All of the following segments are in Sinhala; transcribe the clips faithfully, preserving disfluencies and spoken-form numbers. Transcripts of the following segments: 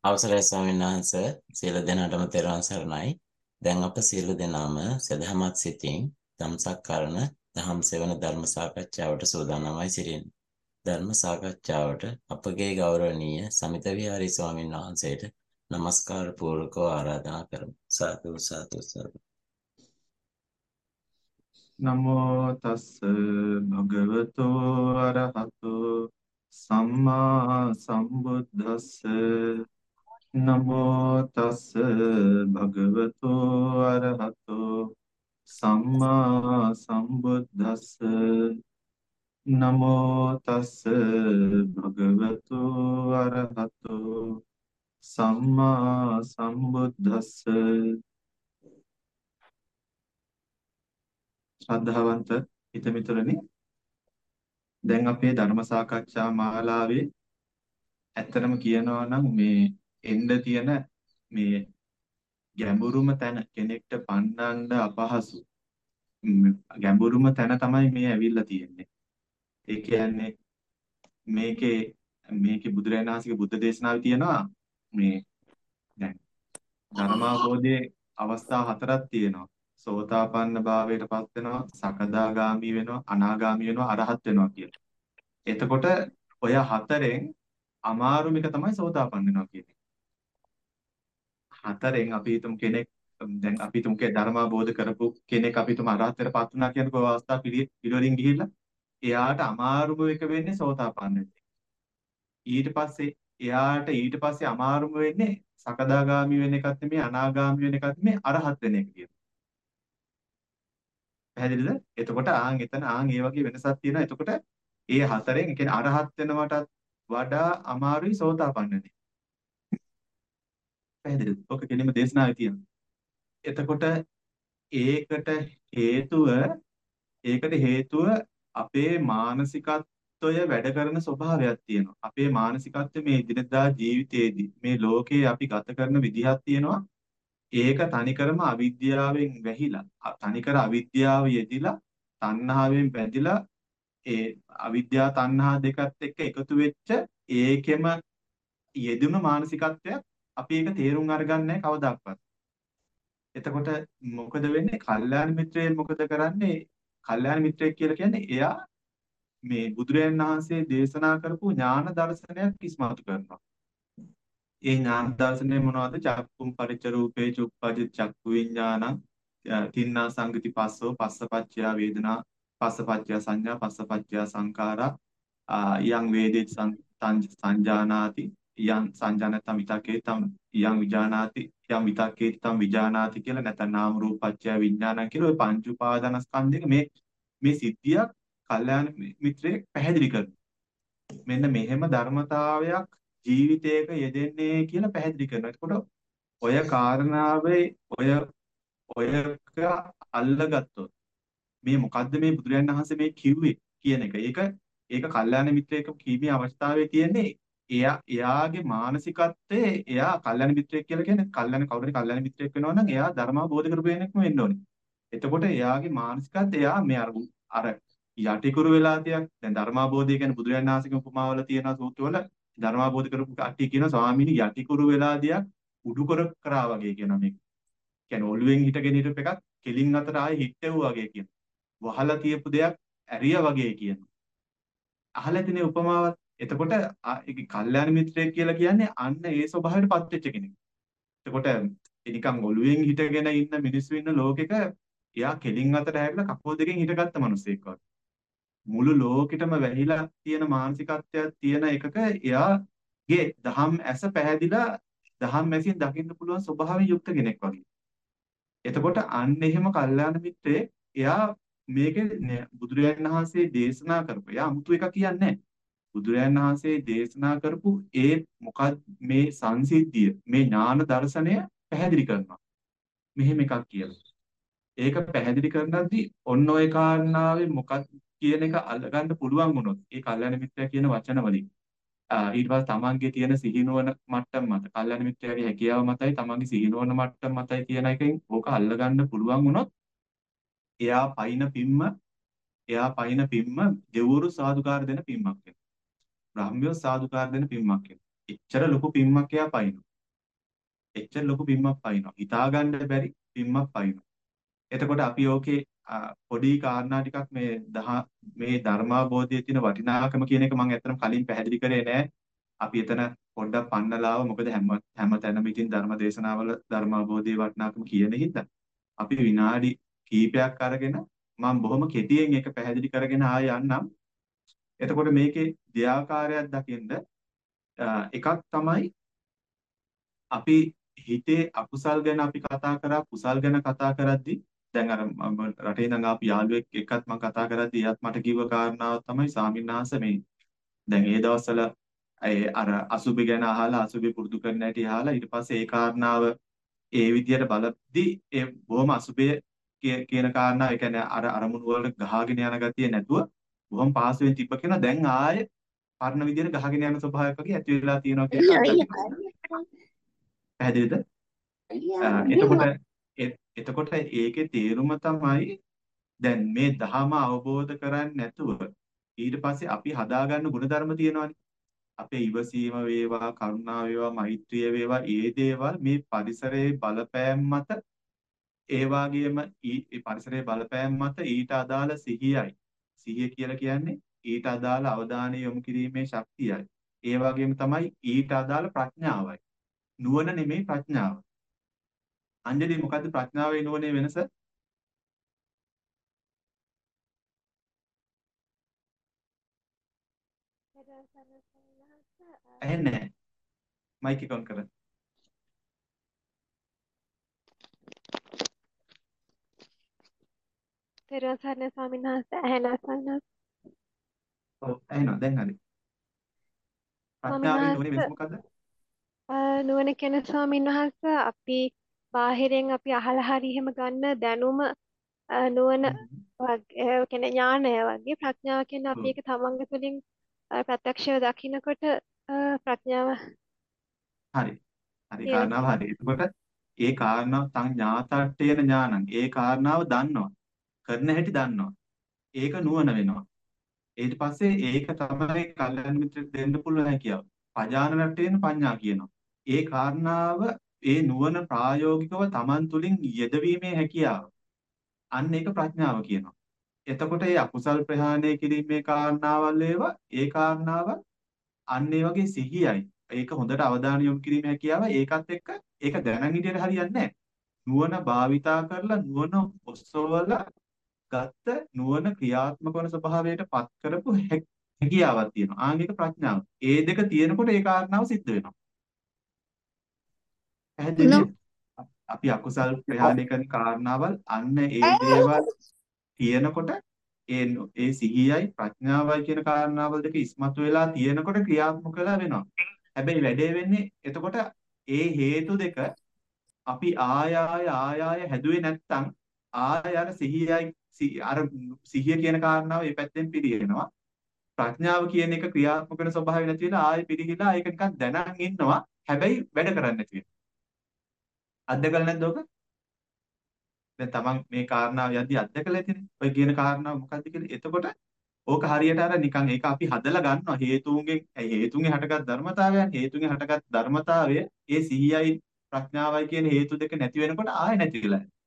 අවසරයි ස්වාමීන් වහන්සේ සියලු දෙනාටම තෙරුවන් සරණයි. දැන් අප සියලු දෙනාම සදහමත් සිතින් ධම්සක් කරන දහම් සෙවන ධර්ම සාකච්ඡාවට සූදානම්වයි සිටින්නේ. ධර්ම සාකච්ඡාවට අපගේ ගෞරවනීය සමිත විහාරී ස්වාමීන් වහන්සේට নমස්කාර පූර්වකව ආරාධනා කරමු. සාදු සාදු සාදු. නමෝ තස්ස භගවතෝ අරහතෝ සම්මා සම්බුද්දස්ස නමෝ තස්ස භගවතෝ අරහතෝ සම්මා සම්බුද්දස්ස නමෝ තස්ස භගවතෝ අරහතෝ සම්මා සම්බුද්දස්ස ශ්‍රද්ධාවන්ත හිතමිතුරනි, දැන් අපේ ධර්ම සාකච්ඡා මාලාවේ ඇත්තටම කියනවා නම් මේ එන්න තියෙන මේ ගැඹුරුම තැන කෙනෙක්ට පන්නන්න අපහසු ම්, ගැඹුරුම තැන තමයි මේ ඇවිල්ලා තියෙන්නේ. ඒ කියන්නේ මේකේ මේකේ බුදුරජාණන් වහන්සේගේ බුද්ධ දේශනාවේ තියෙනවා මේ දැන් ධර්මාභෝධයේ අවස්ථා හතරක් තියෙනවා. සෝතාපන්න භාවයට පත් වෙනවා, සකදාගාමි වෙනවා, අනාගාමි වෙනවා, අරහත් වෙනවා කියලා. එතකොට ඔය හතරෙන් අමාරුම එක තමයි සෝතාපන්න වෙනවා කියන්නේ. හතරෙන් අපි හිතමු කෙනෙක් දැන් අපි හිතමු කේ ධර්මාබෝධ කරපු කෙනෙක් අපි හිතමු අරහතට පත් වුණා කියනකො අවස්ථාව පිළි පිළිවෙලින් ගිහිල්ලා එයාට අමාරුම එක වෙන්නේ සෝතාපන්න වෙන්න. ඊට පස්සේ එයාට ඊට පස්සේ අමාරුම වෙන්නේ සකදාගාමි වෙන එකත් නෙමෙයි අනාගාමි වෙන එකත් නෙමෙයි අරහත් වෙන එක කියන. පැහැදිලිද? එතකොට ආන් එතන ආන් ඒ වගේ වෙනසක් තියෙනවා. එතකොට ඒ හතරෙන් ඒ කියන්නේ අරහත් වෙනවටත් වඩා අමාරුයි සෝතාපන්න වෙන්නේ. පැහැදිලිද? ඔක කෙලින්ම දේශනාවේ තියෙනවා. එතකොට ඒකට හේතුව ඒකට හේතුව අපේ මානසිකත්වය වැඩ කරන ස්වභාවයක් තියෙනවා. අපේ මානසිකත්වය මේ එදිනෙදා ජීවිතයේදී මේ ලෝකේ අපි ගත කරන විදිහක් තියෙනවා. ඒක තනිකරම අවිද්‍යාවෙන් වැහිලා, අ- තනිකර අවිද්‍යාව යෙදිලා, තණ්හාවෙන් බැඳිලා, ඒ අවිද්‍යාව තණ්හා දෙකත් එක්ක එකතු වෙච්ච ඒකෙම යෙදුණු මානසිකත්වයක් අපි ඒක තේරුම් අරගන්නේ නැහැ කවදාවත්. එතකොට මොකද වෙන්නේ? කල්යාණ මිත්‍රයෙක් මොකද කරන්නේ? කල්යාණ මිත්‍රයෙක් කියලා කියන්නේ එයා මේ බුදුරජාණන් වහන්සේ දේශනා කරපු ඥාන දර්ශනයක් ඉස්මතු කරනවා. ඒ ඥාන දර්ශනය මොනවද? චක්කුම් පරිච්ඡ රූපේ චුප්පජිත චක්කු විඥානං තින්නා සංගති පස්සෝ පස්සපච්චය වේදනා පස්සපච්චය සංඥා පස්සපච්චය සංඛාරා ආ, යං වේදේ සංජානාති යං සංජානතම් විතක්කේ තම් යං විජානාති යම් විතක්කේ තම් විජානාති කියලා නැත්නම් නාම රූප පත්‍ය විඥානං කියලා ওই පංච උපාදානස්කන්ධයක මේ මේ සිද්ධියක් කල්යාණ මිත්‍රයෙක් පැහැදිලි කරනවා. මෙන්න මෙහෙම ධර්මතාවයක් ජීවිතයක යෙදෙන්නේ කියලා පැහැදිලි කරනවා. එතකොට ඔය කාරණාවේ ඔය ඔයක අල්ලගත්තොත් මේ මොකද්ද මේ බුදුරජාණන් වහන්සේ මේ කිව්වේ කියන එක. ඒක ඒක කල්යාණ මිත්‍රයෙක් කීමේ අවස්ථාවේ තියෙන්නේ එයා එයාගේ මානසිකත්වයේ එයා කල්යාණ මිත්‍රයෙක් කියලා කියන්නේ කල්යාණ කවුරුහරි කල්යාණ මිත්‍රයෙක් වෙනවා නම් එයා ධර්මාබෝධ කරපු කෙනෙක්ම වෙන්න ඕනේ. එතකොට එයාගේ මානසිකත්වය එයා මේ අර අර යටිකුරු වෙලා තියක් දැන් ධර්මාබෝධය කියන්නේ බුදුරජාණන් වහන්සේගේ උපමාවල තියෙන සූත්‍රවල ධර්මාබෝධ කරපු කට්ටිය කියනවා ස්වාමීනි යටිකුරු වෙලා තියක් උඩු කර කරා වගේ කියනවා මේක. කියන්නේ ඔළුවෙන් හිටගෙන හිටපු එකක් කෙලින් අතට ආයේ හිටෙව්වා වගේ කියනවා. වහලා තියපු දෙයක් ඇරියා වගේ කියනවා. අහලා තියෙන උපමාවක්. එතකොට ආ- ඒක කල්යාණ මිත්‍රයෙක් කියලා කියන්නේ අන්න ඒ ස්වභාවයට පත් වෙච්ච කෙනෙක්. එතකොට නිකන් ඔළුවෙන් හිටගෙන ඉන්න මිනිස්සු ඉන්න ලෝකෙක එයා කෙලින් අතට හැරිලා කකුල් දෙකෙන් හිටගත්ත මිනිස්සෙක් වගේ. මුළු ලෝකෙටම වැහිලා තියෙන මානසිකත්වයක් තියෙන එකක එයාගේ දහම් ඇස පැහැදිලා දහම් ඇසින් දකින්න පුළුවන් ස්වභාවයෙන් යුක්ත කෙනෙක් වගේ. එතකොට අන්න එහෙම කල්යාණ මිත්‍රයෙක් එයා මේකේ න- බුදුරජාණන් වහන්සේ දේශනා කරපු එයා 아무තු එකක් කියන්නේ නැහැ. බුදුරජාණන් වහන්සේ දේශනා කරපු ඒ මොකක් මේ සංසිද්ධිය මේ ඥාන දර්ශනය පැහැදිලි කරනවා. මෙහෙම එකක් කියලා. ඒක පැහැදිලි කරනදී ඔන්න ඔය කාරණාවේ මොකක් කියන එක අල්ලගන්න පුළුවන් වුණොත් ඒ කල්යාණ මිත්‍රයා කියන වචන වලින් ආ, ඊට පස්සේ තමන්ගේ තියෙන සිහිනුවන මට්ටම මත කල්යාණ මිත්‍රයාගේ හැකියාව මතයි තමන්ගේ සිහිනුවන මට්ටම මතයි කියන එකෙන් ඕක අල්ලගන්න පුළුවන් වුණොත් එයා පයින් පිම්ම එයා පයින් පිම්ම දෙවුරු සාදුකාර දෙන පිම්මක් වෙනවා. බ්‍රාහ්මණයෝ සාදුකාර දෙන පිම්මක් වෙනවා. එච්චර ලොකු පිම්මක් එයා පයින්. එච්චර ලොකු බිම්මක් පයින්නවා. හිතා ගන්න බැරි බිම්මක් පයින්නවා. එතකොට අපි ඕකේ පොඩි කාරණා ටිකක් මේ දහ මේ ධර්මාබෝධයේ තියෙන වටිනාකම කියන එක මම ඇත්තටම කලින් පැහැදිලි කරේ නෑ. අපි එතන පොඩ්ඩක් පන්නලාව මොකද හැම හැම තැනම ඉතින් ධර්ම දේශනාවල ධර්මාබෝධයේ වටිනාකම කියන හින්දා අපි විනාඩි කීපයක් අරගෙන මම බොහොම කෙටියෙන් ඒක පැහැදිලි කරගෙන ආය යන්නම්. එතකොට මේකේ දෙආකාරයක් දකින්න එකක් තමයි අපි හිතේ අකුසල් ගැන අපි කතා කරා කුසල් ගැන කතා කරද්දි දැන් අර මම රටේ ඉඳන් ආපු යාළුවෙක් එක්කත් මම කතා කරද්දි එයාත් මට කිව්ව කාරණාව තමයි ස්වාමින්වහන්ස මේ දැන් ඒ දවස්වල ඒ අර අසුබි ගැන අහලා අසුබි පුරුදු කරන්න හැටි අහලා ඊට පස්සේ ඒ කාරණාව ඒ විදියට බලද්දි ඒ බොහොම අසුබය කියන කාරණාව ඒ කියන්නේ අර අරමුණු වලට ගහගෙන යන ගතිය නැතුව බොහොම පහසුවෙන් තිබ්බ කියන දැන් ආයේ පරණ විදියට ගහගෙන යන ස්වභාවයක් වගේ ඇති වෙලා තියෙනවා කියන එක අත්දකිනවා. පැහැදිලිද? එතකොට එතකොට ඒකේ තේරුම තමයි දැන් මේ ධහම අවබෝධ කරන්නේ නැතුව ඊට පස්සේ අපි හදාගන්න ගුණධර්ම තියෙනවානේ. අපේ ඉවසීම වේවා, කරුණාව වේවා, මෛත්‍රිය වේවා, ඒ දේවල් මේ පරිසරයේ බලපෑම් මත ඒ වගේම ඊ පරිසරයේ බලපෑම් මත ඊට අදාළ සිහියයි. සිහිය කියලා කියන්නේ ඊට අදාළ අවධානය යොමු කිරීමේ ශක්තියයි. ඒ වගේම තමයි ඊට අදාළ ප්‍රඥාවයි. නුවණ නෙමෙයි ප්‍රඥාව. අංජලි මොකද්ද ප්‍රඥාවේ නුවණේ වෙනස? ඇහෙන්නේ නැහැ. මයික් එක ඔන් කරලා. තෙරුවන් සරණයි ස්වාමීන් වහන්සේ ඇහෙනවා ස්වාමීන් වහන්සේ. ඔව් ඇහෙනවා දැන් හරි. ස්වාමීන් ප්‍රඥාවේ නුවණේ වෙනස වහන්සේ මොකද්ද? නුවණ කියන ස්වාමීන් වහන්සේ අපි බාහිරෙන් අපි අහලා හරි එහෙම ගන්න දැනුම නුවණ වගේ කියන්නේ ඥානය වගේ ප්‍රඥාව කියන්නේ අපි ඒක තමන්ගේ තුළින් ප්‍රත්‍යක්ෂව දකිනකොට ප්‍රඥාව හරි. හරි කාරණාව හරි. එතකොට ඒ කාරණාව තං ඥාතට්ඨේන ඥානං. ඒ කාරණාව දන්නවා. කරන හැටි දන්නවා. ඒක නුවණ වෙනවා. ඊට පස්සේ ඒක තමයි කල්යනා මිත්‍රෙක් දෙන්න පුළුවන් හැකියාව. පජානනට්ඨේන පඤ්ඤා කියනවා. ඒ කාරණාව ඒ නුවණ ප්‍රායෝගිකව Taman තුලින් යෙදවීමේ හැකියාව. අන්න ඒක ප්‍රඥාව කියනවා. එතකොට ඒ අකුසල් ප්‍රහාණය කිරීමේ කාරණාවල් ඒවා ඒ කාරණාව අන්න ඒ වගේ සිහියයි. ඒක හොඳට අවධානය යොමු කිරීමේ හැකියාව ඒකත් එක්ක ඒක දැනන් හිටියට හරියන්නේ නැහැ. නුවණ භාවිතා කරලා නුවණ ඔස්සවලා ගත්ත නුවණ ක්‍රියාත්මක වන ස්වභාවයට පත් කරපු හැකියාවක් තියෙනවා. ආන් ඒක ප්‍රඥාව. ඒ දෙක තියෙනකොට ඒ කාරණාව සිද්ධ වෙනවා. පැහැදිලිද? අපි අකුසල් ප්‍රහාණය කරන කාරණාවල් අන්න ඒ දේවල් තියෙනකොට ඒ ඒ සිහියයි ප්‍රඥාවයි කියන කාරණාවල් දෙක ඉස්මතු වෙලා තියෙනකොට ක්‍රියාත්මක වෙලා වෙනවා. හැබැයි වැඩේ වෙන්නේ එතකොට ඒ හේතු දෙක අපි ආය ආය ආය ආය හැදුවේ නැත්නම් ආය අර සිහියයි අර සිහිය කියන කාරණාව මේ පැත්තෙන් පිළිගෙනවා. ප්‍රඥාව කියන එක ක්‍රියාත්මක වෙන ස්වභාවය නැති වෙලා ආයෙ පිළිහිලා ඒක නිකන් දැනන් ඉන්නවා. හැබැයි වැඩ කරන්නේ නැති වෙනවා. අත්දකලා නැද්ද ඔක? දැන් තමන් මේ කාරණාව යද්දි අත්දකලා ඇතිනේ. ඔය කියන කාරණාව මොකද්ද කියලා. එතකොට ඕක හරියට අර නිකන් ඒක අපි හදලා ගන්නවා හේතුන්ගෙන් හේතුන්ගෙන් හටගත් ධර්මතාවයන් හේතුන්ගෙන් හටගත් ධර්මතාවය ඒ සිහියයි ප්‍රඥාවයි කියන හේතු දෙක නැති වෙනකොට ආයෙ නැති වෙලා යනවා.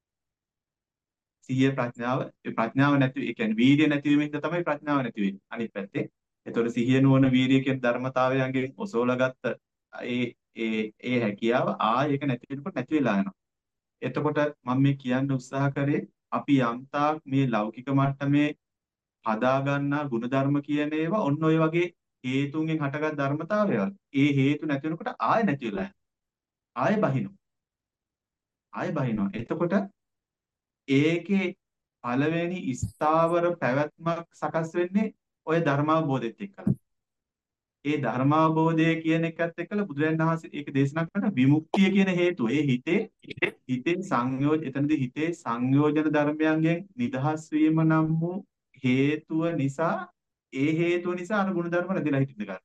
සිහිය ප්‍රඥාව ඒ ප්‍රඥාව නැති ඒ කියන්නේ වීර්ය නැති වීමෙන් තමයි ප්‍රඥාව නැති වෙන්නේ. අනිත් පැත්තේ. ඒතකොට සිහිය නුවණ වීර්ය කියන ධර්මතාවයන්ගෙන් ඔසවලා ගත්ත ඒ ඒ ඒ හැකියාව ආයෙ ඒක නැති වෙනකොට නැති වෙලා යනවා. එතකොට මම මේ කියන්න උත්සාහ කරේ අපි යම්තාක් මේ ලෞකික මට්ටමේ හදා ගන්නා ಗುಣධර්ම කියන ඒවා ඔන්න ඔය වගේ හේතුන්ගෙන් හටගත් ධර්මතාවයවල. ඒ හේතු නැති වෙනකොට ආයෙ නැති වෙලා යනවා. ආයෙ බහිනවා. ආයෙ බහිනවා. එතකොට ඒකේ පළවෙනි ස්ථාවර පැවැත්මක් සකස් වෙන්නේ ඔය ධර්මාවබෝධයත් එක්කලා. ඒ ධර්මාවබෝධය කියන එකත් එක්කලා බුදුරජාණන් වහන්සේ ඒක දේශනා කරන විමුක්තිය කියන හේතුව. ඒ හිතේ හිතේ සංයෝජ එතනදී හිතේ සංයෝජන ධර්මයන්ගෙන් නිදහස් වීම නම් වූ හේතුව නිසා ඒ හේතුව නිසා අර ගුණ ධර්ම රැඳිලා හිටින්න ගන්න.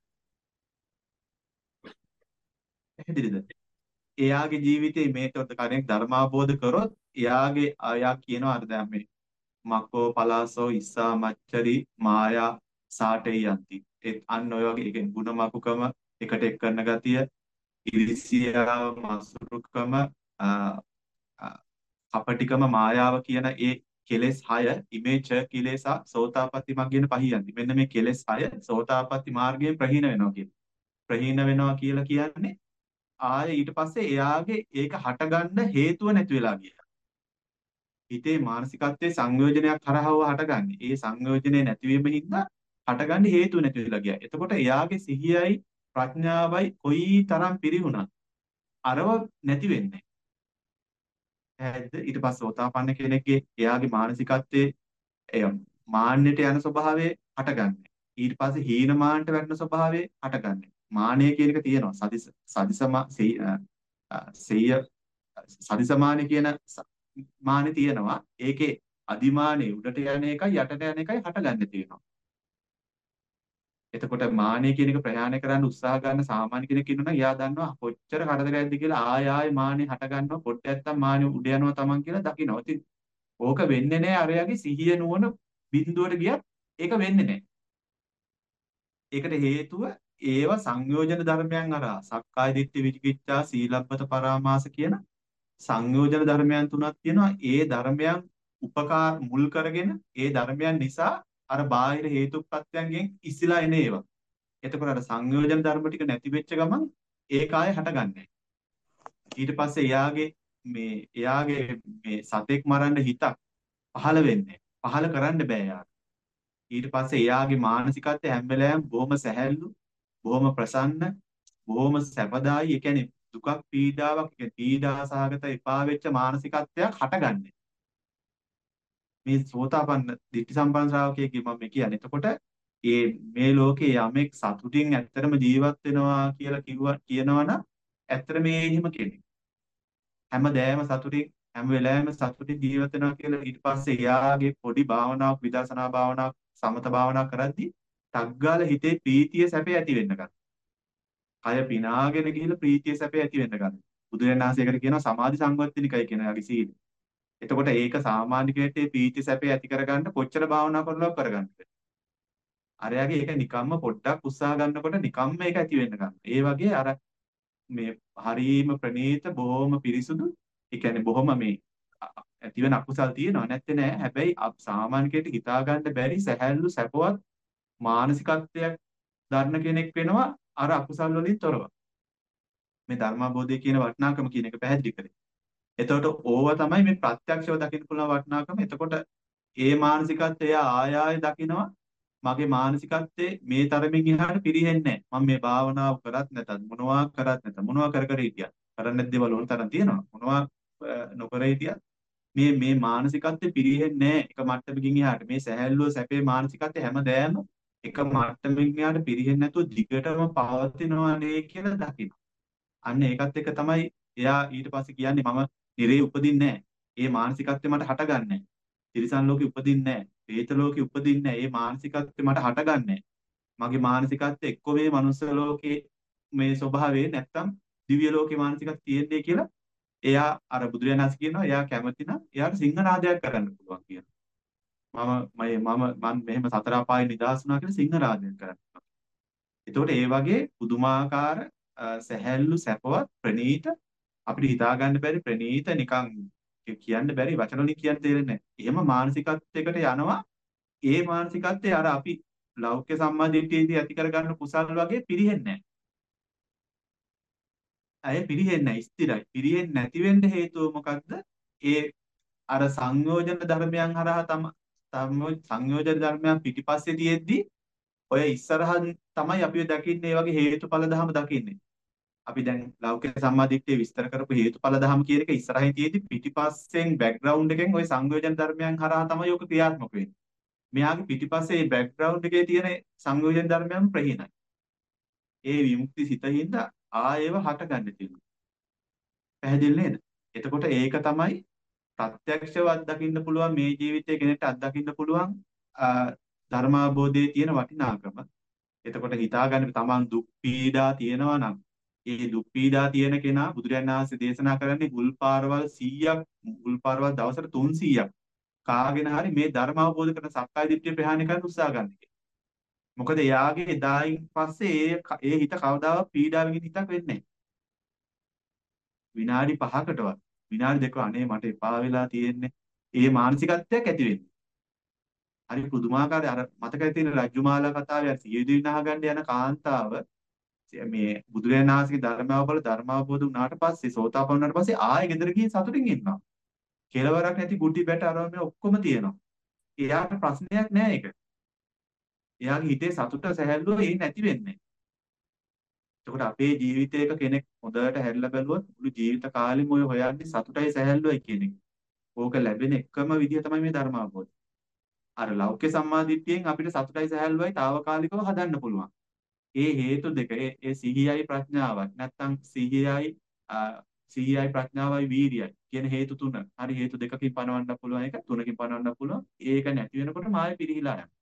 පැහැදිලිද? එයාගේ ජීවිතේ මේකට කෙනෙක් ධර්මාවබෝධ කරොත් එයාගේ අයා කියනවා අර දැන් මේ මක්කෝ පලාසෝ ඉස්සා මච්චරි මායා සාටේ යන්ති. ඒ අන්න ඔය වගේ ඒ කියන්නේ ಗುಣ මකුකම එකට එක් කරන ගතිය ඉරිසියාව, මසුරුකම, අ, අ, කපටිකම, මායාව කියන ඒ කෙලෙස් හය ඉමේ ච කිලේසා සෝතාපට්ටි මග්ගේන පහියන්ති. මෙන්න මේ කෙලෙස් හය සෝතාපට්ටි මාර්ගයෙන් ප්‍රහීන වෙනවා කියන්නේ. ප්‍රහීන වෙනවා කියලා කියන්නේ ආයේ ඊට පස්සේ එයාගේ ඒක හටගන්න හේතුව නැති වෙලා ගියා. හිතේ මානසිකත්වයේ සංයෝජනයක් කරහව හටගන්නේ. ඒ සංයෝජනේ නැතිවීම හින්දා හටගන්න හේතුව නැති වෙලා ගියා. එතකොට එයාගේ සිහියයි ප්‍රඥාවයි කොයි තරම් පිරිහුණත් අරව නැති වෙන්නේ. ඈද ඊට පස්සේ සෝතාපන්න කෙනෙක්ගේ එයාගේ මානසිකත්වයේ එය මාන්නයට යන ස්වභාවය හටගන්නේ. ඊට පස්සේ හීන මාන්නට වැටෙන ස්වභාවය හටගන්නේ. මානය කියන එක තියෙනවා. සදිස සදිසම සෙය්‍ය සදිසමානය කියන ස- මානෙ තියෙනවා. ඒකේ අදිමානෙ උඩට යන එකයි යටට යන එකයි හටගන්න තියෙනවා. එතකොට මානෙ කියන එක ප්‍රහාණය කරන්න උත්සාහ ගන්න සාමාන්‍ය කෙනෙක් ඉන්නවා නම් එයා දන්නවා කොච්චර කරදරයක්ද කියලා ආය ආය මානෙ හට ගන්නවා පොඩ්ඩක් නැත්තම් මානෙ උඩ යනවා තමන් කියලා දකිනවා. ඉතින් ඕක වෙන්නේ නැහැ අරයාගේ සිහිය නුවණ බිඳුවට ගියත් ඒක වෙන්නේ නැහැ. ඒකට හේතුව ඒව සංයෝජන ධර්මයන් අරහා සක්කාය දිට්ඨි විචිකිච්ඡා සීලබ්බත පරාමාස කියන සංයෝජන ධර්මයන් තුනක් තියෙනවා. ඒ ධර්මයන් උපකාර මුල් කරගෙන ඒ ධර්මයන් නිසා අර බාහිර හේතුප්‍රත්‍යයන්ගෙන් ඉසිලා එන ඒවා. එතකොට අර සංයෝජන ධර්ම ටික නැති වෙච්ච ගමන් ඒ කාය හටගන්නේ. ඊට පස්සේ එයාගේ මේ එයාගේ මේ සතෙක් මරන්න හිතක් පහළ වෙන්නේ. පහළ කරන්න බෑ යාට. ඊට පස්සේ එයාගේ මානසිකත්වය හැම වෙලාවෙම බොහොම සැහැල්ලු, බොහොම ප්‍රසන්න, බොහොම සැපදායි. ඒ කියන්නේ දුකක් පීඩාවක්, ඒ කියන්නේ පීඩා සහගත එපා වෙච්ච මානසිකත්වයක් හටගන්නේ. මේ සෝතාපන්න ditthi සම්පන්න ශ්‍රාවකයෙක්ගේ මම මේ කියන්නේ. එතකොට ඒ මේ ලෝකේ යමෙක් සතුටින් ඇත්තටම ජීවත් වෙනවා කියලා කිව්වා කියනවනම් ඇත්තට මේ එහෙම කෙනෙක්. හැමදෑම සතුටින් හැම වෙලාවෙම සතුටින් ජීවත් වෙනවා කියලා ඊට පස්සේ එයාගේ පොඩි භාවනාවක් විදර්ශනා භාවනාවක් සමත භාවනාවක් කරද්දී ටග්ගාල හිතේ ප්‍රීතිය සැපේ ඇති වෙන්න ගන්නවා. කය පිනාගෙන ගිහිල්ලා ප්‍රීතිය සැපේ ඇති වෙන්න ගන්නවා. බුදුරජාණන් වහන්සේකට කියනවා සමාධි සංවර්ධනිකයි කියන යාගේ සීල. එතකොට ඒක සාමාන්‍ය කෙනෙක්ට මේ ප්‍රීති සැපේ ඇති කරගන්න කොච්චර භාවනා කරනවද කරගන්න බැහැ. අරයාගේ ඒක නිකම්ම පොඩ්ඩක් උත්සාහ ගන්නකොට නිකම්ම ඒක ඇති වෙන්න ගන්නවා. ඒ වගේ අර මේ හරීම ප්‍රණීත බොහොම පිරිසුදු ඒ කියන්නේ බොහොම මේ ඇති වෙන අකුසල් තියෙනවා නැත්තේ නෑ. හැබැයි සාමාන්‍ය කෙනෙක්ට හිතා ගන්න බැරි සැහැල්ලු සැපවත් මානසිකත්වයක් දරන කෙනෙක් වෙනවා අර අකුසල් වලින් තොරව. මේ ධර්මාබෝධය කියන වටිනාකම කියන එක පැහැදිලි කරේ. එතකොට ඕව තමයි මේ ප්‍රත්‍යක්ෂව දකින්න පුළුවන් වටිනාකම. එතකොට ඒ මානසිකත්වය ආය ආය දකිනවා මගේ මානසිකත්වයේ මේ තරමින් එහාට පිරෙන්නේ නැහැ. මම මේ භාවනාව කරත් නැතත් මොනවා කරත් නැතත් මොනවා කර කර හිටියත් කරන්න නැති දේවල් වුණ තරම් තියෙනවා. මොනවා නොකර හිටියත් මේ මේ මානසිකත්වයේ පිරෙන්නේ නැහැ එක මට්ටමකින් එහාට. මේ සැහැල්ලුව සැපේ මානසිකත්වය හැමදෑම එක මට්ටමකින් එහාට පිරෙන්නේ නැතුව දිගටම පවතිනවා නේ කියලා දකිනවා. අන්න ඒකත් එක තමයි එයා ඊට පස්සේ කියන්නේ මම නිරේ උපදින්නේ නැහැ. ඒ මානසිකත්වය මට හටගන්නේ නැහැ. තිරිසන් ලෝකෙ උපදින්නේ නැහැ. പ്രേත ලෝකෙ උපදින්නේ නැහැ. මේ මානසිකත්වය මට හටගන්නේ මගේ මානසිකත්වය එක්ක මේ මනුස්ස ලෝකේ මේ ස්වභාවය නැත්තම් දිව්‍ය ලෝකේ මානසිකත්වය තියෙන්නේ කියලා එයා අර බුදුරජාණන් වහන්සේ කියනවා එයා කැමති නම් එයාට සිංහනාදයක් කරන්න පුළුවන් කියනවා. මම මම මම මෙහෙම සතර අපායේ නිදහස් වුණා කියලා සිංහනාදයක් කරන්න පුළුවන්. එතකොට ඒ වගේ පුදුමාකාර සැහැල්ලු සැපවත් ප්‍රණීත අපිට හිතා ගන්න බැරි ප්‍රණීත නිකන් කියන්න බැරි වචන වලින් කියන්න තේරෙන්නේ නැහැ. එහෙම මානසිකත්වයකට යනවා. ඒ මානසිකත්වය අර අපි ලෞකික සම්මාදිට්ඨියේදී ඇති කරගන්න කුසල් වගේ පිරෙන්නේ නැහැ. අය පිරෙන්නේ නැහැ ස්ථිරයි. පිරෙන්නේ නැති වෙන්න හේතුව මොකද්ද? ඒ අර සංයෝජන ධර්මයන් හරහා තම සංයෝජන ධර්මයන් පිටිපස්සේ තියෙද්දි ඔය ඉස්සරහන් තමයි අපි දකින්නේ මේ වගේ හේතුඵල ධම දකින්නේ. අපි දැන් ලෞකික සම්මාදිට්ඨිය විස්තර කරපු හේතුඵල ධම කියන එක ඉස්සරහින් තියෙද්දි පිටිපස්සෙන් බෑග්ග්‍රවුන්ඩ් එකෙන් ওই සංයෝජන ධර්මයන් හරහා තමයි ඔක ක්‍රියාත්මක වෙන්නේ. මෙයාගේ පිටිපස්සේ මේ බෑග්ග්‍රවුන්ඩ් එකේ තියෙන සංයෝජන ධර්මයන් ප්‍රහීනයි. ඒ විමුක්ති සිතින්ද ආයෙව හටගන්න තියෙනවා. පැහැදිලි නේද? එතකොට ඒක තමයි ප්‍රත්‍යක්ෂව අත්දකින්න පුළුවන් මේ ජීවිතයේ කෙනෙක්ට අත්දකින්න පුළුවන් ධර්මාබෝධයේ තියෙන වටිනාකම. එතකොට හිතාගන්න තමන් දුක් පීඩා තියෙනවා නම් ඒ දුක් පීඩා තියෙන කෙනා බුදුරජාණන් වහන්සේ දේශනා කරන්නේ මුල් පාරවල් සීයක් මුල් පාරවල් දවසට තුන්සීයක් කාගෙන හරි මේ ධර්ම අවබෝධ කරන සක්කාය දිට්ඨිය ප්‍රහාණය කරන්න උත්සාහ ගන්න කියලා. මොකද එයාගේ එදායින් පස්සේ ඒ ඒ හිත කවදාවත් පීඩාවකින් හිතක් වෙන්නේ නැහැ. විනාඩි පහකටවත් විනාඩි දෙක අනේ මට එපා වෙලා තියෙන්නේ. ඒ මානසිකත්වයක් ඇති වෙන්නේ. හරි පුදුමාකාරයි. අර මතකයි තියෙන රජ්ජුමාලා කතාවේ අර සියදිවි නහගන්න යන කාන්තාව මේ බුදුරජාණන් වහන්සේගේ ධර්මාවබල ධර්මාවබෝධ වුණාට පස්සේ සෝතාපන්න වුණාට පස්සේ ආයෙ ගෙදර ගිහින් සතුටින් ඉන්නවා. කෙලවරක් නැති ගුටි බැට අරම මේ ඔක්කොම තියෙනවා. එයාට ප්‍රශ්නයක් නෑ ඒක. එයාගේ හිතේ සතුට සැහැල්ලුව ඒ නැති වෙන්නේ. එතකොට අපේ ජීවිතයක කෙනෙක් හොඳට හැරිලා බැලුවොත් මුළු ජීවිත කාලෙම ඔය හොයන්නේ සතුටයි සැහැල්ලුවයි කියන එක. ඕක ලැබෙන එකම විදිය තමයි මේ ධර්මාවබෝධය. අර ලෞකික සම්මාදිට්ඨියෙන් අපිට සතුටයි සැහැල්ලුවයි తాවකාලිකව හදන්න පුළුවන්. ඒ හේතු දෙක ඒ ඒ සිහියයි ප්‍රඥාවයි නැත්තම් සිහියයි සිහියයි ප්‍රඥාවයි වීර්යයි කියන හේතු තුන. හරි හේතු දෙකකින් පනවන්න පුළුවන් එක තුනකින් පනවන්න පුළුවන්. ඒක නැති වෙනකොට මාය පිරිහිලා යනවා.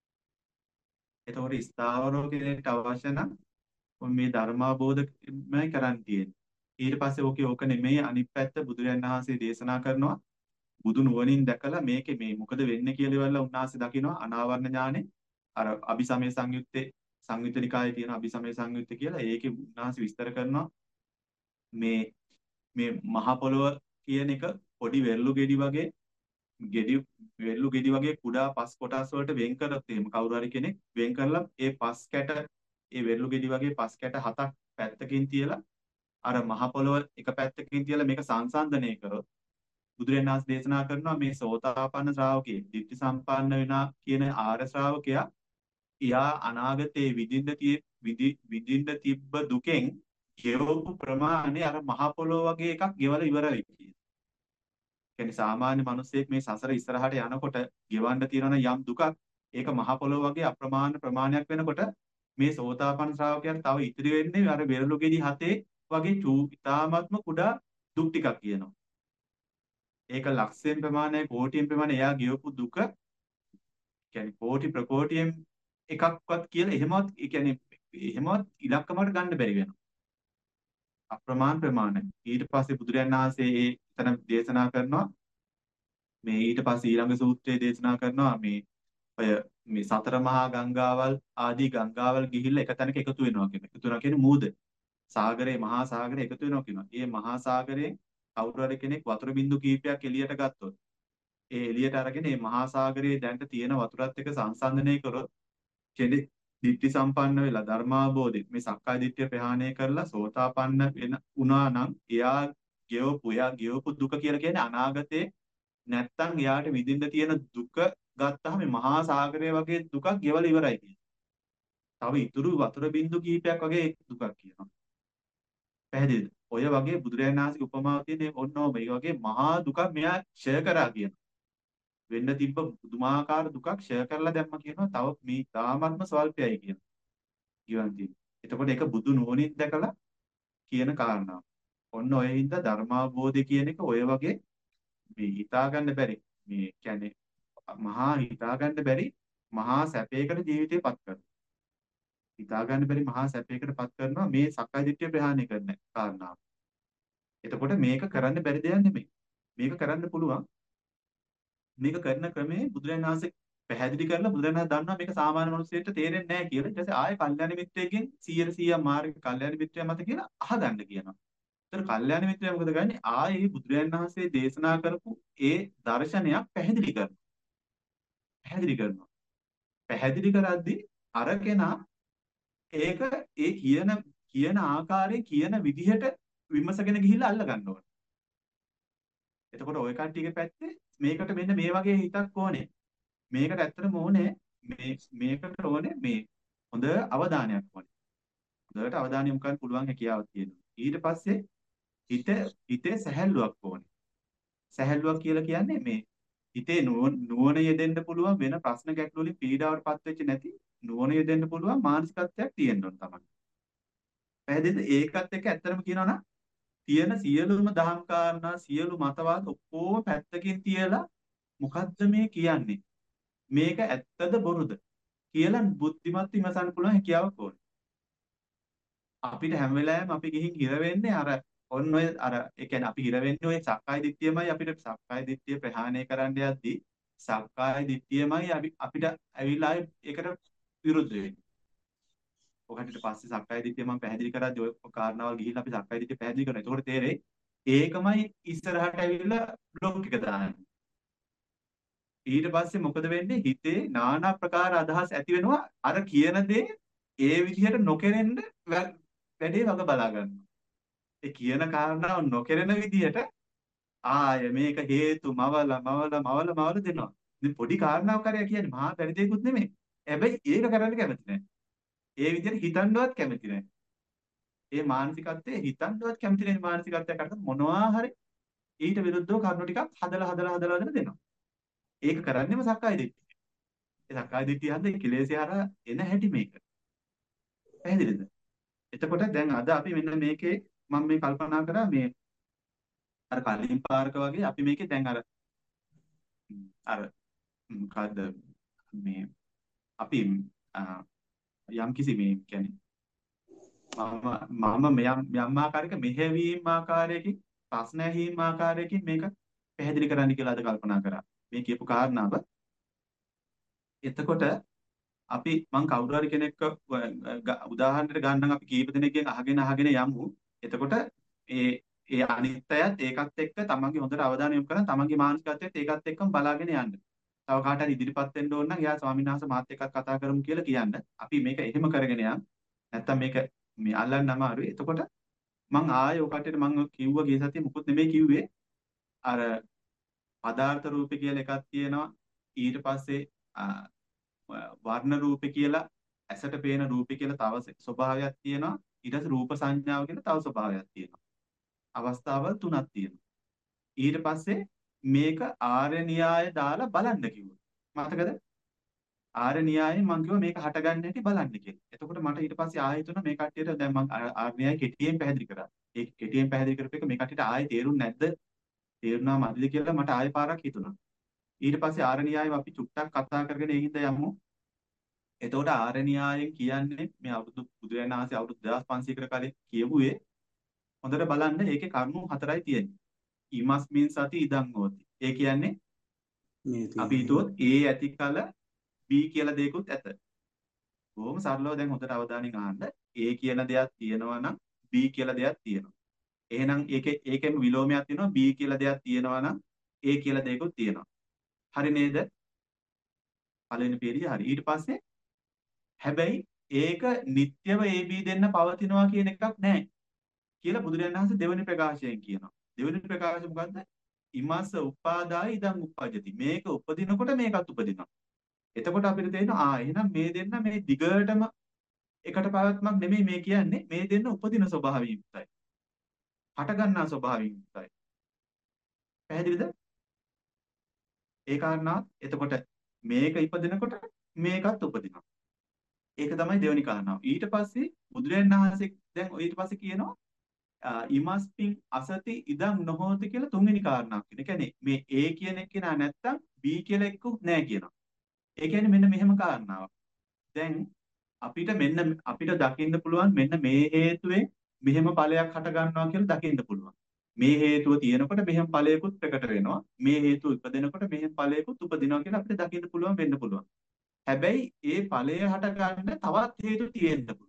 එතකොට ස්ථාවරෝ කෙනෙක්ට අවශ්‍ය නම් මේ ධර්මාබෝධමයි කරන්න තියෙන්නේ. ඊට පස්සේ ඕකේ ඕක නෙමෙයි අනිත් පැත්ත බුදුරජාණන් වහන්සේ දේශනා කරනවා. බුදු නුවණින් දැකලා මේකේ මේ මොකද වෙන්නේ කියලා ඉවරලා උන්වහන්සේ දකිනවා අනාවරණ ඥානෙ. අර අபிසමය සංයුත්තේ සංයුත්ත නිකායේ තියෙන අபிසමය සංයුත්ත කියලා ඒකේ උන්වහන්සේ විස්තර කරනවා මේ මේ මහ පොළොව කියන එක පොඩි වෙරළු ගෙඩි වගේ ගෙඩි වෙරළු ගෙඩි වගේ කුඩා පස් කොටස් වලට වෙන් කරත් එහෙම කවුරු හරි කෙනෙක් වෙන් කරලා ඒ පස් කැට ඒ වෙරළු ගෙඩි වගේ පස් කැට හතක් පැත්තකින් තියලා අර මහ පොළොව එක පැත්තකින් තියලා මේක සංසන්දනය කරොත් බුදුරජාණන් වහන්සේ දේශනා කරනවා මේ සෝතාපන්න ශ්‍රාවකේ ditthi සම්පන්න වෙනා කියන ආර්ය ශ්‍රාවකයා එයා අනාගතේ විඳින්න tie විඳින්න තිබ්බ දුකෙන් ගෙවපු ප්‍රමාණය අර මහ පොළොව වගේ එකක් ගෙවලා ඉවරයි කියන. කියන්නේ සාමාන්‍ය මිනිස්සෙක් මේ සසර ඉස්සරහට යනකොට ගෙවන්න තියෙන යම් දුකක් ඒක මහ පොළොව වගේ අප්‍රමාණ ප්‍රමාණයක් වෙනකොට මේ සෝතාපන්න ශ්‍රාවකයන් තව ඉතිරි වෙන්නේ අර වෙරළු ගෙඩි හතේ වගේ චූ ඉතාමත්ම කුඩා දුක් ටිකක් කියනවා. ඒක ලක්ෂයෙන් ප්‍රමාණය කෝටියෙන් ප්‍රමාණය එයා ගෙවපු දුක කියන්නේ කෝටි ප්‍රකෝටියෙන් එකක්වත් කියලා එහෙමවත් ඒ කියන්නේ එහෙමවත් ඉලක්කමකට ගන්න බැරි වෙනවා. අප්‍රමාණ ප්‍රමාණය. ඊට පස්සේ බුදුරජාණන් වහන්සේ ඒ එතන දේශනා කරනවා මේ ඊට පස්සේ ඊළඟ සූත්‍රයේ දේශනා කරනවා මේ ඔය මේ සතර මහා ගංගාවල් ආදී ගංගාවල් ගිහිල්ලා එක තැනක එකතු වෙනවා කියන. එකතු වෙනවා කියන්නේ මූද. සාගරේ මහා සාගරේ එකතු වෙනවා කියනවා. ඒ මහා සාගරයෙන් කවුරු හරි කෙනෙක් වතුර බින්දු කීපයක් එළියට ගත්තොත් ඒ එළියට අරගෙන මේ මහා සාගරයේ දැන්ට තියෙන වතුරත් එක්ක සංසන්දනය කරොත් කෙනෙක් ditthi සම්පන්න වෙලා ධර්මාබෝධි මේ සක්කාය දිට්ඨිය ප්‍රහාණය කරලා සෝතාපන්න වෙන වුණා නම් එයා ගෙවපු එයා ගෙවපු දුක කියලා කියන්නේ අනාගතේ නැත්තම් එයාට විඳින්න තියෙන දුක ගත්තාම මේ මහා සාගරය වගේ දුකක් ගෙවලා ඉවරයි කියන. තව ඉතුරු වතුර බින්දු කීපයක් වගේ දුකක් කියනවා. පැහැදිලිද? ඔය වගේ බුදුරජාණන් වහන්සේගේ උපමාව තියෙන්නේ ඔන්නෝම මේ වගේ මහා දුකක් මෙයා ක්ෂය කරා කියනවා. වෙන්න තිබ්බ පුදුමාකාර දුකක් ක්ෂය කරලා දැම්ම කියනවා. තව මේ තාමත්ම ස්වල්පයයි කියනවා. ගිවන් තියෙන්නේ. එතකොට ඒක බුදු නුවණින් දැකලා කියන කාරණාව. ඔන්න ඔය හින්දා ධර්මාබෝධය කියන එක ඔය වගේ මේ හිතා ගන්න බැරි මේ කියන්නේ මහා හිතා ගන්න බැරි මහා සැපයකට ජීවිතේපත් කරනවා. හිතා ගන්න බැරි මහා සැපයකටපත් කරනවා මේ සක්කාය දිට්ඨිය ප්‍රහාණය කරන කාරණාව. එතකොට මේක කරන්න බැරි දෙයක් නෙමෙයි. මේක කරන්න පුළුවන්. මේක කරන ක්‍රමේ බුදුරජාණන් වහන්සේ පැහැදිලි කරලා බුදුරජාණන් වහන්සේ දන්නවා මේක සාමාන්‍ය මිනිස්සුන්ට තේරෙන්නේ නැහැ කියලා. ඊට පස්සේ ආයෙ කල්යාණ මිත්‍රයෙක්ගෙන් සීයට සීයක් මාර්ග කල්යාණ මිත්‍රයා මත කියලා අහගන්න කියනවා. ඒතර කල්යාණ මිත්‍රයා මොකද කරන්නේ? ආයෙ බුදුරජාණන් වහන්සේ දේශනා කරපු ඒ දර්ශනයක් පැහැදිලි කරනවා. පැහැදිලි කරනවා. පැහැදිලි කරද්දී අර කෙනා ඒක ඒ කියන කියන ආකාරයේ කියන විදිහට විමසගෙන ගිහිල්ලා අල්ල ගන්න ඕනේ. එතකොට ওই කට්ටියගේ පැත්තේ මේකට මෙන්න මේ වගේ හිතක් ඕනේ. මේකට ඇත්තටම ඕනේ මේ මේකට ඕනේ මේ හොඳ අවධානයක් ඕනේ. හොඳට අවධානය යොමු කරන්න පුළුවන් හැකියාවක් තියෙනවා. ඊට පස්සේ හිත හිතේ සැහැල්ලුවක් ඕනේ. සැහැල්ලුවක් කියලා කියන්නේ මේ හිතේ නුවණ යෙදෙන්න පුළුවන් වෙන ප්‍රශ්න ගැටළු වලින් පීඩාවටපත් වෙච්ච නැති නුවණ යෙදෙන්න පුළුවන් මානසිකත්වයක් තියෙන්න ඕන තමයි. පැහැදිලිද? ඒකත් එක්ක ඇත්තටම කියනවා නම් තියෙන සියලුම දහම් කාරණා සියලු මතවාද ඔක්කොම පැත්තකින් තියලා මොකද්ද මේ කියන්නේ? මේක ඇත්තද බොරුද කියලා බුද්ධිමත් විමසන්න පුළුවන් හැකියාවක් ඕනේ. අපිට හැම වෙලාවෙම අපි ගිහින් හිර වෙන්නේ අර ඔන්න ඔය අර ඒ කියන්නේ අපි හිර වෙන්නේ ඔය සක්කාය දිට්ඨියමයි අපිට සක්කාය දිට්ඨිය ප්‍රහාණය කරන්න යද්දී සක්කාය දිට්ඨියමයි අපිට ඇවිල්ලා ඒකට විරුද්ධ වෙන්නේ. ඔකට පස්සේ සක්කාය දිට්ඨිය මම පැහැදිලි කරද්දී ඔය කාරණාවල් ගිහිල්ලා අපි සක්කාය දිට්ඨිය පැහැදිලි කරනවා. එතකොට තේරෙයි ඒකමයි ඉස්සරහට ඇවිල්ලා බ්ලොක් එක දාන්නේ. ඊට පස්සේ මොකද වෙන්නේ? හිතේ নানা ප්‍රකාර අදහස් ඇති වෙනවා. අර කියන දේ ඒ විදිහට නොකරෙන්න වැ- වැඩේ වග බලා ගන්නවා. ඒ කියන කාරණාව නොකරන විදිහට ආය මේක හේතු මවල මවල මවල මවල දෙනවා. ඉතින් පොඩි කාරණාවක් හරිය කියන්නේ මහා බැරි දෙයක්වත් නෙමෙයි. හැබැයි ඒක කරන්න කැමති නැහැ. ඒ විදිහට හිතන්නවත් කැමති නැහැ. ඒ මානසිකත්වයේ හිතන්නවත් කැමති නැහැ මානසිකත්වයක් අරගෙන මොනවා හරි ඊට විරුද්ධව කරුණු ටිකක් හදලා හදලා හදලා හදලා දෙනවා. ඒක කරන්නේම සක්කාය දිට්ඨිය. ඒ සක්කාය දිට්ඨිය හන්ද කෙලෙසේ හරහා එන හැටි මේක. පැහැදිලිද? එතකොට දැන් අද අපි මෙන්න මේකේ මම මේ කල්පනා කරා මේ අර කලින් පාරක වගේ අපි මේකේ දැන් අර ම්, අර මොකද්ද මේ අපි ආ, යම් කිසි මේ කියන්නේ මම මම යම් යම් ආකාරයක මෙහෙවීම් ආකාරයකින් ප්‍රශ්න ඇහිීම් ආකාරයකින් මේක පැහැදිලි කරන්න කියලා අද කල්පනා කරා. මේ කියපු කාරණාව. එතකොට අපි මං කවුරු හරි කෙනෙක්ව ව- ග- උදාහරණයක් ගන්නම් අපි කීප දෙනෙක්ගෙන් අහගෙන අහගෙන යමු. එතකොට ඒ ඒ අනිත්‍යයත් ඒකත් එක්ක තමන්ගේ හොඳට අවධානය යොමු කරන් තමන්ගේ මානසිකත්වයත් ඒකත් එක්කම බලාගෙන යන්න. තව කාට හරි ඉදිරිපත් වෙන්න ඕන නම් එයා ස්වාමීන් වහන්සේ මාත් එක්කත් කතා කරමු කියලා කියන්න. අපි මේක එහෙම කරගෙන යන්න. නැත්තම් මේක මේ අල්ලන්න අමාරුයි. එතකොට මං ආයෙ ඔය කට්ටියට මං ඔය කිව්වා ගිය සතියේ මුකුත් නෙමෙයි කිව්වේ. අර පදාර්ථ රූපේ කියලා එකක් තියෙනවා. ඊට පස්සේ ආ, වර්ණ රූපේ කියලා ඇසට පේන රූපේ කියලා තව ස- ස්වභාවයක් තියෙනවා. ඊට පස්සේ රූප සංඥාව කියලා තව ස්වභාවයක් තියෙනවා. අවස්ථාවල් තුනක් තියෙනවා. ඊට පස්සේ මේක ආර්ය න්‍යාය දාලා බලන්න කිව්වා. මතකද? ආර්ය න්‍යායෙන් මම කිව්වා මේක හටගන්න හැටි බලන්න කියලා. එතකොට මට ඊට පස්සේ ආයෙ තුන මේ කට්ටියට දැන් මම ආර්ය න්‍යාය කෙටියෙන් පැහැදිලි කරා. ඒ කෙටියෙන් පැහැදිලි කරපු එක මේ කට්ටියට ආයෙ තේරුන්නේ නැද්ද? තේරුණා මදිද කියලා මට ආයෙ පාරක් හිතුණා. ඊට පස්සේ ආර්ය න්‍යායව අපි චුට්ටක් කතා කරගෙන ඒ හින්දා යමු. එතකොට ආර්ය න්‍යායෙන් කියන්නේ මේ අවුරුදු බුදුරජාණන් වහන්සේ අවුරුදු දෙදාස් පන්සීයකට කලින් කියපුවේ හොඳට බලන්න ඒකේ කරුණු හතරයි තියෙන්නේ. ඉමස්මින් සති ඉදං හෝති. ඒ කියන්නේ මේ අපි තියෙන්නේ හිතුවොත් A ඇති කල B කියලා දෙයක්ත් ඇත. බොහොම සරලව දැන් හොඳට අවධානයෙන් අහන්න. A කියලා දෙයක් තියෙනවා නම් B කියලා දෙයක් තියෙනවා. එහෙනම් ඒකේ ඒකෙම විලෝමයක් තියෙනවා B කියලා දෙයක් තියෙනවා නම් A කියලා දෙයක්ත් තියෙනවා. හරි නේද? පළවෙනි පේරිය හරි. ඊට පස්සේ හැබැයි ඒක නිට්ටයව A B දෙන්න පවතිනවා කියන එකක් නැහැ කියලා බුදුරජාණන් වහන්සේ දෙවෙනි ප්‍රකාශයෙන් කියනවා. දෙවෙනි ප්‍රකාශය මොකද්ද? ඉමස්ස උපාදාය ඉදං උප්පජ්ජති. මේක උපදිනකොට මේකත් උපදිනවා. එතකොට අපිට තේරෙනවා ආ එහෙනම් මේ දෙන්න මේ දිගටම එකට පැවැත්මක් නෙමෙයි මේ කියන්නේ. මේ දෙන්න උපදින ස්වභාවයෙන් යුක්තයි. හට ගන්නා ස්වභාවයෙන් යුක්තයි. පැහැදිලිද? ඒ කාරණා එතකොට මේක ඉපදිනකොට මේකත් උපදිනවා. ඒක තමයි දෙවෙනි කාරණාව. ඊට පස්සේ බුදුරජාණන් වහන්සේ දැන් ඊට පස්සේ කියනවා ආ, ඉමස්පින් අසති ඉදං නොහෝති කියලා තුන්වෙනි කාරණාවක් කියන. ඒ කියන්නේ මේ A කියන එක නා නැත්තම් B කියලා එක්කුත් නැහැ කියනවා. ඒ කියන්නේ මෙන්න මෙහෙම කාරණාවක්. දැන් අපිට මෙන්න අපිට දකින්න පුළුවන් මෙන්න මේ හේතුවෙන් මෙහෙම ඵලයක් හට ගන්නවා කියලා දකින්න පුළුවන්. මේ හේතුව තියෙනකොට මෙහෙම ඵලයකුත් ප්‍රකට වෙනවා. මේ හේතුව ඉපදෙනකොට මෙහෙම ඵලයකුත් උපදිනවා කියලා අපිට දකින්න පුළුවන් වෙන්න පුළුවන්. හැබැයි ඒ ඵලය හට ගන්න තවත් හේතු තියෙන්න පුළුවන්.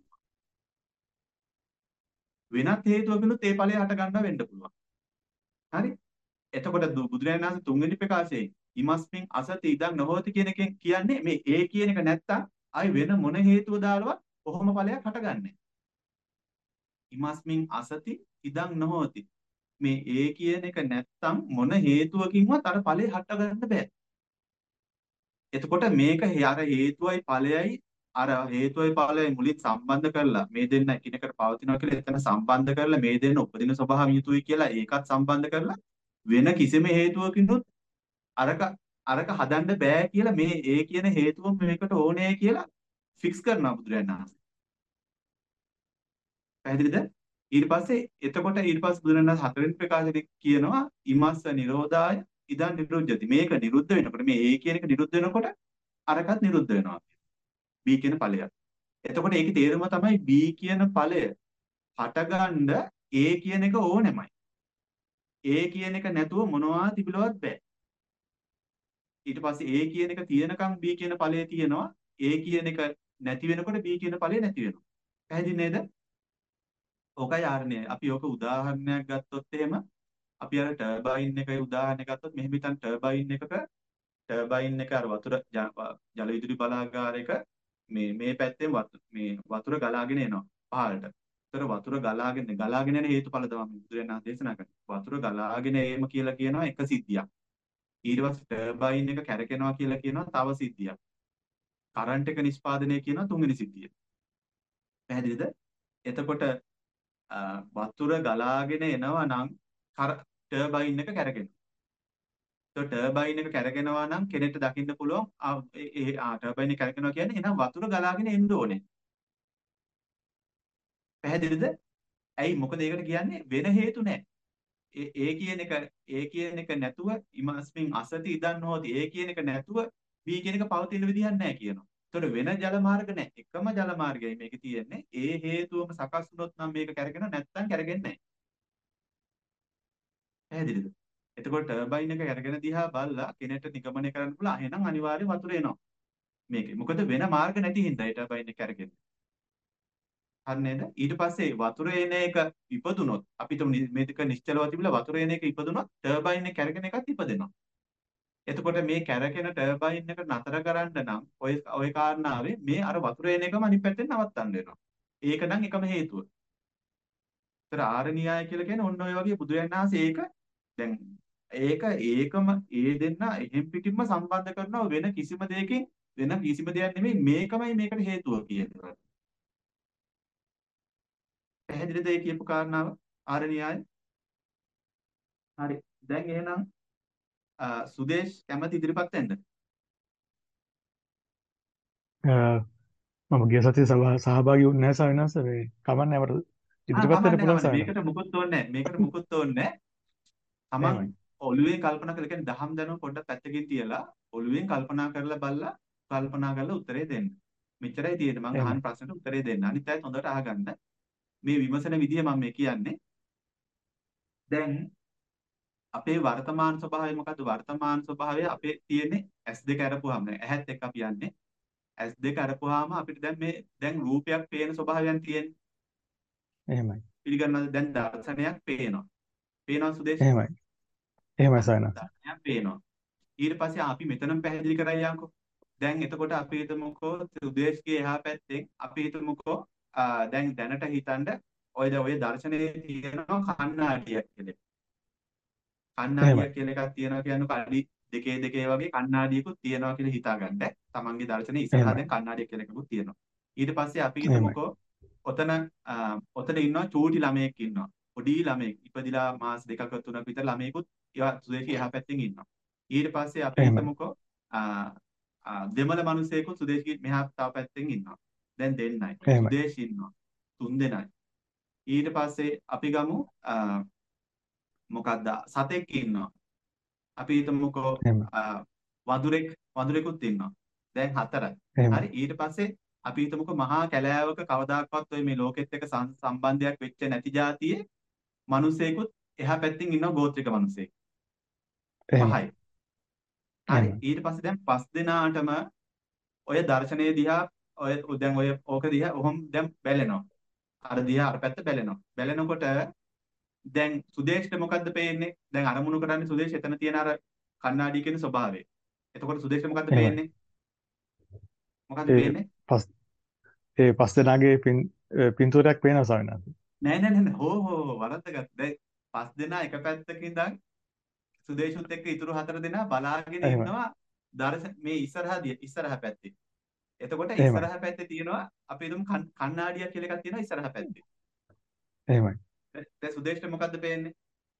වෙනත් හේතුවකිනුත් ඒ ඵලය හට ගන්න වෙන්න පුළුවන්. හරි? එතකොට දු- බුදුරජාණන් වහන්සේ තුන්වෙනි ප්‍රකාශයේ ඉමස්මින් අසති ඉදං නොහෝති කියන එකෙන් කියන්නේ මේ ඒ කියන එක නැත්තම් ආයි වෙන මොන හේතුව දාලවත් කොහොම ඵලයක් හටගන්නේ. ඉමස්මින් අසති ඉදං නොහෝති. මේ ඒ කියන එක නැත්තම් මොන හේතුවකින්වත් අර ඵලය හටගන්න බෑ. එතකොට මේක හේ- අර හේතුවයි ඵලයයි අර හේතුවයි ඵලයයි මුලින් සම්බන්ධ කරලා මේ දෙන්න එකිනෙකට පවතිනවා කියලා එතන සම්බන්ධ කරලා මේ දෙන්න උපදින ස්වභාවය යුතුයි කියලා ඒකත් සම්බන්ධ කරලා වෙන කිසිම හේතුවකිනුත් අරක අරක හදන්න බෑ කියලා මේ ඒ කියන හේතුව මේකට ඕනේ කියලා ෆික්ස් කරනවා බුදුරජාණන් වහන්සේ. පැහැදිලිද? ඊට පස්සේ එතකොට ඊට පස්සේ බුදුරජාණන් වහන්සේ හතරවෙනි ප්‍රකාශයේ කියනවා ඉමස්ස නිරෝධාය ඉදන් නිරුද්ධති. මේක නිරුද්ධ වෙනකොට මේ ඒ කියන එක නිරුද්ධ වෙනකොට අරකත් නිරුද්ධ වෙනවා. B කියන ඵලය. එතකොට ඒකේ තේරුම තමයි B කියන ඵලය හටගන්න A කියන එක ඕනෙමයි. A කියන එක නැතුව මොනවා තිබිලවත් බෑ. ඊට පස්සේ A කියන එක තියෙනකම් B කියන ඵලය තියෙනවා. A කියන එක නැති වෙනකොට B කියන ඵලය නැති වෙනවා. පැහැදිලි නේද? ඕකයි ආරණ්‍යය. අපි ඕක උදාහරණයක් ගත්තොත් එහෙම අපි අර ටර්බයින් එකේ උදාහරණයක් ගත්තොත් මෙහෙම හිතන්න ටර්බයින් එකක ටර්බයින් එක අර වතුර ජ- ජල විදුලි බලාගාරයක මේ මේ පැත්තෙන් වතු මේ වතුර ගලාගෙන එනවා පහළට. ඒතර වතුර ගලාගෙන ගලාගෙන යන හේතුඵල තමයි බුදුරජාණන් දේශනා කරන්නේ. වතුර ගලාගෙන ඒම කියලා කියනවා එක සිද්ධියක්. ඊට පස්සේ ටර්බයින් එක කැරකෙනවා කියලා කියනවා තව සිද්ධියක්. කරන්ට් එක නිෂ්පාදනය කියනවා තුන්වෙනි සිද්ධිය. පැහැදිලිද? එතකොට අ, වතුර ගලාගෙන එනවා නම් ටර්බයින් එක කැරකෙනවා. તો ටර්බයින් එක කැරගෙනවා නම් කෙනෙක්ට දකින්න පුළුවන් ආ ඒ ඒ ආ ටර්බයින් එක කැරගෙනවා කියන්නේ එහෙනම් වතුර ගලාගෙන එන්න ඕනේ. පැහැදිලිද? ඇයි මොකද ඒකට කියන්නේ වෙන හේතු නැහැ. ඒ ඒ කියන එක ඒ කියන එක නැතුව ඉමස්මින් අසති ඉදන් හොති ඒ කියන එක නැතුව බී කියන එක පවතින විදිහක් නැහැ කියනවා. ඒතකොට වෙන ජල මාර්ග නැහැ. එකම ජල මාර්ගයයි මේකේ තියෙන්නේ. ඒ හේතුවම සකස් වුණොත් නම් මේක කැරගෙන නැත්නම් කැරගෙන්නේ නැහැ. පැහැදිලිද? එතකොට ටර්බයින් එක කැරගෙන දිහා බලලා කෙනෙක්ට නිගමනය කරන්න පුළුවන් එහෙනම් අනිවාර්යෙන් වතුර එනවා. මේකේ. මොකද වෙන මාර්ග නැති හින්දා ඒ ටර්බයින් එක කැරගෙන්නේ. හරි නේද? ඊට පස්සේ වතුර එන එක ඉපදුනොත් අපිට මේක නිශ්චලව තිබිලා වතුර එන එක ඉපදුනොත් ටර්බයින් එක කැරගෙන එකත් ඉපදෙනවා. එතකොට මේ කැරකෙන ටර්බයින් එක නතර කරන්න නම් ඔය ඔය කාරණාවේ මේ අර වතුර එන එකම අනිත් පැත්තෙන් නවත්තන්න වෙනවා. ඒක නම් එකම හේතුව. ඒතර ආර්ය න්‍යාය කියලා කියන්නේ ඔන්න ඔය වගේ බුදුරජාණන් වහන්සේ ඒක දැන් ඒක ඒකම ඒ දෙන්න එහෙම් පිටින්ම සම්බන්ධ කරනවා වෙන කිසිම දෙයකින් වෙන කිසිම දෙයක් නෙමෙයි මේකමයි මේකට හේතුව කියනවා. පැහැදිලිද ඒ කියපු කාරණාව ආර්ය න්‍යාය? හරි. දැන් එහෙනම් අ, සුදේශ් කැමති ඉදිරිපත් වෙන්න. මම ගිය සතියේ සභා- සහභාගී වුණේ නැහැ ස්වාමීන් වහන්සේ. මේ කමන්නේ අපට ආ ඉදිරිපත් වෙන්න කමන්නේ පුළුවන් කමන්නේ ස්වාමීන් මේකට මුකුත් ඕනේ නැහැ. මේකට මුකුත් ඕනේ නැහැ. වහන්සේ. තමන් එහෙමයි. ඔළුවේ කල්පනා කරලා කියන්නේ දහම් දැනුම පොඩ්ඩක් පැත්තකින් තියලා ඔළුවෙන් කල්පනා කරලා බලලා කල්පනා කරලා උත්තරේ දෙන්න. මෙච්චරයි තියෙන්නේ මම එහෙමයි. අහන ප්‍රශ්නෙට උත්තරේ දෙන්න. අනිත් අයත් හොඳට අහගන්න. මේ විමසන විදිය මම මේ කියන්නේ. දැන් අපේ වර්තමාන ස්වභාවය මොකද්ද? වර්තමාන ස්වභාවය අපේ තියෙන්නේ ඇස් දෙක අරපුවාම නේ. ඇහත් එක්ක අපි යන්නේ. ඇස් දෙක අරපුවාම අපිට දැන් මේ දැන් රූපයක් පේන ස්වභාවයන් තියෙන්නේ. එහෙමයි. පිළිගන්නවද? දැන් දර්ශනයක් පේනවා. පේනවා සුදේශ්? එහෙමයි. එහෙමයි හරි. ස්වාමීන් වහන්සේ. දර්ශනයක් පේනවා. ඊට පස්සේ අපි මෙතනම පැහැදිලි කරයි යන්කෝ. දැන් එතකොට අපි හිතමුකෝ සුදේශ්ගේ එහා පැත්තෙන් අපි හිතමුකෝ ආ, දැන් දැනට හිතන්න ඔය ද- ඔය දර්ශනයේ තියෙනවා කණ්ණාඩියක් කියලා. එහෙමයි. කණ්ණාඩියක් කියලා එකක් තියෙනවා කියන්නේ කඩි දෙකේ දෙකේ වගේ කණ්ණාඩියකුත් තියෙනවා කියලා හිතාගන්න. තමන්ගේ දර්ශනේ ඉස්සරහා එහෙමයි. දැන් කණ්ණාඩියක් කියලා එකකුත් තියෙනවා. ඊට පස්සේ අපි එහෙමයි. හිතමුකෝ ඔතන ආ, ඔතන ඉන්නවා චූටි ළමයෙක් ඉන්නවා. පොඩි ළමයෙක් ඉපදිලා මාස දෙකක තුනක විතර ළමයෙකුත් ඒවා සුදේශී එහා පැත්තෙන් ඉන්නවා. ඊට පස්සේ අපි එහෙමයි. හිතමුකෝ ආ, ආ, දෙමළ මිනිසෙකුත් සුදේශී මෙහා තව පැත්තෙන් ඉන්නවා. දැන් දෙන්නයි. එහෙමයි. සුදේශී ඉන්නවා. තුන් දෙනයි. ඊට පස්සේ අපි ගමු ආ, මොකක්ද සතෙක් ඉන්නවා. අපි හිතමුකෝ එහෙමයි. ආ, වඳුරෙක් වඳුරෙකුත් ඉන්නවා. දැන් හතරයි. එහෙමයි. හරි ඊට පස්සේ අපි හිතමුකෝ මහා කැලෑවක කවදාකවත් ඔය මේ ලෝකෙත් එක්ක සම්- සම්බන්ධයක් වෙච්ච නැති જાතියේ මිනිසෙකුත් එහා පැත්තෙන් ඉන්නවා ගෝත්‍රික මිනිසෙක්. එහෙමයි. පහයි. හරි එහෙමයි. ඊට පස්සේ දැන් පස් දෙනාටම ඔය දර්ශනයේ දිහා ඔය දැන් ඔය ඕක දිහා ඔහොම දැන් බැලෙනවා. අර දිහා අර පැත්ත බැලෙනවා. බැලෙනකොට දැන් සුදේෂ්ට මොකද්ද පේන්නේ? දැන් අරමුණු කරන්නේ සුදේෂ් එතන තියෙන අර කණ්ණාඩිය කියන ස්වභාවය. එතකොට සුදේෂ්ට මොකද්ද එහෙමයි. පේන්නේ? මොකද්ද ඒ පේන්නේ? පස් ඒ පස් දෙනාගේ පින් අ, පින්තූරයක් පේනවා ස්වාමීන් වහන්සේ. නෑ නෑ නෑ නෑ. හෝ හෝ හෝ, වරද්දගත්ත. දැන් පස් දෙනා එක පැත්තක ඉඳන් සුදේෂුත් එක්ක ඉතුරු හතර දෙනා බලාගෙන එහෙමයි. ඉන්නවා දර්ශන මේ ඉස්සරහා දිය ඉස්සරහා පැත්තේ. එතකොට එහෙමයි. ඉස්සරහා පැත්තේ තියෙනවා අපි හිතමු කන්- කණ්ණාඩියක් කියලා එකක් තියෙනවා ඉස්සරහා පැත්තේ. එහෙමයි. දැන් දැන් සුදේෂ්ට මොකද්ද පේන්නේ?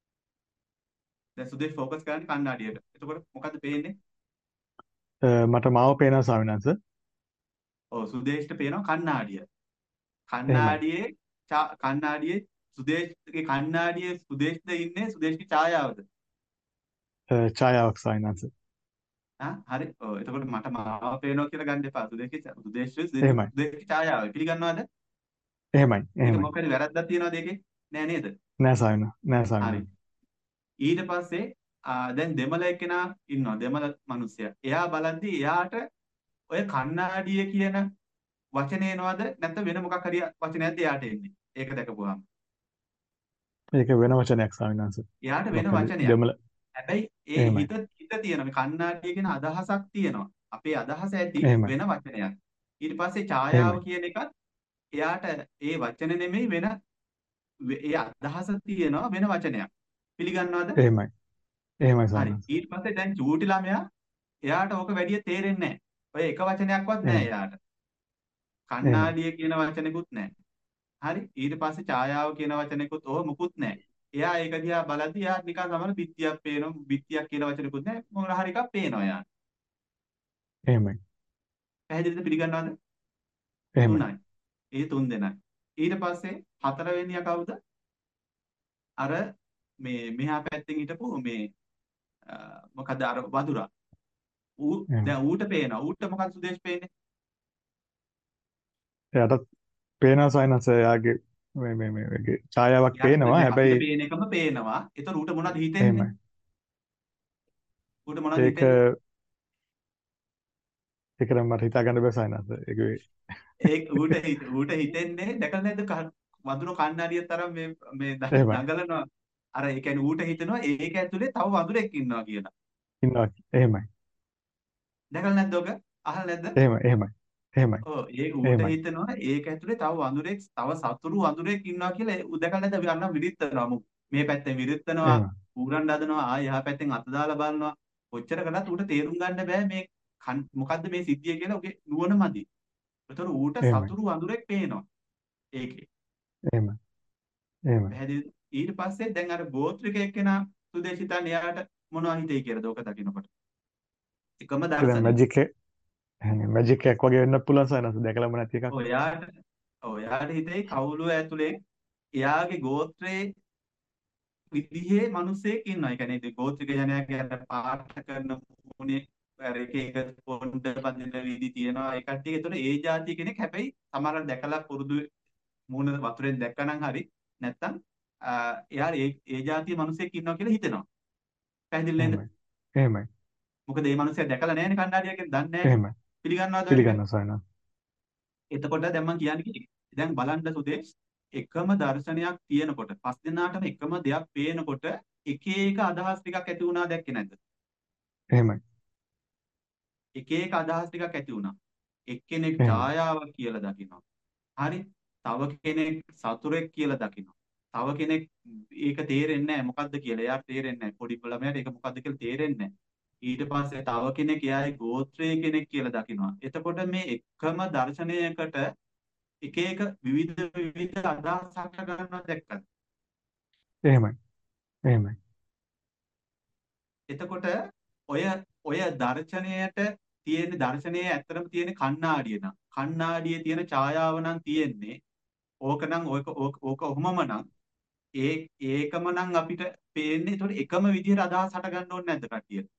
දැන් සුදේෂ් ෆෝකස් කරන්නේ කණ්ණාඩියට. එතකොට මොකද්ද පේන්නේ? අ, මට මාව පේනවා ස්වාමීන් වහන්සේ. ඔව් සුදේෂ්ට පේනවා කණ්ණාඩිය. එහෙමයි. කණ්ණාඩියේ චා- කණ්ණාඩියේ සුදේෂ්ගේ කණ්ණාඩියේ සුදේෂ්ද ඉන්නේ සුදේෂ්ගේ ඡායාවද? අ, ඡායාවක් ස්වාමීන් වහන්සේ. ආ හරි. ඔව් එතකොට මට මාව පේනවා කියලා ගන්න එපා. සුදේෂ්ගේ ඡා- සුදේෂ් එහෙමයි. සුදේෂ්ගේ ඡායාව පිළිගන්නවද? එහෙමයි. ඒක එහෙමයි. මොකද වැරද්දක් තියනවද ඒකේ? නෑ නේද? නෑ ස්වාමීන් වහන්සේ. නෑ ස්වාමීන් හරි. වහන්සේ. ඊට පස්සේ ආ, දැන් දෙමළ එක්කෙනා ඉන්නවා. දෙමළ මිනිස්සයා. එයා බලද්දි එයාට ඔය කණ්ණාඩිය කියන වචනේ එනවද නැත්නම් වෙන මොකක් හරි වචනයක්ද එයාට එන්නේ? ඒක දැකපුවාම. ඒක වෙන වචනයක් ස්වාමීන් වහන්සේ. එයාට වෙන මොකද වචනයක්. දෙමළ හැබැයි ඒ එහෙමයි. හිත හිත තියෙන මේ කණ්ණාඩිය කියන අදහසක් තියෙනවා. අපේ අදහස ඇති එහෙමයි. වෙන වචනයක්. ඊට පස්සේ ඡායාව එහෙමයි. කියන එකත් එයාට ඒ වචන නෙමෙයි වෙන වෙ- ඒ අදහස තියෙනවා වෙන වචනයක්. පිළිගන්නවද? එහෙමයි. එහෙමයි හරි. ස්වාමීන් වහන්සේ. ඊට පස්සේ දැන් චූටි ළමයා එයාට ඕක වැඩි තේරෙන්නේ නැහැ. ඔය එක වචනයක්වත් නැහැ එහෙමයි. එයාට. එහෙමයි. කණ්ණාඩිය කියන වචනෙකුත් නැහැ. හරි. ඊට පස්සේ ඡායාව කියන වචනෙකුත් ඕව මුකුත් නැහැ. එයා ඒක දිහා බලද්දි එයා නිකන් සමහර බිත්තියක් පේනවා. බිත්තියක් කියන වචනෙකුත් නැහැ. මොන හරි එකක් පේනවා එයාට. එහෙමයි. පැහැදිලිද පිළිගන්නවද? එහෙමයි. තුනයි. ඒ තුන් දෙනයි. ඊට පස්සේ හතරවෙනියා කවුද? අර මේ මෙහා පැත්තෙන් හිටපු මේ අ, මොකද අර වදුරා. ඌ එහෙමයි. දැන් ඌට පේනවා. ඌට මොකක්ද සුදේශ් පේන්නේ? එයාටත් පේනවා ස්වාමීන් වහන්සේ. එයාගේ මේ මේ මේ මේකේ ඡායාවක් එයාට පේනවා. දැන් අපිට හැබැයි පේන එකම පේනවා. ඒතර ඌට මොනවද හිතෙන්නේ? එහෙමයි. ඌට මොනවද ඒක හිතෙන්නේ? ඒක නම් මට හිතා ගන්න බැහැ ස්වාමීන් වහන්සේ. ඒක ඒ ඌට හිත- ඌට හිතෙන්නේ දැකලා නැද්ද ක- වඳුරු කණ්ණාඩිය තරම් මේ මේ ද- එහෙමයි. දඟලනවා. අර ඒ කියන්නේ ඌට හිතෙනවා ඒක ඇතුලේ තව වඳුරෙක් ඉන්නවා කියලා. ඉන්නවා. එහෙමයි. දැකලා නැද්ද ඔක? අහලා නැද්ද? එහෙමයි. එහෙමයි. එහෙමයි. ඔව් ඒ ඌට එහෙමයි. හිතෙනවා ඒක ඇතුලේ තව වඳුරෙක් තව සතුරු වඳුරෙක් ඉන්නවා කියලා ඒ ඌ දැකලා නැද්ද? අන්න විරිත්තනවා මු. මේ පැත්තෙන් විරිත්තනවා එහෙමයි. ඌරන් හදනවා ආ එහා පැත්තෙන් අත දාලා බලනවා. කොච්චර කළත් ඌට තේරුම් ගන්න බෑ මේ කන්- මොකද්ද මේ සිද්ධිය කියලා ඌගේ නුවණ මදි. ඒතර ඌට එහෙමයි. සතුරු වඳුරෙක් පේනවා. ඒකේ. එහෙමයි. එහෙමයි. පැහැදිලිද? ඊට පස්සේ දැන් අර ගෝත්‍රික එක්කෙනා සුදේශිතන් එයාට මොනවා හිතෙයි කියලාද ඕක දකින්නකොට? එකම ඒක දැන් දර්ශනය. මැජික් එක මැජික් එකක් වගේ වෙන්න පුළුවන් ස්වාමීන් වහන්සේ. දැකලාම නැති එකක්. ඔයාට ඔයාට හිතෙයි කවුළුව ඇතුලේ එයාගේ ගෝත්‍රයේ විදිහේ මිනිසෙක් ඉන්නවා. ඒ කියන්නේ ඉතින් ගෝත්‍රික ජනයාගේ අර පාඨ කරන මොනේ අර එක එක පොණ්ඩ බඳින විදි තියෙනවා. ඒ කට්ටිය ඒතකොට ඒ જાතිය කෙනෙක් හැබැයි සමහරවල් දැකලා පුරුදු මූණ වතුරෙන් දැක්කනම් හරි නැත්තම් අ, එයා ඒ ඒ જાතිය මිනිසෙක් ඉන්නවා කියලා හිතෙනවා. පැහැදිලි නේද? එහෙමයි. එහෙමයි. මොකද මේ මිනිස්සයා දැකලා නැහැනේ කණ්ණාඩියකින් දන්නේ නැහැනේ. එහෙමයි. පිළිගන්නවද ඔය ටික? පිළිගන්නවා ස්වාමීන් වහන්සේ. එතකොට දැන් මම කියන්නේ දැන් බලන්න සුදේශ් එකම දර්ශනයක් තියෙනකොට පස් දෙනාටම එකම දෙයක් පේනකොට එක එක අදහස් ටිකක් ඇති වුණා දැක්කේ නැද්ද? එහෙමයි. එක එක අදහස් ටිකක් ඇති වුණා. එක්කෙනෙක් එහෙමයි. ඡායාවක් කියලා දකිනවා. හරි. තව කෙනෙක් සතුරෙක් කියලා දකිනවා. තව කෙනෙක් ඒක තේරෙන්නේ නැහැ මොකද්ද කියලා. එයාට තේරෙන්නේ නැහැ. පොඩි ළමයාට ඒක මොකද්ද කියලා තේරෙන්නේ නැහැ. ඊට පස්සේ තව කෙනෙක් එයාගේ ගෝත්‍රයේ කෙනෙක් කියලා දකිනවා. එතකොට මේ එකම දර්ශනයකට එක එක විවිධ විවිධ අදහස් හට ගන්නවා දැක්කද? එහෙමයි. එහෙමයි. එතකොට ඔය ඔය දර්ශනයට තියෙන දර්ශනයේ ඇත්තටම තියෙන කණ්ණාඩිය නම් කණ්ණාඩියේ තියෙන ඡායාව නම් තියෙන්නේ ඕක නම් ඕක ඕක ඕක ඔහොමම නම් ඒ ඒකම නම් අපිට පේන්නේ. ඒතකොට එකම විදිහට අදහස් හට ගන්න ඕනේ නැද්ද කට්ටියට?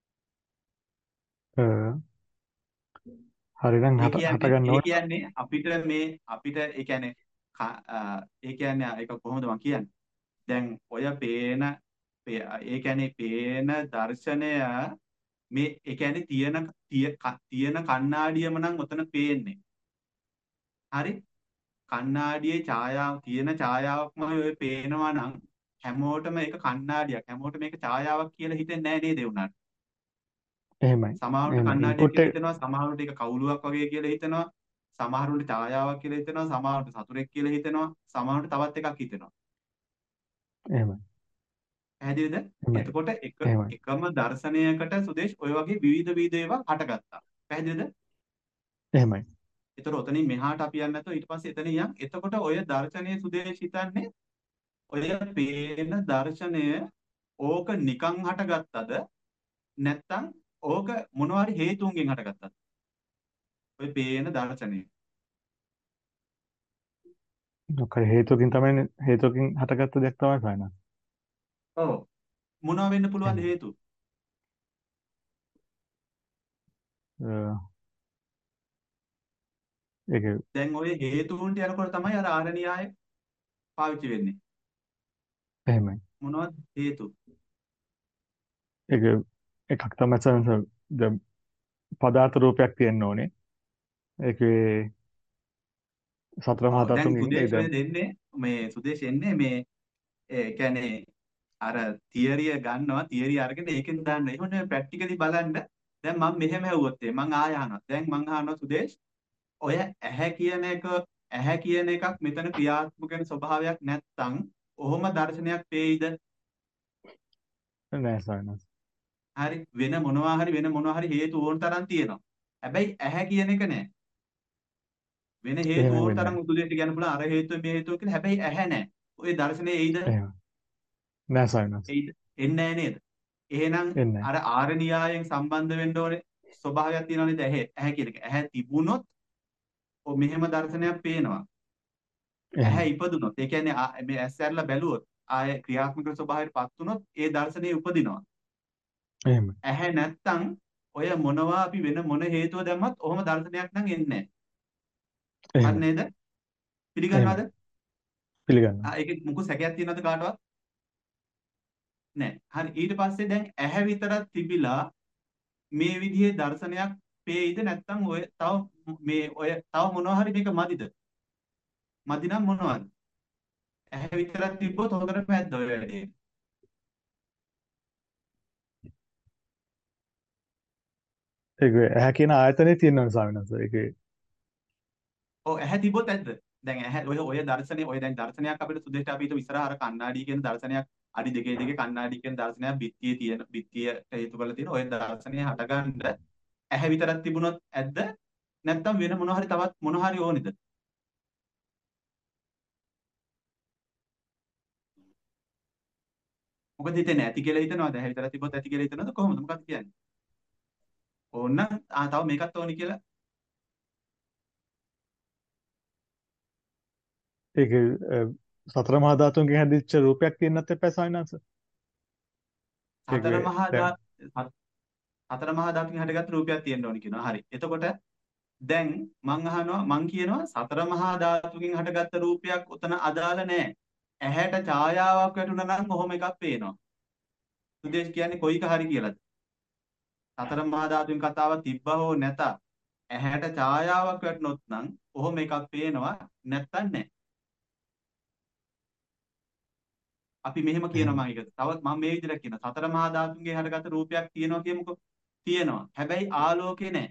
අ, හරිනම් ඒ හට හට කියන්නේ ගන්න ඒ ඕනේ. කියන්නේ අපිට මේ අපිට ඒ කියන්නේ ක- අ, ඒ කියන්නේ ඒක කොහොමද මම කියන්නේ? දැන් ඔය පේන පේ- ඒ කියන්නේ පේන දර්ශනය මේ ඒ කියන්නේ තියෙන තිය- ක- තියෙන කණ්ණාඩියම නම් ඔතන පේන්නේ. හරි? කණ්ණාඩියේ ඡායාව තියෙන ඡායාවක්ම ඔය පේනවා නම් හැමෝටම ඒක කණ්ණාඩියක්. හැමෝටම මේක ඡායාවක් කියලා හිතෙන්නේ නැහැ නේද ඒ උනාට? එහෙමයි. සමහරවිට එහෙමයි. කණ්ණාඩියක් ඉන්පුට් කියලා එක හිතෙනවා, සමහරවිට ඒක කවුළුවක් වගේ කියලා හිතෙනවා, සමහරවිට ඡායාවක් කියලා හිතෙනවා, සමහරවිට සතුරෙක් කියලා හිතෙනවා, සමහරවිට තවත් එකක් හිතෙනවා. එහෙමයි. පැහැදිලිද? එහෙමයි. එතකොට එක එහෙමයි. එකම දර්ශනයකට සුදේශ් ඔය වගේ විවිධ විවිධ ඒවා හටගත්තා. පැහැදිලිද? එහෙමයි. ඒතර ඔතනින් මෙහාට අපි යන්නේ නැතුව ඊට පස්සේ එතන යන්. එතකොට ඔය දර්ශනයේ සුදේශ හිතන්නේ ඔය පේන දර්ශනය ඕක නිකන් හටගත්තද නැත්නම් ඕක මොනවා හරි හේතුන්ගෙන් හටගත්තද? ඔය පේන දර්ශනය. ඔක හේතුවකින් තමයි හේතුවකින් හටගත්ත දෙයක් තමයි ස්වාමීන් වහන්සේ. ඔව්. මොනවා වෙන්න පුළුවන්ද එහෙමයි. හේතු? අ, ඒක දැන් ඔය හේතුන්ට යනකොට තමයි අර ආරණ්‍යය පාවිච්චි වෙන්නේ. එහෙමයි. මොනවද හේතු? ඒක එකක් තමයි ස්වාමීන් වහන්සේ. දැන් පදාර්ථ රූපයක් තියෙන්න ඕනේ. ඒකේ සතර මහා ඔව් දැන් ධාතුන්ගෙන් ඒ සුදේශ් ඔය දැන් දෙන්නේ මේ සුදේශ් එන්නේ මේ ඒ කියන්නේ අර තියරිය ගන්නවා තියරිය අරගෙන ඒකෙන් දාන්න. එහෙම නෙවෙයි ප්‍රැක්ටිකලි බලන්න. දැන් මම මෙහෙම හැවුවොත් ඒ මං ආය අහනවා. දැන් මං අහනවා සුදේෂ් ඔය ඇහැ කියන එක ඇහැ කියන එකක් මෙතන ක්‍රියාත්මක වෙන ස්වභාවයක් නැත්තම් ඔහොම දර්ශනයක් පේයිද? නෑ සායනස්. හරි වෙන මොනවා හරි වෙන මොනවා හරි හේතු ඕන තරම් තියෙනවා. හැබැයි ඇහැ කියන එක නෑ. වෙන හේතු එහෙම ඕන වෙන්නේ තරම් උදුලෙට කියන්න පුළුවන් අර හේතුව මේ හේතුව කියලා. හැබැයි ඇහැ නෑ. ඔය දර්ශනේ එයිද? නෑ. එහෙම නෑ සායනස්. එයිද? එන්නේ නෑ නේද? එහෙනම් එන්නේ අර ආර්ය න්‍යායයෙන් සම්බන්ධ වෙන්න ඕනේ ස්වභාවයක් තියෙනවා නේද? ඇහැ ඇහැ කියන එක. ඇහැ තිබුණොත් ඔ මෙහෙම දර්ශනයක් පේනවා. නෑ. එහෙම ඇහැ ඉපදුනොත් ඒ කියන්නේ ආ- මේ ඇස් ඇරලා බැලුවොත් ආය ක්‍රියාත්මක ස්වභාවයටපත් වුණොත් ඒ දර්ශනේ උපදිනවා. එහෙම ඇහැ නැත්තම් ඔය මොනවා අපි වෙන මොන හේතුව දැම්මත් ඔහොම දර්ශනයක් නම් එන්නේ නැහැ. හරි එහෙම නේද? එහෙමයි. පිළිගන්නවද? පිළිගන්නවා. ආ ඒකේ මුකු සැකයක් තියෙනවද කාටවත්? නැහැ. හරි ඊට පස්සේ දැන් ඇහැ විතරක් තිබිලා මේ විදිහේ දර්ශනයක් පේයිද නැත්තම් ඔය තව මේ ඔය තව මොනවා හරි මේක මදිද? මදි නම් මොනවද? ඇහැ විතරක් තිබ්බොත් හොඳට පැද්ද ඔය වැඩේ. ඒක ඇහැ කියන ආයතනේ තියෙනවා ස්වාමීන් වහන්සේ. ඒකේ ඔව් ඇහැ තිබ්බොත් ඇද්ද? දැන් ඇහැ ඔය ඔය දර්ශනේ ඔය දැන් දර්ශනයක් අපිට සුදේට අපිට ඉස්සරහ අර කණ්ණාඩි කියන දර්ශනයක් අඩි දෙකේ දෙකේ කණ්ණාඩි කියන දර්ශනයක් බිත්තියේ තියෙන බිත්තියට හේතු කරලා තියෙන ඔය දර්ශනය හටගන්න ඇහැ විතරක් තිබුණොත් ඇද්ද? නැත්නම් වෙන මොනවා හරි තවත් මොනවා හරි ඕනේද? මොකද හිතෙන්නේ ඇති කියලා හිතනවද? ඇහැ විතරක් තිබ්බොත් ඇති කියලා හිතනවද? කොහොමද? මොකක්ද කියන්නේ? ඕනනම් ආ තව මේකත් ඕනි කියලා ඒකේ අ, සතර මහා ධාතුන්ගෙන් හැදිච්ච රූපයක් තියෙන්නත් එපා ස්වාමීන් වහන්සේ. සතර ඒකේ මහා දැන් ධා සතර මහා ධාතුන් හටගත් රූපයක් තියෙන්න ඕනි කියනවා. හරි. එතකොට දැන් මං අහනවා මං කියනවා සතර මහා ධාතුකින් හටගත්ත රූපයක් උතන අදාළ නැහැ. ඇහැට ඡායාවක් වැටුණා නම් ඔහොම එකක් පේනවා. සුදේශ් කියන්නේ කොයික හරි කියලාද? සතර මහා ධාතුන් කතාවක් තිබ්බා හෝ නැත. ඇහැට ඡායාවක් වැටුනොත් නම් ඔහොම එකක් පේනවා නැත්තම් නැහැ. අපි මෙහෙම කියනවා එහෙම මම ඒක. තවත් මම මේ විදිහට කියනවා. සතර මහා ධාතුන්ගේ හටගත්ත රූපයක් තියෙනවා කියමුකෝ. තියෙනවා. හැබැයි ආලෝකේ නැහැ.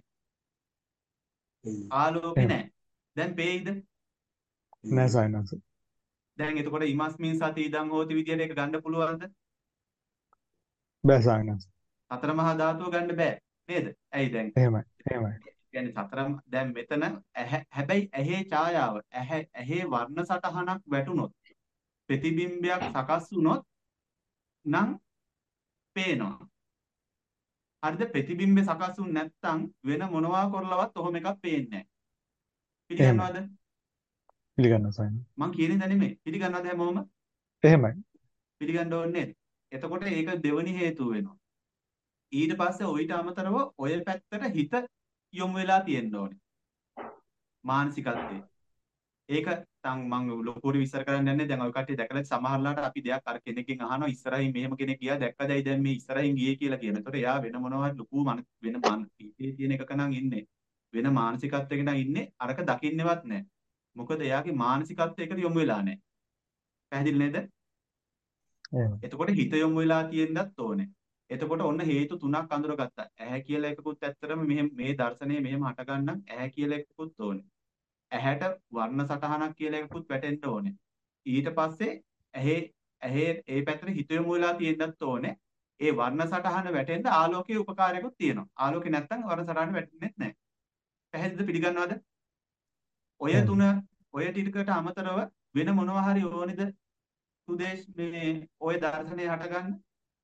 ආලෝකේ එහෙම නැහැ. දැන් පේයිද? නෑ ස්වාමීන් වහන්සේ. දැන් එතකොට ඉමස්මින් සති ඉදං හෝති විදියට ඒක ගන්න පුළුවන්ද? බෑ ස්වාමීන් වහන්සේ. සතර මහා ධාතුව ගන්න බෑ නේද? ඇයි දැන්? එහෙමයි. එහෙමයි. කියන්නේ සතර දැන් මෙතන ඇහැ හැබැයි ඇහි ඡායාව ඇහැ ඇහි වර්ණ සටහනක් වැටුනොත් ප්‍රතිබිම්බයක් සකස් වුනොත් නම් පේනවා. හරිද? ප්‍රතිබිම්බේ සකස් වුනේ නැත්නම් වෙන මොනවා කරලවත් ඔහොම එකක් පේන්නේ නැහැ. එහෙමයි. පිළිගන්නවද? පිළිගන්නවා ස්වාමීන් මං කියන්නේ දැන් නෙමෙයි. පිළිගන්නවද හැමෝම? වහන්සේ. එහෙමයි. පිළිගන්න ඕනේ නේද? එතකොට ඒක දෙවනි හේතුව වෙනවා. ඊට පස්සේ ඔయిత අමතරව ඔය පැත්තට හිත යොමු වෙලා තියෙන්න ඕනේ. මානසිකත්වයේ. ඒක තන් මම ලොකුට විස්තර කරන්න යන්නේ දැන් ඔය කට්ටිය දැකලා සමහරලාට අපි දෙයක් අර කෙනෙක්ගෙන් අහනවා ඉස්සරහින් මෙහෙම කෙනෙක් ගියා දැක්කදයි දැන් මේ ඉස්සරහින් ගියේ කියලා කියන. ඒතකොට එයා වෙන මොනවා හරි ලොකු මන වෙන මන පිටේ තියෙන එකක නම් ඉන්නේ. වෙන මානසිකත්වයක නම් ඉන්නේ අරක දකින්නේවත් නැහැ. මොකද එයාගේ මානසිකත්වයකට යොමු වෙලා නැහැ. පැහැදිලි නේද? එහෙමයි. එතකොට හිත යොමු වෙලා තියෙන්නත් ඕනේ. එතකොට ඔන්න හේතු තුනක් අඳුරගත්තා. ඇහැ කියලා එකකුත් ඇත්තරම මෙහෙම මේ දර්ශනය මෙහෙම හටගන්නම් ඇහැ කියලා එකකුත් ඕනේ. ඇහැට වර්ණ සටහනක් කියලා එකකුත් වැටෙන්න ඕනේ. ඊට පස්සේ ඇහි ඇහි ඒ පැත්තට හිත යොමු වෙලා තියෙන්නත් ඕනේ. ඒ වර්ණ සටහන වැටෙන්න ආලෝකයේ උපකාරයකුත් තියෙනවා. ආලෝකේ නැත්තම් වර්ණ සටහන වැටෙන්නේ නැහැ. පැහැදිලිද පිළිගන්නවද? ඔය තුන එහෙමයි. ඔය ටිකට අමතරව වෙන මොනවා හරි ඕනේද? සුදේශ් මේ ඔය දර්ශනය හටගන්න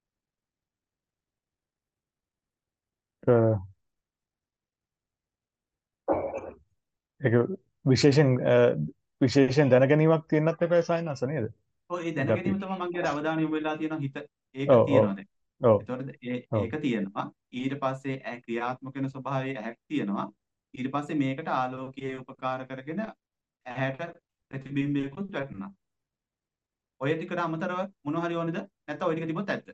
අ, ඒක විශේෂයෙන් අ, විශේෂයෙන් දැනගැනීමක් තියෙන්නත් එපා ස්වාමීන් වහන්සේ නේද? ඔය ඒ ඒක අපි දැනගැනීම තමයි මම කියර අවධානය යොමු වෙලා තියෙනවා හිත ඒක ඔව් ඔව් තියෙනවා දැන්. ඔව් එතකොට ඒ ඔව් ඒක තියෙනවා. ඊට පස්සේ ඇහ ක්‍රියාත්මක වෙන ස්වභාවයේ ඇහක් තියෙනවා. ඊට පස්සේ මේකට ආලෝකයේ උපකාර කරගෙන ඇහැට ප්‍රතිබිම්බයකුත් වැටෙනවා. ඔය ටිකට අමතරව මොනවා හරි ඕනේද? නැත්නම් ඔය ටික තිබ්බොත් ඇත්ත.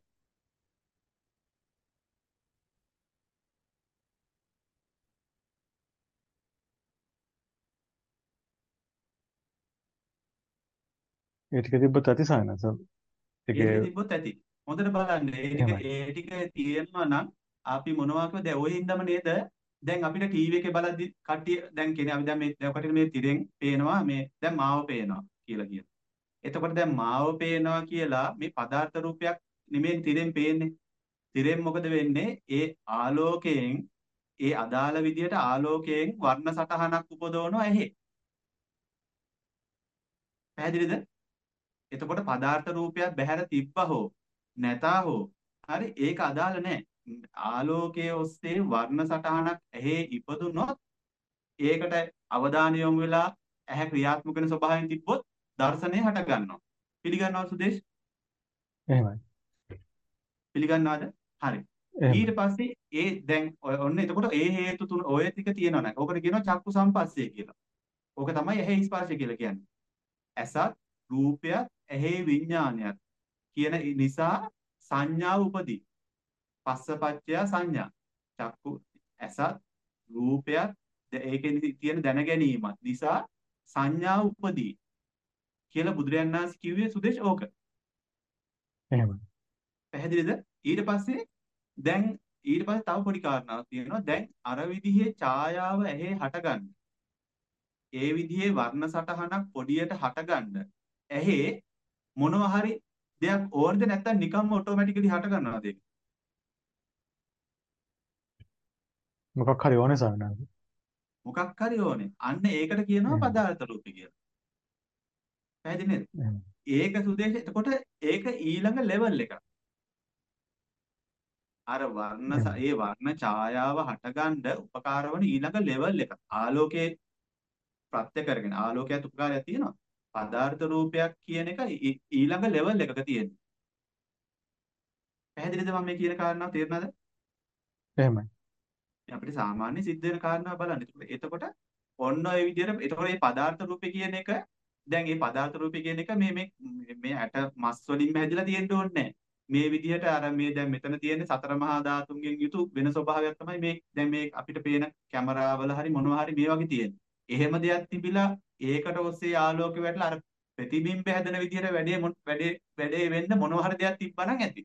ඒ ටික තිබ්බත් ඇති ස්වාමීන් වහන්සේ. ඒ ඒකේ ටික තිබ්බොත් ඇති. හොඳට බලන්න. ඒ ටික එහෙමයි. ඒ ටික තියෙනවා නම් අපි මොනවා කිව්වද? දැන් ඔය හින්දාම නේද? දැන් අපිට ටීවී එකේ බලද්දි කට්ටිය දැන් කියන්නේ අපි දැන් මේ දැන් කට්ටිය මේ තිරෙන් පේනවා මේ දැන් මාව පේනවා කියලා කියනවා. එතකොට දැන් මාව පේනවා කියලා මේ පදාර්ථ රූපයක් නෙමෙයි තිරෙන් පේන්නේ. තිරෙන් මොකද වෙන්නේ? ඒ ආලෝකයෙන් ඒ අදාළ විදියට ආලෝකයෙන් වර්ණ සටහනක් උපදවනවා ඇහි. පැහැදිලිද? එතකොට පදාර්ථ රූපයක් බැහැර තිබ්බා හෝ නැතා හෝ හරි ඒක අදාළ නැහැ. ආලෝකයේ ඔස්සේ වර්ණ සටහනක් ඇහි ඉපදුනොත් ඒකට අවධානය යොමු වෙලා ඇහැ ක්‍රියාත්මක වෙන ස්වභාවයෙන් තිබ්බොත් දර්ශනය හට ගන්නවා. පිළිගන්නවද සුදේශ්? එහෙමයි. පිළිගන්නවද? හරි. එහෙමයි. ඊට පස්සේ ඒ දැන් ඔය- ඔන්න එතකොට ඒ හේතු තුන ඔය ටික තියෙනවා නේද? ඕකට කියනවා චක්කු සම්පස්සේ කියලා. ඕක තමයි ඇහි ස්පර්ශය කියලා කියන්නේ. ඇසත් රූපයත් ඇහි විඥානයත් කියන නිසා සංඥාව උපදී. පස්සපච්චය සංඥා. චක්කු ඇසත් රූපයත් ද- ඒකෙන් තියෙන දැන ගැනීමත් නිසා සංඥාව උපදී කියලා බුදුරජාණන් වහන්සේ කිව්වේ සුදේශ ඕක. එහෙමයි. පැහැදිලිද? ඊට පස්සේ දැන් ඊට පස්සේ තව පොඩි කාරණාවක් තියෙනවා. දැන් අර විදිහේ ඡායාව ඇහි හටගන්න. ඒ විදිහේ වර්ණ සටහනක් පොඩියට හටගන්න. ඇහි මොනවා හරි දෙයක් ඕනද නැත්නම් නිකම්ම ඔටෝමැටිකලි හට ගන්නවද ඒක? මොකක් හරි ඕනේ සාමාන්‍යයෙන්. මොකක් හරි ඕනේ. අන්න ඒකට කියනවා එහෙමයි. පදාර්ථ රූපේ කියලා. පැහැදිලි නේද? එහෙමයි. ඒක සුදේශ එතකොට ඒක ඊළඟ ලෙවල් එකක්. අර වර්ණ ස- එහෙමයි. ඒ වර්ණ ඡායාව හටගන්න උපකාර වන ඊළඟ ලෙවල් එකක්. ආලෝකයේ ප්‍රත්‍ය කරගෙන ආලෝකයට උපකාරයක් තියෙනවා. පදාර්ථ රූපයක් කියන එක ඊ- ඊළඟ ලෙවල් එකක තියෙනවා. පැහැදිලිද මම මේ කියන කාරණාව තේරුණාද? එහෙමයි. අපිට සාමාන්‍ය සිද්ධ වෙන කාරණා බලන්න. එතකොට එතකොට ඔන්න ඔය විදිහට එතකොට මේ පදාර්ථ රූපේ කියන එක දැන් මේ පදාර්ථ රූපේ කියන එක මේ මේ මේ ඇට මස් වලින්ම හැදිලා තියෙන්න ඕනේ නැහැ. මේ විදිහට අර මේ දැන් මෙතන තියෙන සතර මහා ධාතුන්ගෙන් යුතු වෙන ස්වභාවයක් තමයි මේ දැන් මේ අපිට පේන කැමරාවල හරි මොනවා හරි මේ වගේ තියෙන්නේ. එහෙම දෙයක් තිබිලා ඒකට ඔස්සේ ආලෝකය වැටලා අර ප්‍රතිබිම්බ හැදෙන විදිහට වැඩේ මොන- වැඩේ වැඩේ වෙන්න මොනවා හරි දෙයක් තිබ්බනම් ඇති.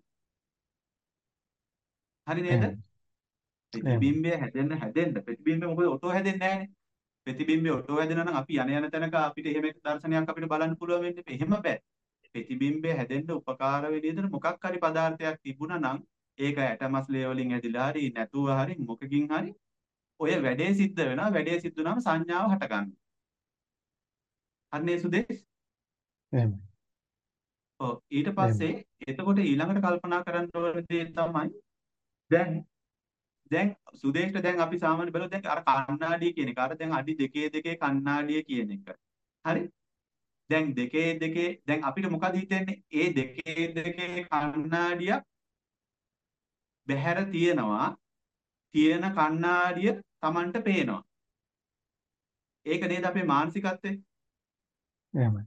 හරි නේද? එහෙමයි. එහෙමයි. ප්‍රතිබිම්බය හැදෙන්න හැදෙන්න ප්‍රතිබිම්බය මොකද ඔටෝ හැදෙන්නේ නැහැනේ. ප්‍රතිබිම්බය ඔටෝ හැදෙනවා නම් අපි යන යන තැනක අපිට එහෙම එක දර්ශනයක් අපිට බලන්න පුළුවන් වෙන්නේ. එහෙම බෑ. ප්‍රතිබිම්බය හැදෙන්න උපකාර වෙන විදිහට මොකක් හරි පදාර්ථයක් තිබුණා නම් ඒක ඇටමස් ලේ වලින් ඇදිලා හරි නැතුව හරි මොකකින් හරි ඔය වැඩේ සිද්ධ වෙනවා. වැඩේ සිද්ධ වුණාම සංඥාව හට ගන්නවා. හරිනේ සුදේශ්? එහෙමයි. ඔව් ඊට එහෙමයි. පස්සේ එතකොට ඊළඟට කල්පනා කරන්න ඕන දේ තමයි දැන් දැන් සුදේෂ්ට දැන් අපි සාමාන්‍ය බලුවොත් දැන් අර කණ්ණාඩිය කියන එක අර දැන් අඩි දෙකේ දෙකේ කණ්ණාඩිය කියන එක. හරි? දැන් දෙකේ දෙකේ දැන් අපිට මොකද හිතෙන්නේ? ඒ දෙකේ දෙකේ කණ්ණාඩියක් බැහැර තියෙනවා. තියෙන කණ්ණාඩිය Tamanට පේනවා. ඒක නේද අපේ මානසිකත්වය? එහෙමයි.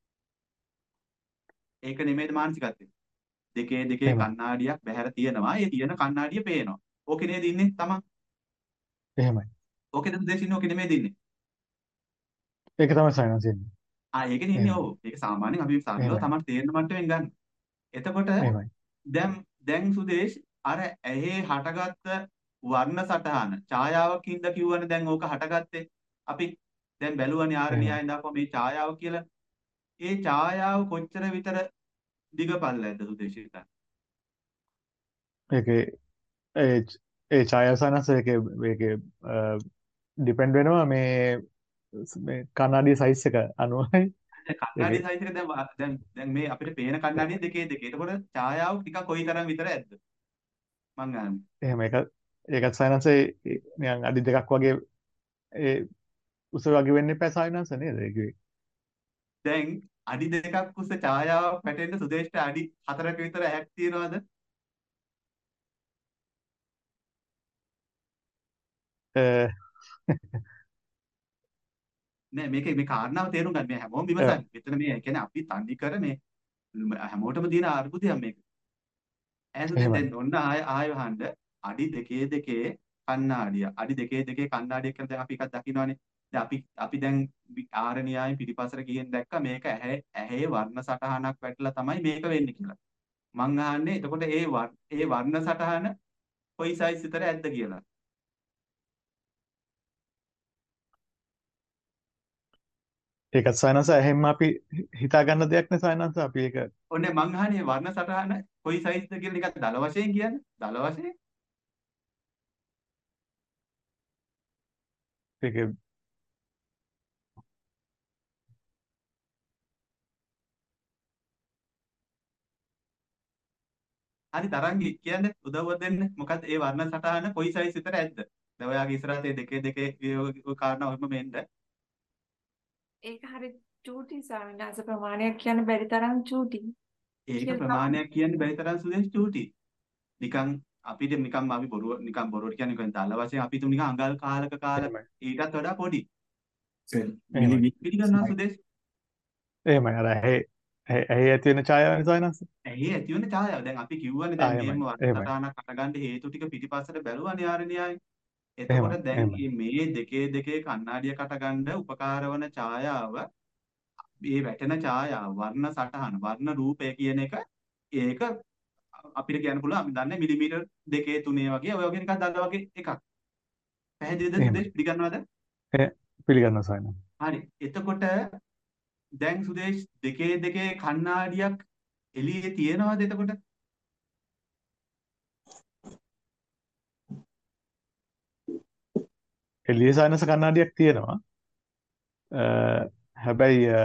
ඒක නෙමෙයිද මානසිකත්වය? දෙකේ දෙකේ එහෙමයි. කණ්ණාඩියක් බැහැර තියෙනවා. ඒ තියෙන කණ්ණාඩිය පේනවා. ඕකේ නේද ඉන්නේ Taman? එහෙමයි. ඕකේද සුදේෂ් ඉන්නේ? ඕකේ නෙමෙයිද ඉන්නේ? ඒක තමයි සාමාන්‍යයෙන් තියෙන්නේ. ආ ඒකනේ ඉන්නේ. එහෙමයි. ඔව්. ඒක සාමාන්‍යයෙන් අපි සරලව එහෙමයි. Taman තේරෙන මට්ටමින් ගන්න. එතකොට එහෙමයි. දැන් දැන් සුදේෂ් අර ඇහි හටගත්ත වර්ණ සටහන ඡායාවකින්ද කිව්වනේ දැන් ඕක හටගත්තේ අපි දැන් බැලුවනේ ආර එහෙමයි. න්‍යායෙන් දාපුවා මේ ඡායාව කියලා ඒ ඡායාව කොච්චර විතර දිගපල්ලයක්ද සුදේෂ් හිතන්න ඒකේ ඒ ඒ ඡායාසනස ඒකේ ඒකේ ඩිපෙන්ඩ් වෙනවා මේ මේ කන්නඩිය සයිස් එක අනුවයි. දැන් කණ්ණාඩි ඒකේ සයිස් එක දැන් වා- දැන් දැන් මේ අපිට පේන කණ්ණාඩිය දෙකේ දෙකේ එතකොට ඡායාව ටිකක් කොයි තරම් විතර ඇද්ද මං ගන්න එහෙම එක ඒකත් සයිනන්සේ නිකන් අඩි දෙකක් වගේ ඒ උස වගේ වෙන්න එපා සයිනන්ස නේද ඒකේ. දැන් අඩි දෙකක් උස ඡායාවක් පැටෙන්න සුදේෂ්ට අඩි හතරක විතර ඇහැක් තියනවද අ, නෑ මේකේ මේ කාරණාව තේරුම් ගන්න මේ හැමෝම අ, විමසන්නේ. මෙතන මේ කියන්නේ අපි තනි කර මේ හැමෝටම දින අර්බුදයක් මේක. ඈසුද එහෙමයි. දැන් ඔන්න ආය ආය වහන්න අඩි දෙකේ දෙකේ කණ්ණාඩිය. අඩි දෙකේ දෙකේ කණ්ණාඩියක් කියලා දැන් අපි එකක් දකින්නවනේ. දැන් අපි අපි දැන් ආර න්‍යායෙන් පිටිපස්සට ගිහින් දැක්ක මේක ඇහැ ඇහි වර්ණ සටහනක් වැටලා තමයි මේක වෙන්නේ කියලා. මං අහන්නේ එතකොට ඒ වර්- ඒ වර්ණ සටහන කොයි සයිස් විතර ඇද්ද කියලා. ඒකත් සයනස එහෙම අපි හිතා ගන්න දෙයක් නේ සයනස අපි ඒක ඔන්නේ මං අහන්නේ වර්ණ සටහන කොයි සයිස්ද කියලා නිකන් දල වශයෙන් කියන්නේ. දල වශයෙන්. ඒක හරි තරංගි කියන්නේ උදව්ව දෙන්න. මොකද්ද ඒ වර්ණ සටහන කොයි සයිස් විතර ඇද්ද? දැන් ඔයාගේ ඉස්සරහට ඒ දෙකේ දෙකේ ඒ ඔය කාරණා ඔහෙම මෙන්න. ඒක හරි චූටි ස්වාමීන් වහන්සේ ප්‍රමාණයක් කියන්න බැරි තරම් චූටි ඒක කියලා තමයි. ප්‍රමාණයක් කියන්න බැරි තරම් සුදේශ චූටි. නිකන් අපිට නිකන් අපි බොරුව නිකන් බොරුවට කියන්නේ නිකන් දල වශයෙන් අපි තුන් නිකන් අඟල් කාලක කාලක එහෙමයි ඊටත් වඩා පොඩි. මිලි එහෙමයි මිලි ගන්නවා සුදේශ. එහෙමයි අර ඇහි ඇහි ඇහි ඇති වෙන ඡායාව සයනස ඇහි ඇති වෙන ඡායාව. දැන් අපි කිව්වනේ දැන් ආ මේම එහෙමයි වර්ණ එහෙමයි සටහනක් අටගන්න හේතු ටික පිටිපස්සට බැලුවානේ ආරණ්‍යයයි. එහෙමයි එතකොට දැන් එහෙමයි මේ මේ දෙකේ දෙකේ කණ්ණාඩියකට ගන්න උපකාර වන ඡායාව මේ වැටෙන ඡායාව වර්ණ සටහන වර්ණ රූපය කියන එක ඒක අපිට කියන්න පුළුවන් අපි දන්නේ මිලිමීටර් දෙකේ තුනේ වගේ ඔය වගේ නිකන් දල වගේ එකක්. පැහැදිලිද එහෙමයි සුදේශ් පිළිගන්නවද? එ පිළිගන්නවා සයනස හරි. එතකොට දැන් සුදේශ් දෙකේ දෙකේ කණ්ණාඩියක් එළියේ තියෙනවද එතකොට? එළියේ සයනස කණ්ණාඩියක් තියෙනවා අ, හැබැයි අ,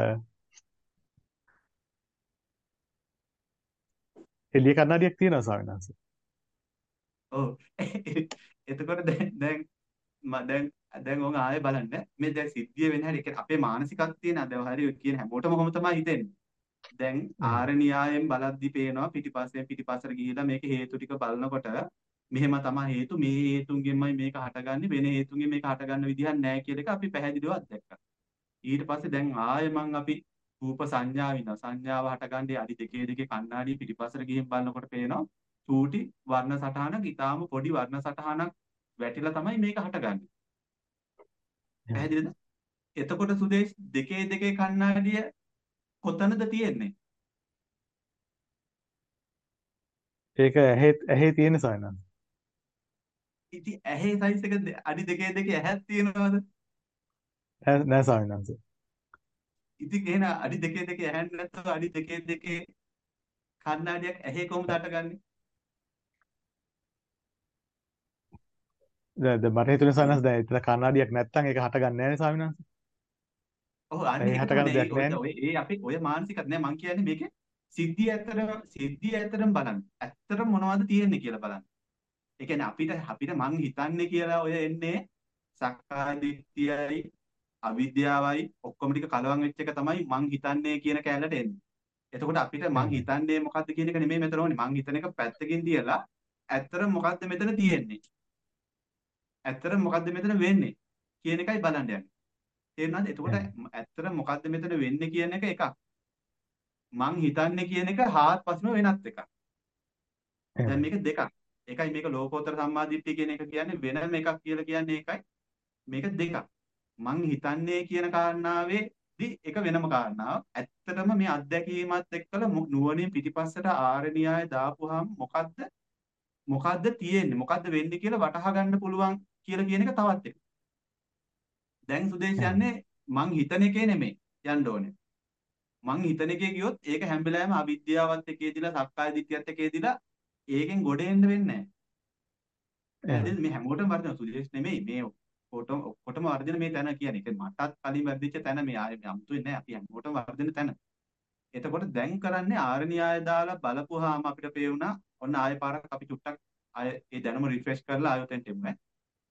එළියේ කණ්ණාඩියක් තියෙනවා සයනස ඔව්. එතකොට දැන් දැන් මම දැන් දැන් ඕක ආයෙ බලන්න මේ දැන් සිද්ධිය වෙන හැටි ඒ කියන්නේ අපේ මානසිකත්වයේ නේද හරි ඔය කියන හැමෝටම කොහොම තමයි හිතෙන්නේ. දැන් එහෙමයි ආර න්‍යායෙන් බලද්දි පේනවා පිටිපස්සෙන් පිටිපස්සට ගිහිලා මේකේ හේතු ටික බලනකොට මෙහෙම තමයි හේතු මේ හේතුන්ගෙන්මයි මේක හටගන්නේ වෙන හේතුන්ගෙන් මේක හටගන්න විදිහක් නැහැ කියන එක අපි පැහැදිලිව අත්දැක්කා. ඊට පස්සේ දැන් ආයෙ මං අපි රූප සංඥා විනා සංඥාව හටගන්නේ අඩි දෙකේ දෙකේ කණ්ණාඩිය පිටිපස්සට ගිහින් බලනකොට පේනවා චූටි වර්ණ සටහනක් ඊටාම පොඩි වර්ණ සටහනක් වැටිලා තමයි මේක හටගන්නේ. එහෙමයි පැහැදිලිද? එතකොට සුදේශ් දෙකේ දෙකේ කණ්ණාඩිය කොතනද තියෙන්නේ? ඒක ඇහි ඇහි තියෙන සයනස ඉතින් ඇහි සයිස් එක දෙ- අඩි දෙකේ දෙකේ ඇහක් තියෙනවද? නෑ නෑ සයනස ඉතින් එහෙනම් අඩි දෙකේ දෙකේ ඇහක් නැත්නම් අඩි දෙකේ දෙකේ කණ්ණාඩියක් ඇහි කොහොමද හටගන්නේ? දැන් දැන් මට හිතුනේ සයනස දැන් එතන කණ්ණාඩියක් නැත්තම් ඒක හටගන්නේ නැහැ නේ ස්වාමීන් වහන්සේ ඔව් අන්න ඇහි ඒක හටගන්න තමයි. දෙයක් ඒ ඔය නැහැ ඔය ඒ අපි ඔය මානසිකත් නෑ මං කියන්නේ මේකේ සිද්ධිය ඇත්තටම සිද්ධිය ඇත්තටම බලන්න. ඇත්තටම මොනවද තියෙන්නේ කියලා බලන්න. ඒ කියන්නේ අපිට අපිට මං හිතන්නේ කියලා ඔය එන්නේ සක්කාය දිට්ඨියයි අවිද්‍යාවයි ඔක්කොම ටික කලවම් වෙච්ච එක තමයි මං හිතන්නේ කියන කැලලට එන්නේ. එතකොට අපිට මං එහෙමයි හිතන්නේ මොකද්ද කියන එක නෙමෙයි මෙතන ඕනේ. මං හිතන එක පැත්තකින් තියලා ඇත්තටම මොකද්ද මෙතන තියෙන්නේ? ඇත්තටම මොකද්ද මෙතන වෙන්නේ? කියන එකයි බලන්න යන්නේ. තේරුණාද? එතකොට එහෙමයි ඇත්තටම මොකද්ද මෙතන වෙන්නේ කියන එක එකක්. මං හිතන්නේ කියන එක හාත්පසම වෙනත් එකක්. දැන් එහෙමයි මේක දෙකක්. එකයි මේක ලෝකෝත්තර සම්මාදිට්ඨිය කියන එක කියන්නේ වෙනම එකක් කියලා කියන්නේ ඒකයි. මේක දෙකක්. මං හිතන්නේ කියන කාරණාවේදී එක වෙනම කාරණාවක්. ඇත්තටම මේ අත්දැකීමත් එක්කලා මු- නුවණින් පිටිපස්සට ආරණ්‍යය දාපුවාම මොකද්ද මොකද්ද තියෙන්නේ මොකද්ද වෙන්නේ කියලා වටහා ගන්න පුළුවන් කියලා කියන එක තවත් එකක්. දැන් සුදේශ එහෙමයි යන්නේ මං හිතන එකේ නෙමෙයි යන්න ඕනේ. මං හිතන එකේ ගියොත් ඒක හැම වෙලාවෙම අවිද්‍යාවත් එක්කේදීලා සක්කාය දිට්ඨියත් එක්කේදීලා ඒකෙන් ගොඩ එන්න වෙන්නේ නැහැ. පැහැදිලිද? එහෙමයි මේ හැමෝටම වර්ධන සුදේශ නෙමෙයි මේ ඔක්කොටම ඔක්කොටම වර්ධන මේ තැන කියන්නේ. ඒක මටත් කලින් වර්ධිච්ච තැන මේ ආයේ අමුතුවෙන් නැහැ. අපි හැමෝටම වර්ධන තැන. එතකොට දැන් කරන්නේ ආරණ්‍යය දාලා බලපුවාම අපිට පේුණා ඔන්න ආයෙ පාරක් අපි චුට්ටක් ආයෙ ඒ දැනුම රිෆ්‍රෙෂ් කරලා ආයෙ උතෙන්ට එමු ඈ.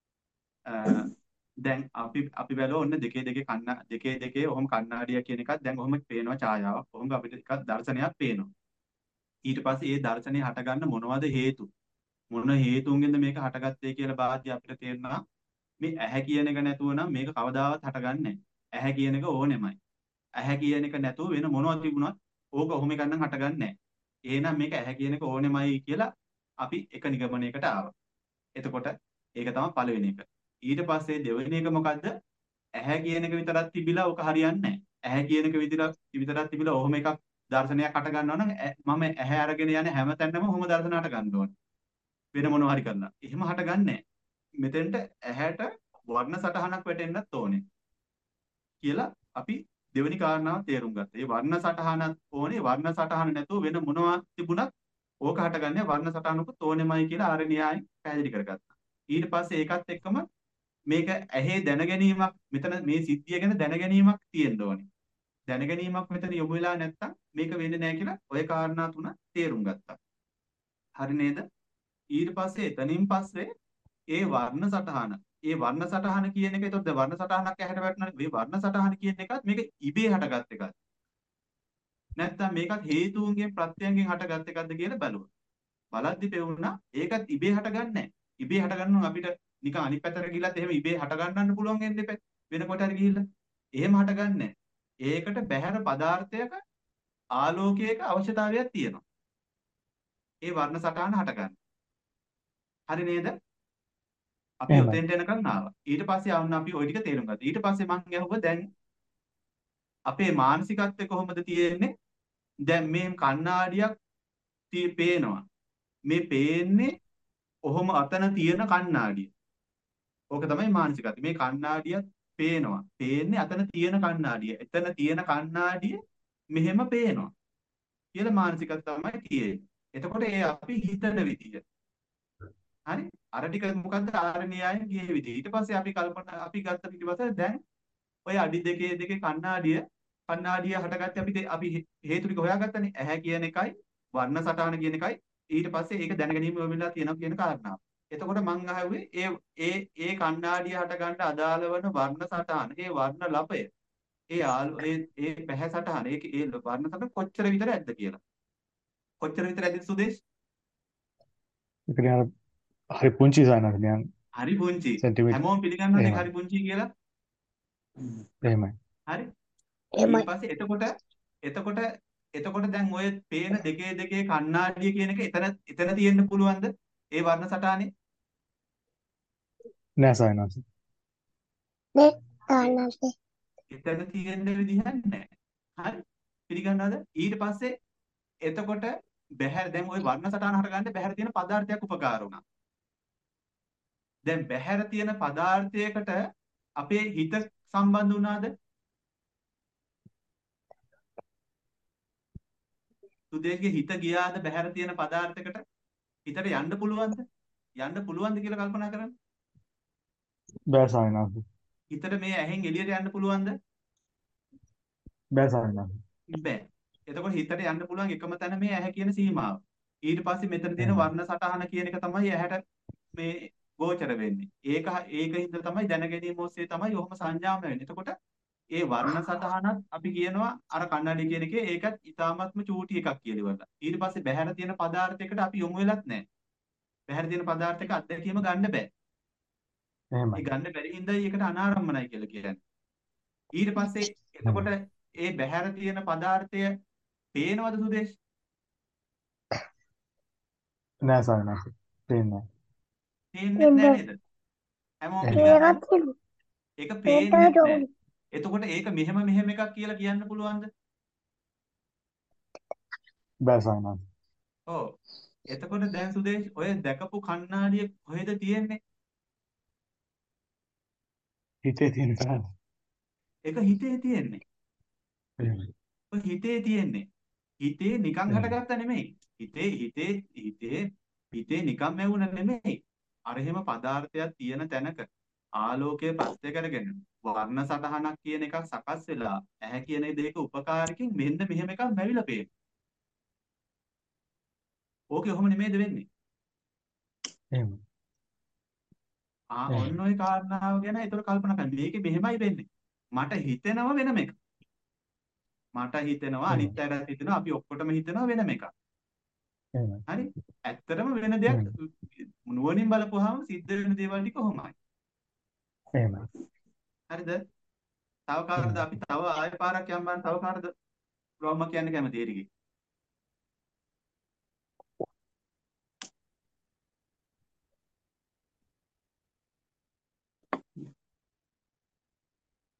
අ, දැන් අපි අපි බැලුවා ඔන්න දෙකේ දෙකේ කන්න දෙකේ දෙකේ ඔහොම කණ්ණාඩිය කියන එකක් දැන් ඔහොම පේනවා ඡායාවක්. ඔහොම අපිට එකක් දර්ශනයක් පේනවා. ඊට පස්සේ ඒ දර්ශනේ හටගන්න මොනවද හේතු? මොන හේතුන්ගෙන්ද මේක හටගත්තේ කියලා බාද්‍ය අපිට තේරෙනවා මේ ඇහැ කියන එක නැතුව නම් මේක කවදාවත් හටගන්නේ නැහැ. ඇහැ කියන එක ඕනෙමයි. ඇහැ කියන එක නැතුව වෙන මොනවද තිබුණත් ඕක ඔහොම එකක් නම් හටගන්නේ නැහැ. එහෙනම් මේක ඇහැ කියන එක ඕනෙමයි කියලා අපි එක නිගමනයකට ආවා. එතකොට ඒක තමයි පළවෙනි එක. ඊට පස්සේ දෙවෙනි එක මොකද්ද? ඇහැ කියන එක විතරක් තිබිලා ඕක හරියන්නේ නැහැ. ඇහැ කියන එක විතරක් විතරක් තිබිලා ඔහොම එකක් දර්ශනයක් හට ගන්නවා නම් ඇ- මම ඇහැ අරගෙන යන හැම තැනම ඔහොම දර්ශන හට ගන්න ඕනේ. වෙන මොනවා හරි කරලා. එහෙම හටගන්නේ නැහැ. මෙතෙන්ට ඇහැට වර්ණ සටහනක් වැටෙන්නත් ඕනේ කියලා අපි දෙවෙනි කාරණාව තේරුම් ගත්තා. ඒ වර්ණ සටහනක් ඕනේ. වර්ණ සටහන නැතුව වෙන මොනවා තිබුණත් ඕක හටගන්නේ වර්ණ සටහනකුත් ඕනෙමයි කියලා ආර්ය න්‍යායෙන් පැහැදිලි කරගත්තා. ඊට පස්සේ ඒකත් එක්කම මේක ඇහි දැන ගැනීමක් මෙතන මේ සිද්ධිය ගැන දැන ගැනීමක් තියෙන්න ඕනේ. දැන ගැනීමක් මෙතන යොමු වෙලා නැත්තම් මේක වෙන්නේ නැහැ කියලා ওই කාරණා තුන තේරුම් ගත්තා. හරි නේද? ඊට පස්සේ එතනින් පස්සේ ඒ වර්ණ සටහන ඒ වර්ණ සටහන කියන එක එතකොට වර්ණ සටහනක් ඇහැට වැටෙනවා මේ වර්ණ සටහන කියන එකත් මේක ඉබේ හටගත් එකක් නැත්තම් මේකත් හේතුන්ගෙන් ප්‍රත්‍යයෙන් හටගත් එකක්ද කියලා බලුවා බලද්දි පෙවුණා ඒකත් ඉබේ හටගන්නේ නැහැ ඉබේ හටගන්නවා අපිට නිකන් අනිත් පැත්තට ගිහිල්ලත් එහෙම ඉබේ හටගන්නන්න පුළුවන් වෙන්නේ නැහැ වෙන කොට හරි ගිහිල්ලා එහෙම හටගන්නේ නැහැ ඒකට බහැර පදාර්ථයක ආලෝකයක අවශ්‍යතාවයක් තියෙනවා ඒ වර්ණ සටහන හටගන්න හරි නේද අපි එහෙමයි. ඔතෙන්ට එනකන් ආවා. ඊට පස්සේ ආවන්න අපි ওই ටික තේරුම් ගත්තා. ඊට පස්සේ මම අහුවා දැන් අපේ මානසිකත්වය කොහොමද තියෙන්නේ? දැන් මේ කණ්ණාඩියක් tie පේනවා. මේ පේන්නේ ඔහොම අතන තියෙන කණ්ණාඩිය. ඕක තමයි මානසිකත්වය. මේ කණ්ණාඩියක් පේනවා. පේන්නේ අතන තියෙන කණ්ණාඩිය. එතන තියෙන කණ්ණාඩිය මෙහෙම පේනවා. කියලා මානසිකත්වය තමයි තියෙන්නේ. එතකොට ඒ අපි හිතන විදිය. හරි? අර ටික මොකද්ද ආරණ්‍යයන් ගියේ විදිය. ඊට පස්සේ අපි කල්පනා අපි ගත්ත ඊට පස්සේ දැන් ඔය අඩි දෙකේ දෙකේ කණ්ණාඩිය කණ්ණාඩිය හටගත්තේ අපි දේ- අපි හේ- හේතු ටික හොයාගත්තනේ ඇහැ කියන එකයි වර්ණ සටහන කියන එකයි ඊට පස්සේ ඒක දැනගැනීම වෙලා තියෙනවා කියන කාරණාව. එතකොට මං අහුවේ ඒ ඒ ඒ කණ්ණාඩිය හට ගන්න අදාළ වන වර්ණ සටහන ඒ වර්ණ ලපය ඒ ආලෝ ඒ ඒ පැහැ සටහන ඒක ඒ වර්ණ සටහන කොච්චර විතර ඇද්ද කියලා. කොච්චර විතර ඇද්ද සුදේශ්? ඒක නිකන් අර හරි පුංචි සානස් නිකන් හරි පුංචි. සෙන්ටිමීටර් හැමෝම පිළිගන්නවනේ ඒක එහෙමයි. හරි පුංචි කියලා. එහෙමයි. හරි. එහෙමයි. ඊට පස්සේ එතකොට එතකොට එතකොට දැන් ඔය පේන දෙකේ දෙකේ කණ්ණාඩිය කියන එක එතන එතන තියෙන්න පුළුවන්ද? ඒ වර්ණ සටහනේ? නෑ සානස්. නේ ඒ- තානාසේ එතන තියෙන්න විදිහක් නැහැ. හරි? පිළිගන්නවද? ඊට පස්සේ එතකොට බහැර දැන් ওই වර්ණ සටහන හරගන්න බහැර තියෙන පදාර්ථයක් උපකාර වුණා. දැන් බහැර තියෙන පදාර්ථයකට අපේ හිත සම්බන්ධ වුණාද? සුදේගේ හිත ගියාද බහැර තියෙන පදාර්ථයකට? හිතට යන්න පුළුවන්ද? යන්න පුළුවන්ද කියලා කල්පනා කරන්න. බෑ සානස්. හිතට මේ ඇහෙන් එළියට යන්න පුළුවන්ද? බෑ සානස්. බෑ. එතකොට හිතට යන්න පුළුවන් එකම තැන මේ ඇහැ කියන සීමාව. ඊට පස්සේ මෙතන තියෙන එහෙමයි. වර්ණ සටහන කියන එක තමයි ඇහැට මේ ගෝචර වෙන්නේ. ඒක ඒකින්ද තමයි දැනගැනීම ඔස්සේ තමයි ඔහොම සංඥාම වෙන්නේ. එතකොට ඒ වර්ණ සටහනත් අපි කියනවා අර කන්නඩි කියන එකේ ඒකත් ඊටාත්ම චූටි එකක් කියලා ඉවරලා. ඊට පස්සේ බහැර තියෙන පදාර්ථයකට අපි යොමු වෙලත් නැහැ. බහැර තියෙන පදාර්ථයක අත්දැකීම ගන්න බෑ. ඒ එහෙමයි. ගන්න බැරි හින්දා ඒකට අනාරම්මනයි කියලා කියන්නේ. ඊට පස්සේ එතකොට එහෙමයි. ඒ බහැර තියෙන පදාර්ථය පේනවද සුදේශ්? නෑ සානස්. පේන්නේ නෑ. පේන්නේ නැහැ නේද? හැමෝම එහෙමයි. පිළිගන්නවද? ඒකත් තියෙනවා. ඒක ඒකත් පේන්නේ නැහැ. ඕනේ. එතකොට ඒක මෙහෙම මෙහෙම එකක් කියලා කියන්න පුළුවන්ද? බෑ සානස්. ඔව්. එතකොට දැන් සුදේශ් ඔය දැකපු කණ්ණාඩිය කොහෙද තියෙන්නේ? හිතේ තියෙන සානස්. ඒක හිතේ තියෙන්නේ. එහෙමයි. ඔය හිතේ තියෙන්නේ. හිතේ නිකන් එහෙමයි. හටගත්ත නෙමෙයි. හිතේ හිතේ හිතේ හිතේ නිකන් ඇවුන නෙමෙයි. අර එහෙම පදාර්ථයක් තියෙන තැනක ආලෝකය ප්‍රත්‍ය කරගෙන වර්ණ සටහනක් කියන එකක් සකස් වෙලා ඇහැ කියන දෙයක උපකාරකින් මෙන්න මෙහෙම එකක් ලැබිලා පේන. ඕකේ ඔහොම නෙමෙයිද වෙන්නේ? එහෙමයි. ආ එහෙමයි. ඔන්න ඔය කාරණාව ගැන ඒතර කල්පනා කරන්න. මේකේ මෙහෙමයි වෙන්නේ. මට හිතෙනව වෙනම එකක්. මට හිතෙනවා අනිත් එහෙමයි. අයටත් හිතෙනවා අපි ඔක්කොටම හිතෙනවා වෙනම එකක්. එහෙමයි. හරි? ඇත්තටම වෙන දෙයක් එහෙමයි. නුවණින් බලපුවාම සිද්ධ වෙන දේවල් ටික කොහොමයි? එහෙමයි. හරිද? තව කාටද එහෙමයි. අපි තව ආය පාරක් යම් බලන්න තව කාටද රෝම කියන්න කැමති ඒරිගේ?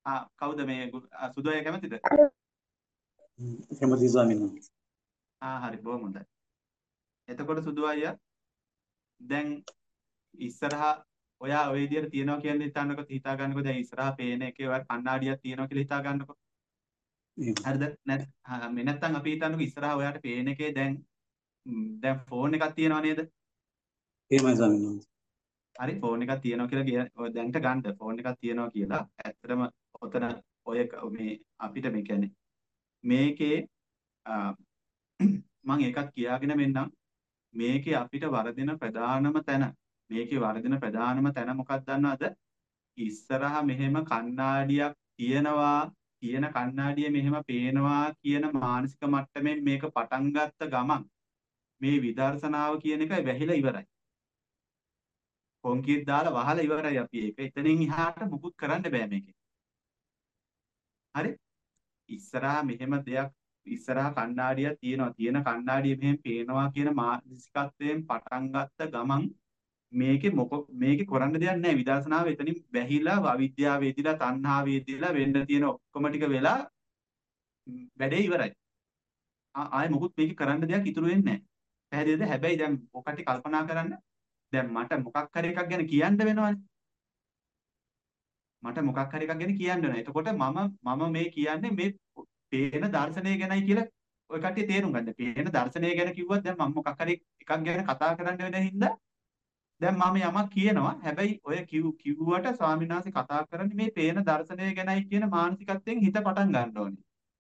ආ කවුද මේ ගු- ආ, සුදු අය කැමතිද? කැමති ස්වාමීන් වහන්සේ. ආ හරි බොහොම හොඳයි. එතකොට සුදු අයියා දැන් ඉස්සරහා ඔයා ওই විදියට තියනවා කියන්නේ හිතන්නකො හිතා ගන්නකො දැන් ඉස්සරහා පේන එකේ ඔයා කණ්ණාඩියක් තියනවා කියලා හිතා ගන්නකො. එහෙම. හරිද? නැත් ආ, මේ නැත්තම් අපි හිතන්නකො ඉස්සරහා ඔයාට පේන එකේ දැන් ම්, දැන් ෆෝන් එකක් තියෙනවා නේද? එහෙමයි ස්වාමීන් වහන්සේ. හරි ෆෝන් එකක් තියෙනවා කියලා කිය ඔය දැන්ට ගන්න ෆෝන් එකක් තියෙනවා කියලා ඇත්තටම ඔතන ඔය ක- මේ අපිට මේ කියන්නේ මේකේ ආ, මම ඒකත් කියාගෙන මෙන්නම් මේකේ අපිට වරදින ප්‍රධානම තැන මේකේ වරදින ප්‍රධානම තැන මොකක්ද දන්නවද? ඉස්සරහා මෙහෙම කණ්ණාඩියක් තියෙනවා කියන කණ්ණාඩිය මෙහෙම පේනවා කියන මානසික මට්ටමින් මේක පටන් ගත්ත ගමන් මේ විදර්ශනාව කියන එක වැහිලා ඉවරයි. කොන්ක්‍රීට් දාලා වහලා ඉවරයි අපි ඒක. එතනින් එහාට මුකුත් කරන්න බෑ මේකේ. හරි? ඉස්සරහා මෙහෙම දෙයක් ඉස්සරහා කණ්ණාඩියක් තියෙනවා. තියෙන කණ්ණාඩිය මෙහෙම පේනවා කියන මානසිකත්වයෙන් පටන් ගත්ත ගමන් මේකේ මොක මේකේ කරන්න දෙයක් නැහැ. විදර්ශනාව එතනින් වැහිලා අවිද්‍යාව වේදිලා තණ්හාව වේදිලා වෙන්න තියෙන ඔක්කොම ටික වෙලා ම්, වැඩේ ඉවරයි. ආ- ආයෙ මොකුත් මේකේ කරන්න දෙයක් ඉතුරු වෙන්නේ නැහැ. පැහැදිලිද? හැබැයි දැන් ඔකට කල්පනා කරන්න දැන් මට මොකක් හරි එකක් ගැන කියන්න වෙනවනේ. මට මොකක් හරි එකක් ගැන කියන්න වෙනවා. එතකොට මම මම මේ කියන්නේ මේ පේන දර්ශනය ගැනයි කියලා ඔය කට්ටිය තේරුම් ගන්න. පේන දර්ශනය ගැන කිව්වොත් දැන් මම මොකක් හරි එකක් ගැන කතා කරන්න වෙන හින්දා දැන් මම යමක් කියනවා. හැබැයි ඔය කිව් කිව්වට ස්වාමීන් වහන්සේ කතා කරන්නේ මේ පේන දර්ශනය ගැනයි කියන මානසිකත්වයෙන් හිත පටන් ගන්න ඕනේ.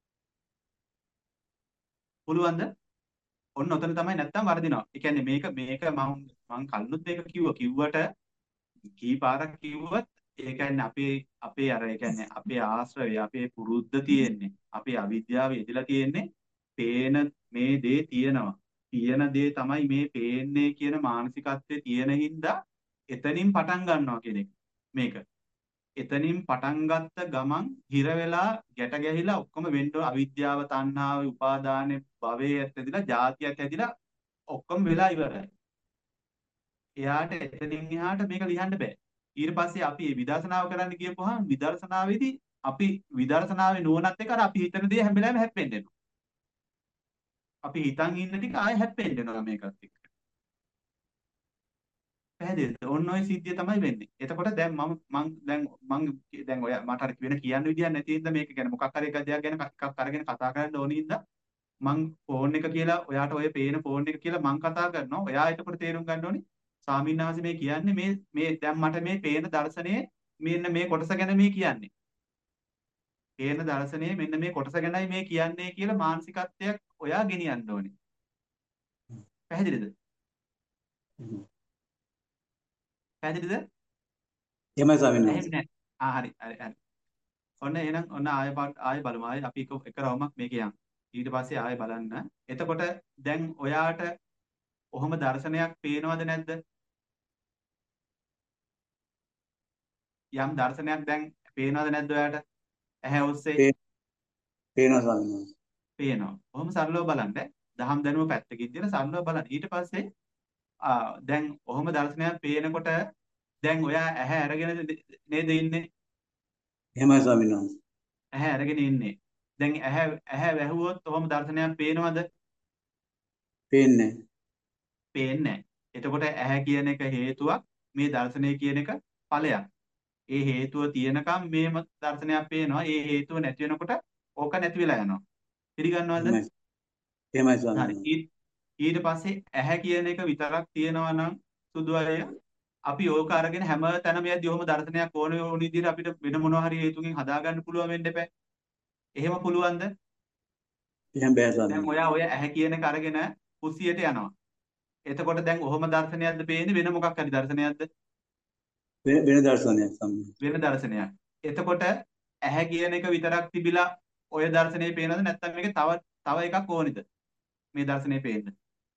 පුළුවන්ද? ඔන්න ඔතන තමයි නැත්තම් වරදිනවා. ඒ කියන්නේ මේක මේක මම මං කල්නුත් මේක කිව්වා. කිව්වට කී පාරක් කිව්වත් ඒ කියන්නේ අපේ අපේ අර ඒ කියන්නේ අපේ ආශ්‍රය අපේ පුරුද්ද තියෙන්නේ අපේ අවිද්‍යාව ඉදලා තියෙන්නේ පේන මේ දේ තියෙනවා තියෙන දේ තමයි මේ පේන්නේ කියන මානසිකත්වයේ තියෙන හින්දා එතනින් පටන් ගන්නවා කියන එක මේක එතනින් පටන් ගත්ත ගමන් හිර වෙලා ගැට ගැහිලා ඔක්කොම වෙන්න අවිද්‍යාව තණ්හාව උපාදානෙ භවයේ ඇතිදලා ಜಾතියක් ඇතිදලා ඔක්කොම වෙලා ඉවරයි එයාට එතනින් එහාට මේක ලියන්න බෑ. ඊට පස්සේ අපි මේ විදර්ශනාව කරන්න ගියපුවාම විදර්ශනාවේදී අපි විදර්ශනාවේ නුවණත් එක්ක අර අපි හිතන දේ හැම වෙලාවෙම හැප්පෙන්න එනවා. අපි හිතන් ඉන්න ටික ආයෙ හැප්පෙන්න එනවා මේකත් එක්ක. පැහැදිලිද? ඔන්න ඔය සිද්ධිය තමයි වෙන්නේ. එතකොට දැන් මම මං දැන් මං දැන් ඔය මට අර වෙන කියන්න විදියක් නැති හින්දා මේක ගැන මොකක් හරි එකක් දෙයක් ගැන එකක් අරගෙන කතා කරන්න ඕන හින්දා මං ෆෝන් එක කියලා ඔයාට ඔය පේන ෆෝන් එක කියලා මං කතා කරනවා. ඔයා එතකොට තේරුම් ගන්න ඕනේ ස්වාමීන් වහන්සේ මේ කියන්නේ මේ මේ දැන් මට මේ පේන දර්ශනයේ මෙන්න මේ කොටස ගැන මේ කියන්නේ. පේන දර්ශනයේ මෙන්න මේ කොටස ගැනයි මේ කියන්නේ කියලා මානසිකත්වයක් ඔයා ගෙනියන්න ඕනේ. පැහැදිලිද? පැහැදිලිද? එහෙමයි ස්වාමීන් වහන්සේ. ඇහෙන්නේ නැහැ. ආ හරි හරි හරි. ඔන්න එහෙනම් ඔන්න ආයෙ පාට ආයෙ බලමු. ආයෙ අපි එක එක රවුමක් මේක යන්. ඊට පස්සේ ආයෙ බලන්න. එතකොට දැන් ඔයාට ඔහොම දර්ශනයක් පේනවද නැද්ද? යම් දර්ශනයක් දැන් පේනවද නැද්ද ඔයාට? ඇහැ ඔස්සේ පේ- පේනවා ස්වාමීන් වහන්සේ. පේනවා. ඔහොම සරලව බලන්න. දහම් දැනුම පැත්තකින් තියලා සරලව බලන්න. ඊට පස්සේ ආ දැන් ඔහොම දර්ශනයක් පේනකොට දැන් ඔයා ඇහැ අරගෙන නේද ඉන්නේ? එහෙමයි ස්වාමීන් වහන්සේ. ඇහැ අරගෙන ඉන්නේ. දැන් ඇහැ ඇහැ වැහුවොත් ඔහොම දර්ශනයක් පේනවද? පේන්නේ පේන්නේ නැහැ. එතකොට ඇහැ කියන එක හේතුවක් මේ දර්ශනය කියන එක ඵලයක්. ඒ හේතුව තියෙනකම් මේම දර්ශනයක් පේනවා. ඒ හේතුව නැති වෙනකොට ඕක නැති වෙලා යනවා. පිළිගන්නවද? එහෙමයි එහෙමයි ස්වාමීන් හරි. වහන්සේ. ඊට ඊට පස්සේ ඇහැ කියන එක විතරක් තියෙනවා නම් සුදු අය අපි ඕක අරගෙන හැම තැනම යද්දි ඔහොම දර්ශනයක් ඕන ඕන විදිහට අපිට වෙන මොනවා හරි හේතුකින් හදාගන්න පුළුවන් වෙන්න එපා. එහෙම පුළුවන්ද? එහෙම බෑ ස්වාමීන් දැන් වහන්සේ. ඔයා ඔය ඇහැ කියන එක අරගෙන කුස්සියට යනවා. එතකොට දැන් ඔහොම දර්ශනයක්ද පේන්නේ වෙන මොකක් හරි දර්ශනයක්ද? වෙන වෙන දර්ශනයක් ස්වාමීන් වහන්සේ. වෙන දර්ශනයක්. එතකොට ඇහැ කියන එක විතරක් තිබිලා ඔය දර්ශනේ පේනවද නැත්නම් මේක තව තව එකක් ඕනිද? මේ දර්ශනේ පේන්න.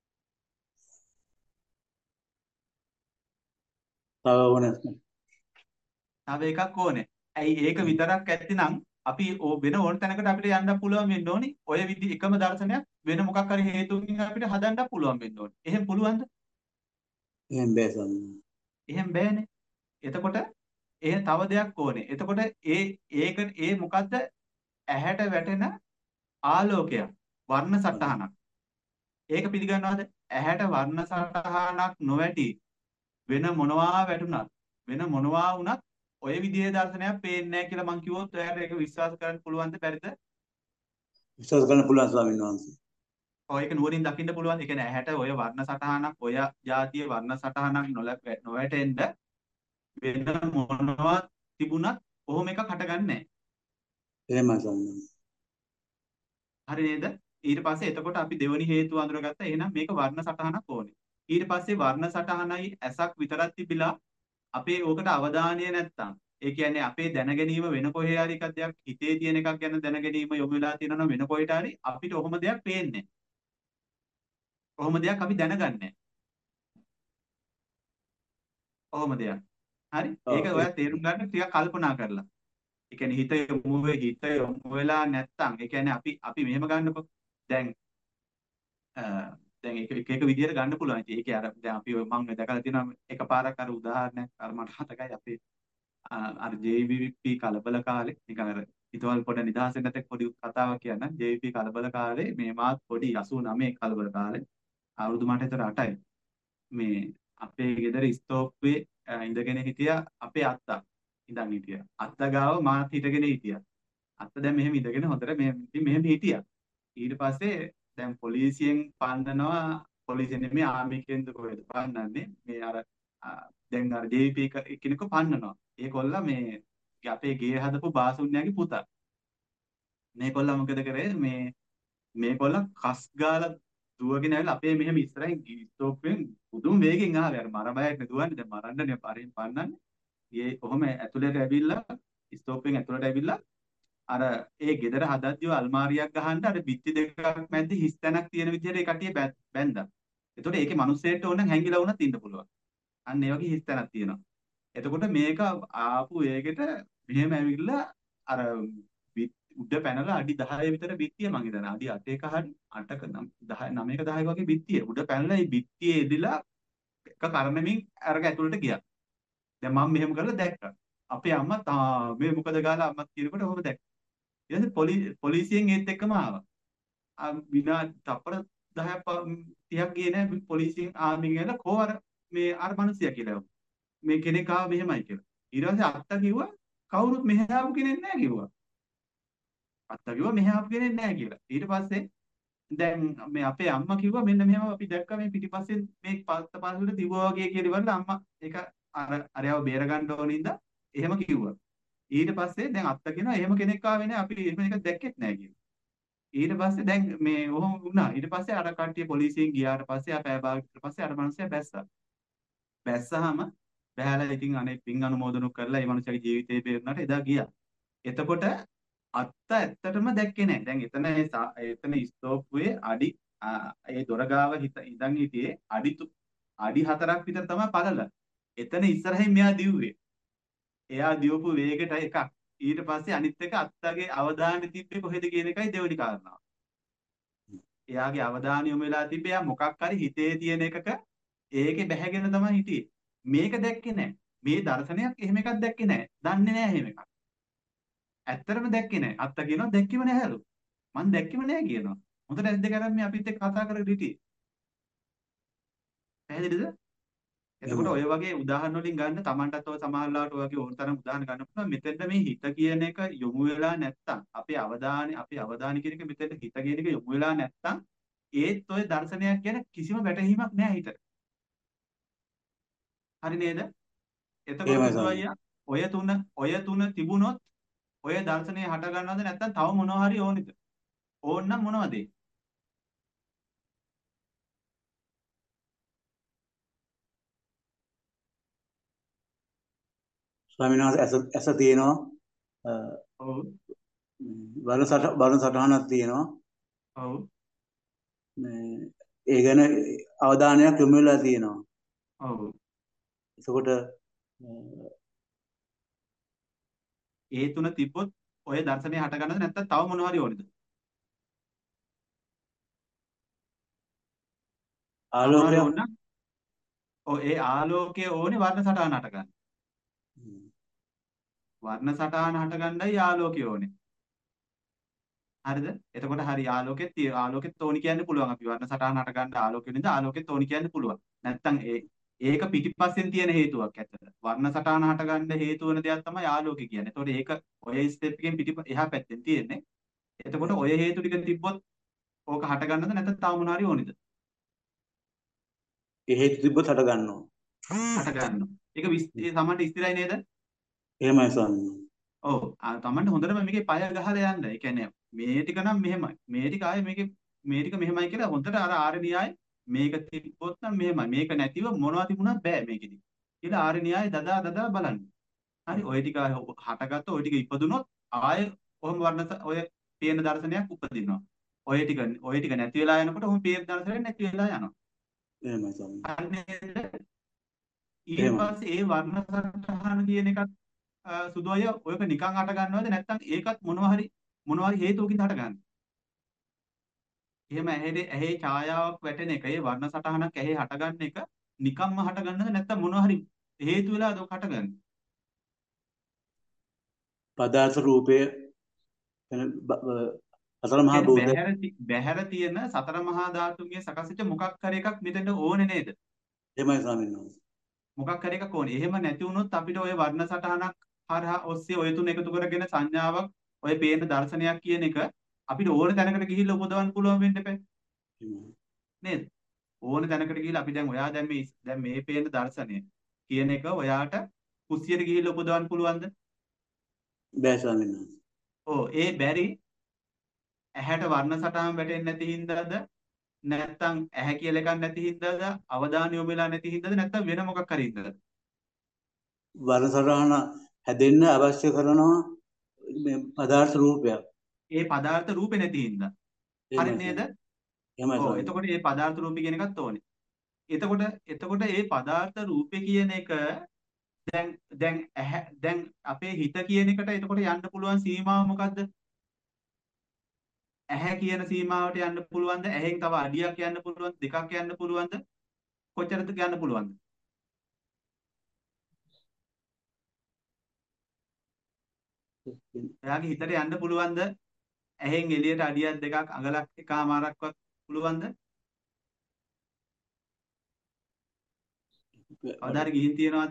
තව ඕනේ. තව එකක් ඕනේ. ඇයි ඒක විතරක් ඇත්තිනම් අපි ඕ වෙන ඕන තැනකට අපිට යන්න පුළුවන් වෙන්න ඕනි. ඔය විදි එකම දර්ශනයක් වෙන මොකක් හරි හේතුකින් අපිට හදන්න පුළුවන් වෙන්න ඕනි. එහෙම පුළුවන්ද? එහෙම බෑ ස්වාමීන් වහන්සේ. එහෙම බෑනේ. එතකොට එහෙනම් තව දෙයක් ඕනේ. එතකොට ඒ ඒක ඒ මොකද්ද? ඇහැට වැටෙන ආලෝකයක්, වර්ණ සටහනක්. ඒක පිළිගන්නවද? ඇහැට වර්ණ සටහනක් නොවැටි වෙන මොනවා වැටුණත් වෙන මොනවා වුණත් ඔය විදිහේ දර්ශනයක් පේන්නේ නැහැ කියලා මං කිව්වොත් ඔයාලට ඒක විශ්වාස කරන්න පුළුවන්ද බැරිද? විශ්වාස කරන්න පුළුවන් ස්වාමීන් වහන්සේ. ඔය ඒක නුවණින් දකින්න පුළුවන්. ඒ කියන්නේ ඇහැට ඔය වර්ණ සටහනක් ඔය જાතිය වර්ණ සටහනක් නොලැ- නොවැටෙන්න වෙන මොනවා තිබුණත් ඔහොම එකක් හටගන්නේ නැහැ. එහෙමයි ස්වාමීන් වහන්සේ. හරි නේද? ඊට පස්සේ එතකොට අපි දෙවෙනි හේතුව අඳුරගත්තා. එහෙනම් මේක වර්ණ සටහනක් ඕනේ. ඊට පස්සේ වර්ණ සටහනයි ඇසක් විතරක් තිබිලා අපේ ඕකට අවධානය නැත්තම් ඒ කියන්නේ අපේ දැනගැනීම වෙන කොහේ හරි එකක් දෙයක් හිතේ තියෙන එකක් ගැන දැනගැනීම යොමු වෙලා තියෙනවා වෙන කොහෙට හරි අපිට ඔහොම දෙයක් පේන්නේ. ඔහොම දෙයක් අපි දනගන්නේ නැහැ. ඔහොම දෙයක්. හරි? ඒක ඔව් ඔයා තේරුම් ගන්න ටිකක් කල්පනා කරලා. ඒ කියන්නේ හිත යොමු වෙ හිත යොමු වෙලා නැත්තම් ඒ කියන්නේ අපි අපි මෙහෙම ගන්නකො. දැන් අ, දැන් ඒක එක එක විදිහට ගන්න පුළුවන්. ඉතින් ඒකේ අර දැන් අපි ඔය මම දැකලා තියෙනවා එකපාරක් අර උදාහරණයක් අර මට මතකයි අපේ අ, අර ජේ වී පී කලබල කාලේ නිකන් අර හිතවල් පොඩ නිදහසෙන් නැතේ පොඩි කතාවක් කියන්න. ජේ වී පී කලබල කාලේ මේ මාත් පොඩි අසූ නවය කලබල කාලේ අවුරුදු මට ඒතර අටයි. මේ අපේ ගෙදර ස්තෝප්පේ අ, ඉඳගෙන හිටියා අපේ අත්තා. ඉඳන් හිටියා. අත්තා ගාව මාත් හිටගෙන හිටියා. අත්තා දැන් මෙහෙම ඉඳගෙන හොඳට මෙහෙම ඉතින් මෙහෙම හිටියා. ඊට පස්සේ දැන් පොලිසියෙන් පන්නනවා පොලිසිය නෙමෙයි ආමිකෙන්ද කොහෙද පන්නන්නේ මේ අර අ, දැන් අර ජේ වී පී කෙනෙක්ව පන්නනවා. ඒකොල්ල මේ අපේ ගේ හදපු බාසුන්යාගේ පුතා. මේකොල්ල මොකද කරේ මේ මේකොල්ල කස් ගාලා දුවගෙන ඇවිල්ලා අපේ මෙහෙම ඉස්සරහින් ස්ටෝප්පෙන් පුදුම වේගෙන් ආවේ. අර මර බයක් නේ දුවන්නේ. දැන් මරන්නනේ පරින් පන්නන්නේ. ඒ කොහොම ඇතුළට ඇවිල්ලා ස්ටෝප්පෙන් ඇතුළට ඇවිල්ලා අර ඒ ගෙදර හදද්දිව අල්මාරියක් ගහන්න අර බිත්ති දෙකක් මැද්ද හිස් තැනක් තියෙන විදිහට ඒ කට්ටිය බැ- බැන්දා. එතකොට ඒකේ මිනිස්සෙට ඕන නම් හැංගිලා වුණත් ඉන්න පුළුවන්. අන්න ඒ වගේ හිස් තැනක් තියෙනවා. එතකොට මේක ආපු වේගෙට මෙහෙම ඇවිල්ලා අර බිත්- උඩ පැනලා අඩි දහය විතර බිත්තිය මං හිතන්නේ අඩි අටක හරි අටක දහය නවයක දහයක වගේ බිත්තිය උඩ පැනලා ඒ බිත්තියේ එදිලා එක කරණමින් අරක ඇතුළට ගියා. දැන් මම මෙහෙම කරලා දැක්කා. අපේ අම්මා තා මේ මොකද ගාලා අම්මත් කියනකොට ඔහොම දැක්කා. ඊට පස්සේ පොලි පොලිසියෙන් ඒත් එක්කම ආවා. ආ විනා තප්පර දහයක් ප- තිහක් ගියේ නැහැ පොලිසියෙන් ආමින් ඇවිල්ලා කෝ අර මේ අර මිනිස්සයා කියලා. මේ කෙනෙක් ආව මෙහෙමයි කියලා. ඊට පස්සේ අත්තා කිව්වා කවුරුත් මෙහෙ ආපු කෙනෙක් නැහැ කිව්වා. අත්තා කිව්වා මෙහෙ ආපු කෙනෙක් නැහැ කියලා. ඊට පස්සේ දැන් මේ අපේ අම්මා කිව්වා මෙන්න මෙහෙම අපි දැක්කා මේ පිටිපස්සෙන් මේ පත්ත පාසලට තිබුවා වගේ කියලා ඉවරලා අම්මා ඒක අර අරයව බේර ගන්න ඕනින්ද එහෙම කිව්වා. ඊට පස්සේ දැන් අත්තා කියනවා එහෙම කෙනෙක් ආවේ නැහැ අපි එහෙම එකක් දැක්කෙත් නැහැ කියලා. ඊට පස්සේ දැන් මේ ඔහොම වුණා. ඊට පස්සේ අර කට්ටිය පොලිසියෙන් ගියාට පස්සේ ආ පැය භාගයක් ඊට පස්සේ අර මනුස්සයා බැස්සා. බැස්සහම බහැලා ඉතින් අනේ පින් අනුමෝදන් කරලා ඒ මනුස්සයාගේ ජීවිතේ බේරුණාට එදා ගියා. එතකොට අත්ත ඇත්තටම දැක්කේ නැහැ. දැන් එතන ඒ සා- එතන ස්තෝප්පුවේ අඩි ආ, ඒ දොර ගාව හිත ඉඳන් හිටියේ අඩි තු- අඩි හතරක් විතර තමයි පළල. එතන ඉස්සරහින් මෙයා දිව්වේ. එයා දිවපු වේගයට එකක්. ඊට පස්සේ අනිත් එක අත්තගේ අවධානය තිබ්බේ කොහෙද කියන එකයි දෙවෙනි කාරණාව. එයාගේ අවධානය යොමු වෙලා තිබ්බේ එයා මොකක් හරි හිතේ තියෙන එකක ඒකේ බැහැගෙන තමයි හිටියේ. මේක දැක්කේ නැහැ. මේ දර්ශනයක් එහෙම එකක් දැක්කේ නැහැ. දන්නේ නැහැ එහෙම එකක්. ඇත්තටම දැක්කේ නැහැ. අත්තා කියනවා දැක්කෙම නැහැලු. මං දැක්කෙම නැහැ කියනවා. හොඳට ඇස් දෙක අරන් මේ අපිත් එක්ක කතා කරගෙන හිටියේ. පැහැදිලිද? එතකොට එහෙමයි. ඔය වගේ උදාහරණ වලින් ගන්න Tamanටත් ඔය සමහරලාට ඔය වගේ ඕන තරම් උදාහරණ ගන්න පුළුවන්. මෙතෙන්ද මේ හිත කියන එක යොමු වෙලා නැත්තම් අපේ අවධානය අපේ අවධානය කියන එක මෙතෙන්ද හිත කියන එක යොමු වෙලා නැත්තම් ඒත් ඔය දර්ශනයක් ගැන කිසිම වැටහීමක් නැහැ හිතට. හරි නේද? එතකොට එහෙමයි පුදු ස්වාමීන් අයියා ඔය තුන ඔය තුන තිබුණොත් ඔය දර්ශනය හට ගන්නවද නැත්නම් තව මොනවා හරි ඕනිද? ඕන්නම් මොනවද ඒ? ස්වාමීන් වහන්සේ ඇස ඇස තියෙනවා අ, ඔව් වර්ණ සට වර්ණ සටහනක් තියෙනවා ඔව් මේ ඒ ගැන අවධානයක් යොමු වෙලා තියෙනවා. ඔව් එතකොට අ, ඒ තුන තිබ්බොත් ඔය දර්ශනය හට ගන්නවද නැත්නම් තව මොනවා හරි ඕනිද? තව මොනවා හරි ආලෝකයක් ඕන නම් ඔව් ඒ ආලෝකයේ ඕනේ වර්ණ සටහන හට ගන්න. වර්ණ සටහන හටගන්නයි ආලෝකය ඕනේ. හරිද? එතකොට හරි ආලෝකෙත් තිය- ආලෝකෙත් ඕනි කියන්න පුළුවන්. අපි වර්ණ සටහන හටගන්න ආලෝකෙ නිසා ආලෝකෙත් ඕනි කියන්න පුළුවන්. නැත්තම් ඒ ඒක පිටිපස්සෙන් තියෙන හේතුවක් ඇත්තට. වර්ණ සටහන හටගන්න හේතු වෙන දෙයක් තමයි ආලෝකය කියන්නේ. එතකොට ඒක ඔය ස්ටෙප් එකෙන් පිටි එහා පැත්තෙන් තියෙන්නේ. එතකොට ඔය හේතු ටික තිබ්බොත් ඕක හටගන්නද නැත්නම් තව මොනවා හරි ඕනිද? ඒ හේතු තිබ්බොත් හට ගන්නවා. හටගන්නවා. ඒක විස්- ඒ සමහරට ස්ථිරයි නේද? එහෙමයි ස්වාමීන් වහන්සේ. ඔව්. ආ තමන්ට හොඳටම මේකේ පය ගහලා යන්න. ඒ කියන්නේ මේ ටික නම් මෙහෙමයි. මේ ටික ආයේ මේකේ මේ ටික මෙහෙමයි කියලා හොඳට අර ආර්ය න්‍යාය මේක තිබ්බොත් නම් මෙහෙමයි. මේක නැතිව මොනවා තිබුණත් බෑ මේකෙදි. කියලා ආර්ය න්‍යාය දදා දදා බලන්න. හරි. ඔය ටික හටගත්ත ඔය ටික ඉපදුනොත් ආයේ කොහොම වර්ණ ස- ඔය පේන දර්ශනයක් උපදිනවා. ඔය ටික ඔය ටික නැති වෙලා යනකොට ඔහොම පේන දර්ශනයක් නැති වෙලා යනවා. එහෙමයි ස්වාමීන් වහන්සේ. හරි නේද? ඊට එහෙමයි. පස්සේ ඒ වර්ණ සටහන කියන එකත් අ, සුදු අය ඔයක නිකන් හට ගන්නවද නැත්නම් ඒකත් මොනවා හරි මොනවා හරි හේතුවකින් හට ගන්නවද? එහෙම ඇහි ඇහි ඡායාවක් වැටෙන එක, ඒ වර්ණ සටහනක් ඇහි හටගන්න එක නිකම්ම හටගන්නද නැත්නම් මොනවා හරි හේතු වෙලාද ඔක හටගන්නේ? පදාර්ථ රූපය එන බ- බ- අතර මහා කියන්නේ භූත බහැර ති- බහැර තියෙන සතර මහා ධාතුන්ගේ සකස් වෙච්ච මොකක් හරි එකක් මෙතෙන්ට ඕනේ නේද? එහෙමයි ස්වාමීන් වහන්සේ. මොකක් හරි එකක් ඕනේ. එහෙම නැති වුණොත් අපිට ওই වර්ණ සටහනක් හරහා ඔස්සේ ඔය තුන එකතු කරගෙන සංඥාවක් ඔය පේන දර්ශනයක් කියන එක අපිට ඕන තැනකට ගිහිල්ලා උපදවන්න පුළුවන් වෙන්න එපා එහෙමයි. නේද? ඕන තැනකට ගිහිල්ලා අපි දැන් ඔයා දැන් මේ දැන් මේ පේන දර්ශනය කියන එක ඔයාට කුස්සියට ගිහිල්ලා උපදවන්න පුළුවන්ද? බෑ ස්වාමීන් වහන්සේ. ඔව් ඒ බැරි ඇහැට වර්ණ සටහන් වැටෙන්නේ නැති හින්දාද නැත්නම් ඇහැ කියලා එකක් නැති හින්දාද අවධානය යොමු වෙලා නැති හින්දාද නැත්නම් වෙන මොකක් හරි හින්දාද? වර්ණ සටහන හැදෙන්න අවශ්‍ය කරනවා මේ පදාර්ථ රූපයක්. ඒ පදාර්ථ රූපේ නැති හින්දා. හරි එහෙමයි නේද? ස්වාමීන්. එහෙමයි ඔව් ස්වාමීන්. එතකොට මේ පදාර්ථ රූපේ කියන එකත් ඕනේ. එතකොට එතකොට මේ පදාර්ථ රූපේ කියන එක දැන් දැන් ඇහැ දැන් අපේ හිත කියන එකට එතකොට යන්න පුළුවන් සීමාව මොකද්ද? ඇහැ කියන සීමාවට යන්න පුළුවන්ද? ඇහෙන් තව අඩියක් යන්න පුළුවන්ද? දෙකක් යන්න පුළුවන්ද? කොච්චරද යන්න පුළුවන්ද? එයාගේ හිතට යන්න පුළුවන්ද? ඇහෙන් එළියට අඩියක් දෙකක් අඟලක් එකමාරක්වත් පුළුවන්ද? කවදා හරි ගිහින් තියනවද?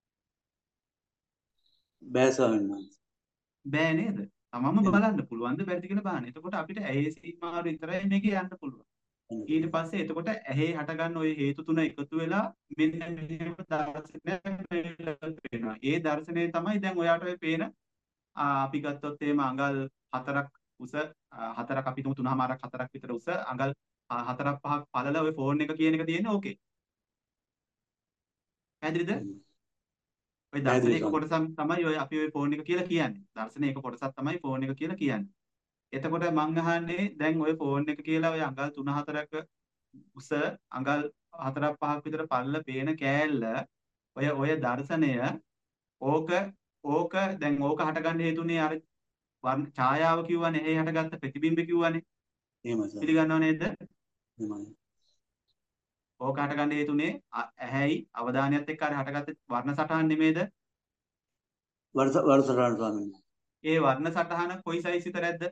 බෑ ස්වාමීන් වහන්සේ. බෑ නේද? තමන්ම බලන්න පුළුවන්ද බැරිද කියලා බලන්න. එතකොට අපිට ඇහි සීමාව විතරයි මේකේ යන්න පුළුවන්. ඊට පස්සේ එතකොට ඇහි හටගන්න ওই හේතු තුන එකතු වෙලා මෙන්න මෙහෙම දර්ශනයක් වෙනවා. ඒ දර්ශනය තමයි දැන් ඔයාට ඔය පේන ආ, අපි ගත්තොත් එහෙම අඟල් හතරක් උස ආ, හතරක් අපි තුමු තුනමාරක් හතරක් විතර උස අඟල් ආ, හතරක් පහක් පළල ඔය ෆෝන් එක කියන එක තියෙන්නේ ඕකේ. පැහැදිලිද? ඔය දර්ශන පැහැදිලි එක ස්වාමීන්. කොටසක් තමයි ඔය අපි ඔය ෆෝන් එක කියලා කියන්නේ. දර්ශන එක කොටසක් තමයි ෆෝන් එක කියලා කියන්නේ. එතකොට මං අහන්නේ දැන් ඔය ෆෝන් එක කියලා ඔය අඟල් තුන හතරක උස අඟල් හතරක් පහක් විතර පළල පේන කෑල්ල ඔය ඔය දර්ශනය ඕක ඕක දැන් ඕක හටගන්න හේතුනේ අර වර්ණ ඡායාව කිව්වනේ එහි හටගත්ත ප්‍රතිබිම්බ කිව්වනේ එහෙමයි ස්වාමීන්. පිළිගන්නව නේද? එහෙමයි. ඕක හටගන්න හේතුනේ අ- ඇහැයි අවධානයත් එක්ක අර හටගත්ත වර්ණ සටහන් නෙමේද? වර්ෂ වර්ෂ සටහන ස්වාමීන්. ඒ වර්ණ සටහන කොයි සයිස් විතරක්ද?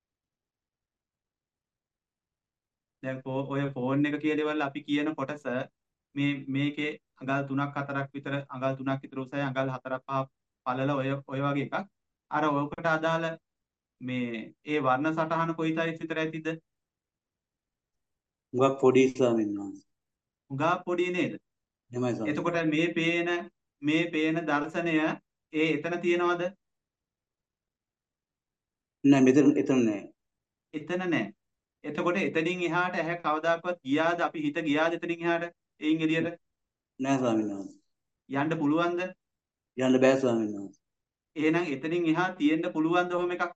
දැන් ෆෝ- ඔය ෆෝන් එක කියලවල අපි කියන කොටස මේ මේකේ අඟල් තුනක් හතරක් විතර අඟල් තුනක් විතර උසයි අඟල් හතරක් පහක් පළල ඔය ඔය වගේ එකක්. අර ඔකට අදාළ මේ ඒ වර්ණ සටහන කොයි සයිස් විතර ඇතිද? හුඟක් පොඩි ස්වාමීන් වහන්සේ. උගා පොඩි නේද? එහෙමයි ස්වාමීන්. එතකොට මේ පේන මේ පේන දර්ශනය ඒ එතන තියනවද? නෑ මෙතන එතන නෑ. එතන නැහැ. එතකොට එතනින් එහාට ඇහැ කවදාකවත් ගියාද? අපි හිත ගියාද එතනින් එහාට? එයින් එළියට නෑ ස්වාමීන් වහන්සේ. යන්න පුළුවන්ද? යන්න බෑ ස්වාමීන් වහන්සේ. එහෙනම් එතනින් එහා තියෙන්න පුළුවන්ද ඔහොම එකක්?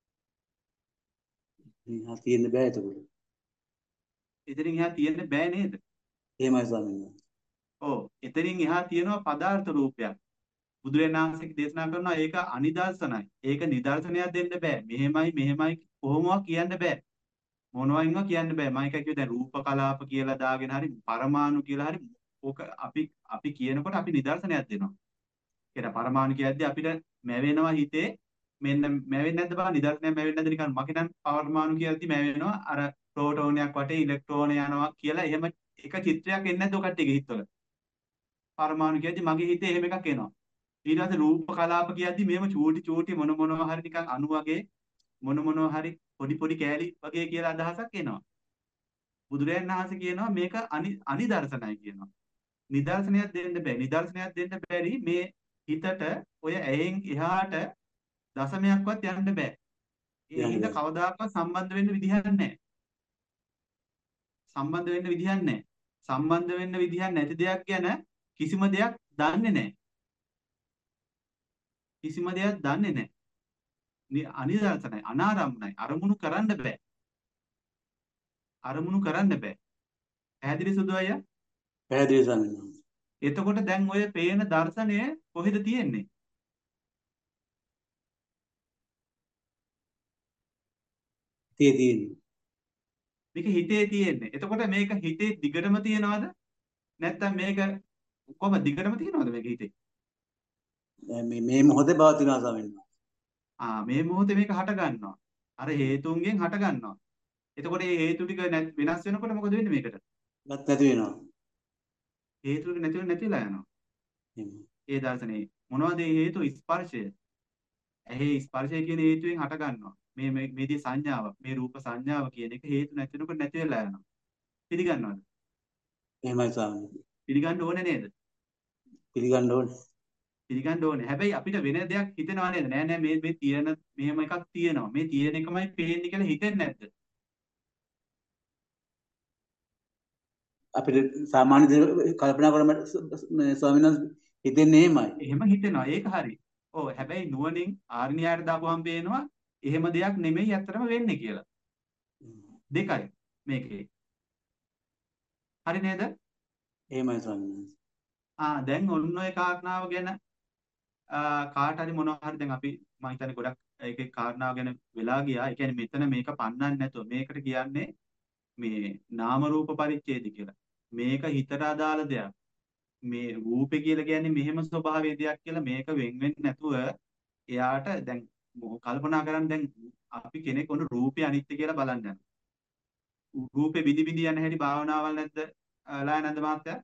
හා තියෙන්න බෑ එතකොට. එතනින් එහා තියෙන්න බෑ නේද? එහෙමයි ස්වාමීන් වහන්සේ. ඔව්. එතනින් එහා තියෙනවා පදාර්ථ රූපයක්. බුදුරජාණන් වහන්සේ දේශනා කරනවා ඒක අනිදර්ශනයි. ඒක නිදර්ශනයක් දෙන්න බෑ. මෙහෙමයි මෙහෙමයි කොහොමවත් කියන්න බෑ. මොනවයින්වත් කියන්න බෑ. මම එකයි කිව්වේ දැන් රූප කලාප කියලා දාගෙන හරි පරමාණු කියලා හරි ඕක අපි අපි කියනකොට අපි නිදර්ශනයක් දෙනවා. කියන පරමාණු කියද්දී අපිට මැවෙනවා හිතේ මෙන්න මැවෙන්නේ නැද්ද බලන්න නිදර්ශනයක් මැවෙන්නේ නැද්ද නිකන් මකිනම් පරමාණු කියද්දී මැවෙනවා අර ප්‍රෝටෝනයක් වටේ ඉලෙක්ට්‍රෝන යනවා කියලා එහෙම එක චිත්‍රයක් එන්නේ නැද්ද ඔය කට්ටියගේ හිතවල පරමාණු කියද්දී මගේ හිතේ එහෙම එකක් එනවා ඊට පස්සේ රූප කලාප කියද්දී මේව චූටි චූටි මොන මොනවා හරි නිකන් අණු වගේ මොන මොනවා හරි පොඩි පොඩි කෑලි වගේ කියලා අදහසක් එනවා බුදුරජාණන් වහන්සේ කියනවා මේක අනි අනිදර්ශනයි කියනවා නිදර්ශනයක් දෙන්න බෑ නිදර්ශනයක් දෙන්න බැරි මේ හිතට ඔය ඇහෙන් එහාට දශමයක්වත් යන්න බෑ ඒ හිත කවදාකවත් සම්බන්ධ වෙන්න විදිහක් නැහැ සම්බන්ධ වෙන්න විදිහක් නැහැ සම්බන්ධ වෙන්න විදිහක් නැති දෙයක් ගැන කිසිම දෙයක් දන්නේ නැහැ කිසිම දෙයක් දන්නේ නැහැ අනිදර්ශනයි අනාරම්මනයි අරමුණු කරන්න බෑ අරමුණු කරන්න බෑ පැහැදිලි සුදු අය පැහැදිලි සම්මත එතකොට දැන් ඔය පේන දර්ශනය කොහෙද තියෙන්නේ හිතේ තියෙන්නේ මේක හිතේ තියෙන්නේ එතකොට මේක හිතේ දිගටම තියනවද නැත්නම් මේක කොහොම දිගටම තියනවද මේක හිතේ දැන් මේ මේ මොහොතේ පවතිනවා ස්වාමීන් ආ මේ මොහොතේ මේක හට ගන්නවා අර හේතුන්ගෙන් හට ගන්නවා එතකොට මේ හේතු ටික වෙනස් වෙනකොට මොකද වෙන්නේ මේකට වහන්සේ නැති වෙනවා හේතු ටික නැති වෙන නැතිලා යනවා එහෙම ඒ දර්ශනේ මොනවද මේ හේතු ස්පර්ශය ඇහි ස්පර්ශය කියන හේතුවෙන් හට ගන්නවා මේ මේදී සංඥාව මේ රූප සංඥාව කියන එක හේතු නැති වෙනකොට නැති වෙලා යනවා පිළිගන්නවද එහෙමයි ස්වාමීන් පිළිගන්න ඕනේ නේද පිළිගන්න ඕනේ පිළිගන්න ඕනේ හැබැයි අපිට වෙන දෙයක් හිතෙනවා නේද නෑ නෑ මේ මේ තියෙන මෙහෙම එකක් තියෙනවා මේ තියෙන එකමයි පේන්නේ කියලා හිතෙන්නේ නැද්ද අපිට සාමාන්‍ය දේ කල්පනා කරම ස්වාමීන් වහන්සේ හිතෙන්නේ එහෙමයි එහෙම හිතෙනවා ඒක හරි ඔව් හැබැයි නුවණින් ආර්ණ්‍යයට දාපුවම පේනවා එහෙම දෙයක් නෙමෙයි ඇත්තටම වෙන්නේ කියලා දෙකයි මේකේ හරි නේද එහෙමයි ස්වාමීන් වහන්සේ ආ දැන් ඔන්න ඔය කාරණාව ගැන කාට හරි මොනවා හරි දැන් අපි මම හිතන්නේ ගොඩක් ඒකේ කාරණාව ගැන වෙලා ගියා. ඒ කියන්නේ මෙතන මේක පන්නන්නේ නැතුව මේකට කියන්නේ මේ නාම රූප පරිච්ඡේද කියලා. මේක හිතට අදාළ දෙයක්. මේ රූපේ කියලා කියන්නේ මෙහෙම ස්වභාවයේ දෙයක් කියලා මේක වෙන් වෙන්නේ නැතුව එයාට දැන් කල්පනා කරන් දැන් අපි කෙනෙක් ඔන්න රූපේ අනිත්‍ය කියලා බලන්න යනවා. රූපේ විදි විදි යන හැටි භාවනාවල් නැද්ද? ලායනන්ද මහත්තයා?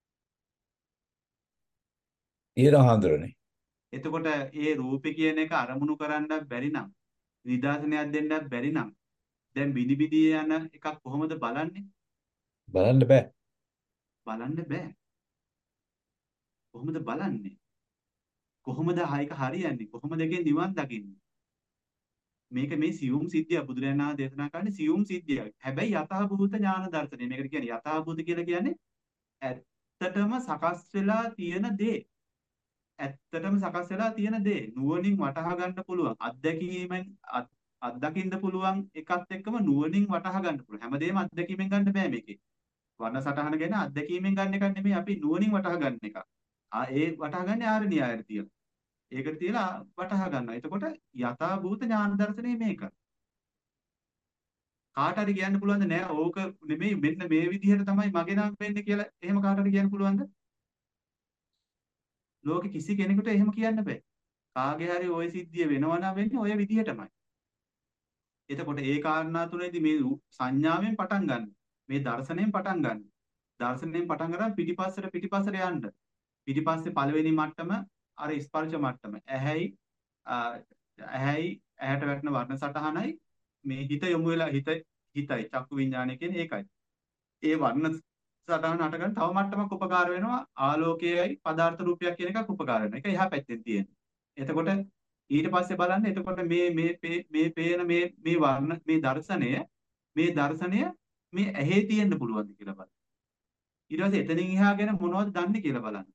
ඊර හඳුරන්නේ. එතකොට ඒ රූපේ කියන එක අරමුණු කරන්න බැරි නම් නිදාසනයක් දෙන්න බැරි නම් දැන් විදි විදි යන එකක් කොහොමද බලන්නේ? බලන්න බෑ. බලන්න බෑ. කොහොමද බලන්නේ? කොහොමද හයික හරියන්නේ? කොහොමද එකෙන් නිවන් දකින්නේ? මේක මේ සියුම් සිද්ධිය බුදුරජාණන් වහන්සේ දේශනා කරන්නේ සියුම් සිද්ධියක්. හැබැයි යථාභූත ඥාන දර්ශනය. මේකට කියන්නේ යථාභූත කියලා කියන්නේ ඇත්තටම සකස් වෙලා තියෙන දේ. ඇත්තටම සකස් වෙලා තියෙන දේ නුවණින් වටහා ගන්න පුළුවන්. අත්දැකීමෙන් අත්දකින්න පුළුවන් එකත් එක්කම නුවණින් වටහා ගන්න පුළුවන්. හැමදේම අත්දැකීමෙන් ගන්න බෑ මේකේ. වර්ණ සටහන ගැන අත්දැකීමෙන් ගන්න එකක් නෙමෙයි අපි නුවණින් වටහා ගන්න එක. ආ ඒ වටහා ගන්න ආර්ය න්‍යායයට තියලා. ඒකට තියලා වටහා ගන්නවා. එතකොට යථා භූත ඥාන දර්ශනය මේක. කාට හරි කියන්න පුළුවන්ද නෑ ඕක නෙමෙයි මෙන්න මේ විදිහට තමයි මගේ නම් වෙන්නේ කියලා එහෙම කාට හරි කියන්න පුළුවන්ද? ලෝකෙ කිසි කෙනෙකුට එහෙම කියන්න බෑ. කාගේ හරි ওই සිද්ධිය වෙනවා නම් වෙන්නේ ওই විදිහටමයි. එතකොට ඒ කාරණා තුනේදී මේ සංඥාවෙන් පටන් ගන්න. මේ දර්ශනයෙන් පටන් ගන්න. දර්ශනයෙන් පටන් ගන්න පිටිපස්සට පිටිපස්සට යන්න. පිටිපස්සේ පළවෙනි මට්ටම අර ස්පර්ශ මට්ටම. ඇහැයි ඇහැයි ඇහැට වැටෙන වර්ණ සටහනයි මේ හිත යොමු වෙලා හිත හිතයි චක්කු විඥානය කියන්නේ ඒකයි. ඒ වර්ණ සටහන හට ගන්න තව මට්ටමක් උපකාර වෙනවා ආලෝකයයි පදාර්ථ රූපයක් කියන එකක් උපකාර වෙනවා. ඒක එහා පැත්තෙන් තියෙන්නේ. එතකොට ඊට පස්සේ බලන්න එතකොට මේ මේ මේ පේන මේ මේ වර්ණ මේ දර්ශනය මේ දර්ශනය මේ ඇහි තියෙන්න පුළුවන්ද කියලා බලන්න. ඊට පස්සේ එතනින් එහා ගැන මොනවද දන්නේ කියලා බලන්න.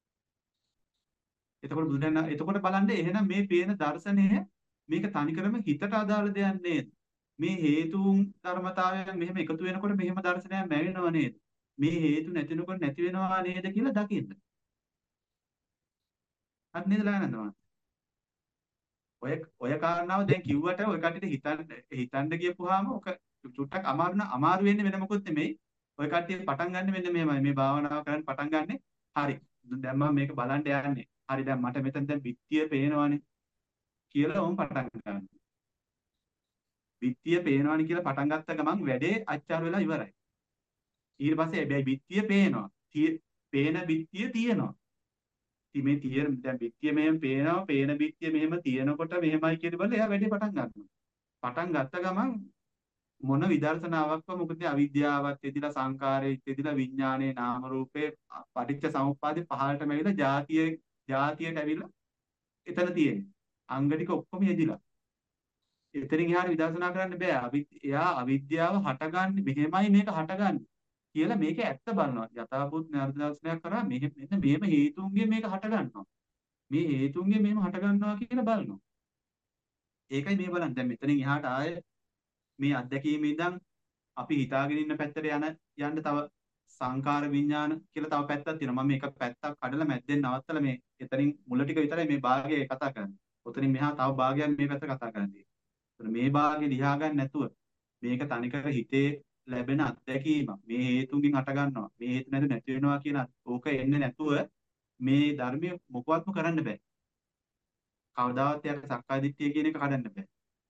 එතකොට බුදුන් එතකොට බලන්න එහෙනම් මේ පේන දර්ශනය මේක තනිකරම හිතට අදාළ දෙයක් නේද? මේ හේතුන් ධර්මතාවයන් මෙහෙම එකතු වෙනකොට මෙහෙම දර්ශනයක් ලැබෙනව නේද? මේ හේතු නැතිනකොට නැති වෙනවා නේද කියලා දකින්න. හරි නේද ලානන්දවා? ඔය ඔය කාරණාව දැන් කිව්වට ඔය කට්ටියට හිතන්න හිතන්න ගියපුවාම ඔක චුට්ටක් අමාරු න අමාරු වෙන්නේ වෙන මොකොත් නෙමෙයි. ඔය කට්ටිය පටන් ගන්න මෙන්න මෙහෙමයි. මේ භාවනාව කරන්න පටන් ගන්නෙ. හරි. දැන් මම මේක බලන්න යන්නේ. හරි දැන් මට මෙතන දැන් බිත්තිය පේනවානේ කියලා ඕම් පටන් ගන්නවා. බිත්තිය පේනවානේ කියලා පටන් ගත්ත ගමන් වැඩේ අච්චාර වෙලා ඉවරයි. ඊට පස්සේ හැබැයි බිත්තිය පේනවා. පේන බිත්තිය තියෙනවා. ඉතින් මේ තියෙන දැන් බිත්තිය මෙහෙම පේනවා. පේන බිත්තිය මෙහෙම තියෙනකොට මෙහෙමයි කියලා බලලා එයා වැඩේ පටන් ගන්නවා. පටන් ගත්ත ගමන් මොන විදර්ශනාවක්ම මොකද අවිද්‍යාවත් එදිලා සංකාරයේ එදිලා විඥානයේ නාම රූපේ පටිච්ච සමුප්පාදේ පහළටම ඇවිල්ලා ಜಾතිය ಜಾතියට ඇවිල්ලා එතන තියෙන්නේ. අංග ටික ඔක්කොම යෙදිලා. එතනින් එහාට විදර්ශනා කරන්න බෑ. අවි එයා අවිද්‍යාව හටගන්නේ මෙහෙමයි මේක හටගන්නේ කියලා මේක ඇත්ත බලනවා. යථාභූත නිර්දර්ශනයක් කරා මෙහෙම මෙන්න මේම හේතුන්ගෙන් මේක හටගන්නවා. මේ හේතුන්ගෙන් මෙහෙම හටගන්නවා කියලා බලනවා. ඒකයි මේ බලන්න. දැන් මෙතනින් එහාට ආයේ මේ අත්දැකීම ඉඳන් අපි හිතාගෙන ඉන්න පැත්තට යන යන්න තව සංකාර විඥාන කියලා තව පැත්තක් තියෙනවා. මම මේක පැත්තක් කඩලා මැද්දෙන් නවත්තලා මේ එතනින් මුල ටික විතරයි මේ භාගය කතා කරන්නේ. ඔතනින් මෙහා තව භාගයක් මේ පැත්ත කතා කරන්නේ. මේ භාගය ලියා ගන්න නැතුව මේක තනිකර හිතේ ලැබෙන අත්දැකීම මේ හේතුන්ගෙන් හට ගන්නවා. මේ හේතු නැති නැති වෙනවා කියන ඕක එන්නේ නැතුව මේ ධර්මයේ මොකවත්ම කරන්න බෑ. කවදාවත් යාට සක්කාය දිට්ඨිය කියන එක කඩන්න බෑ.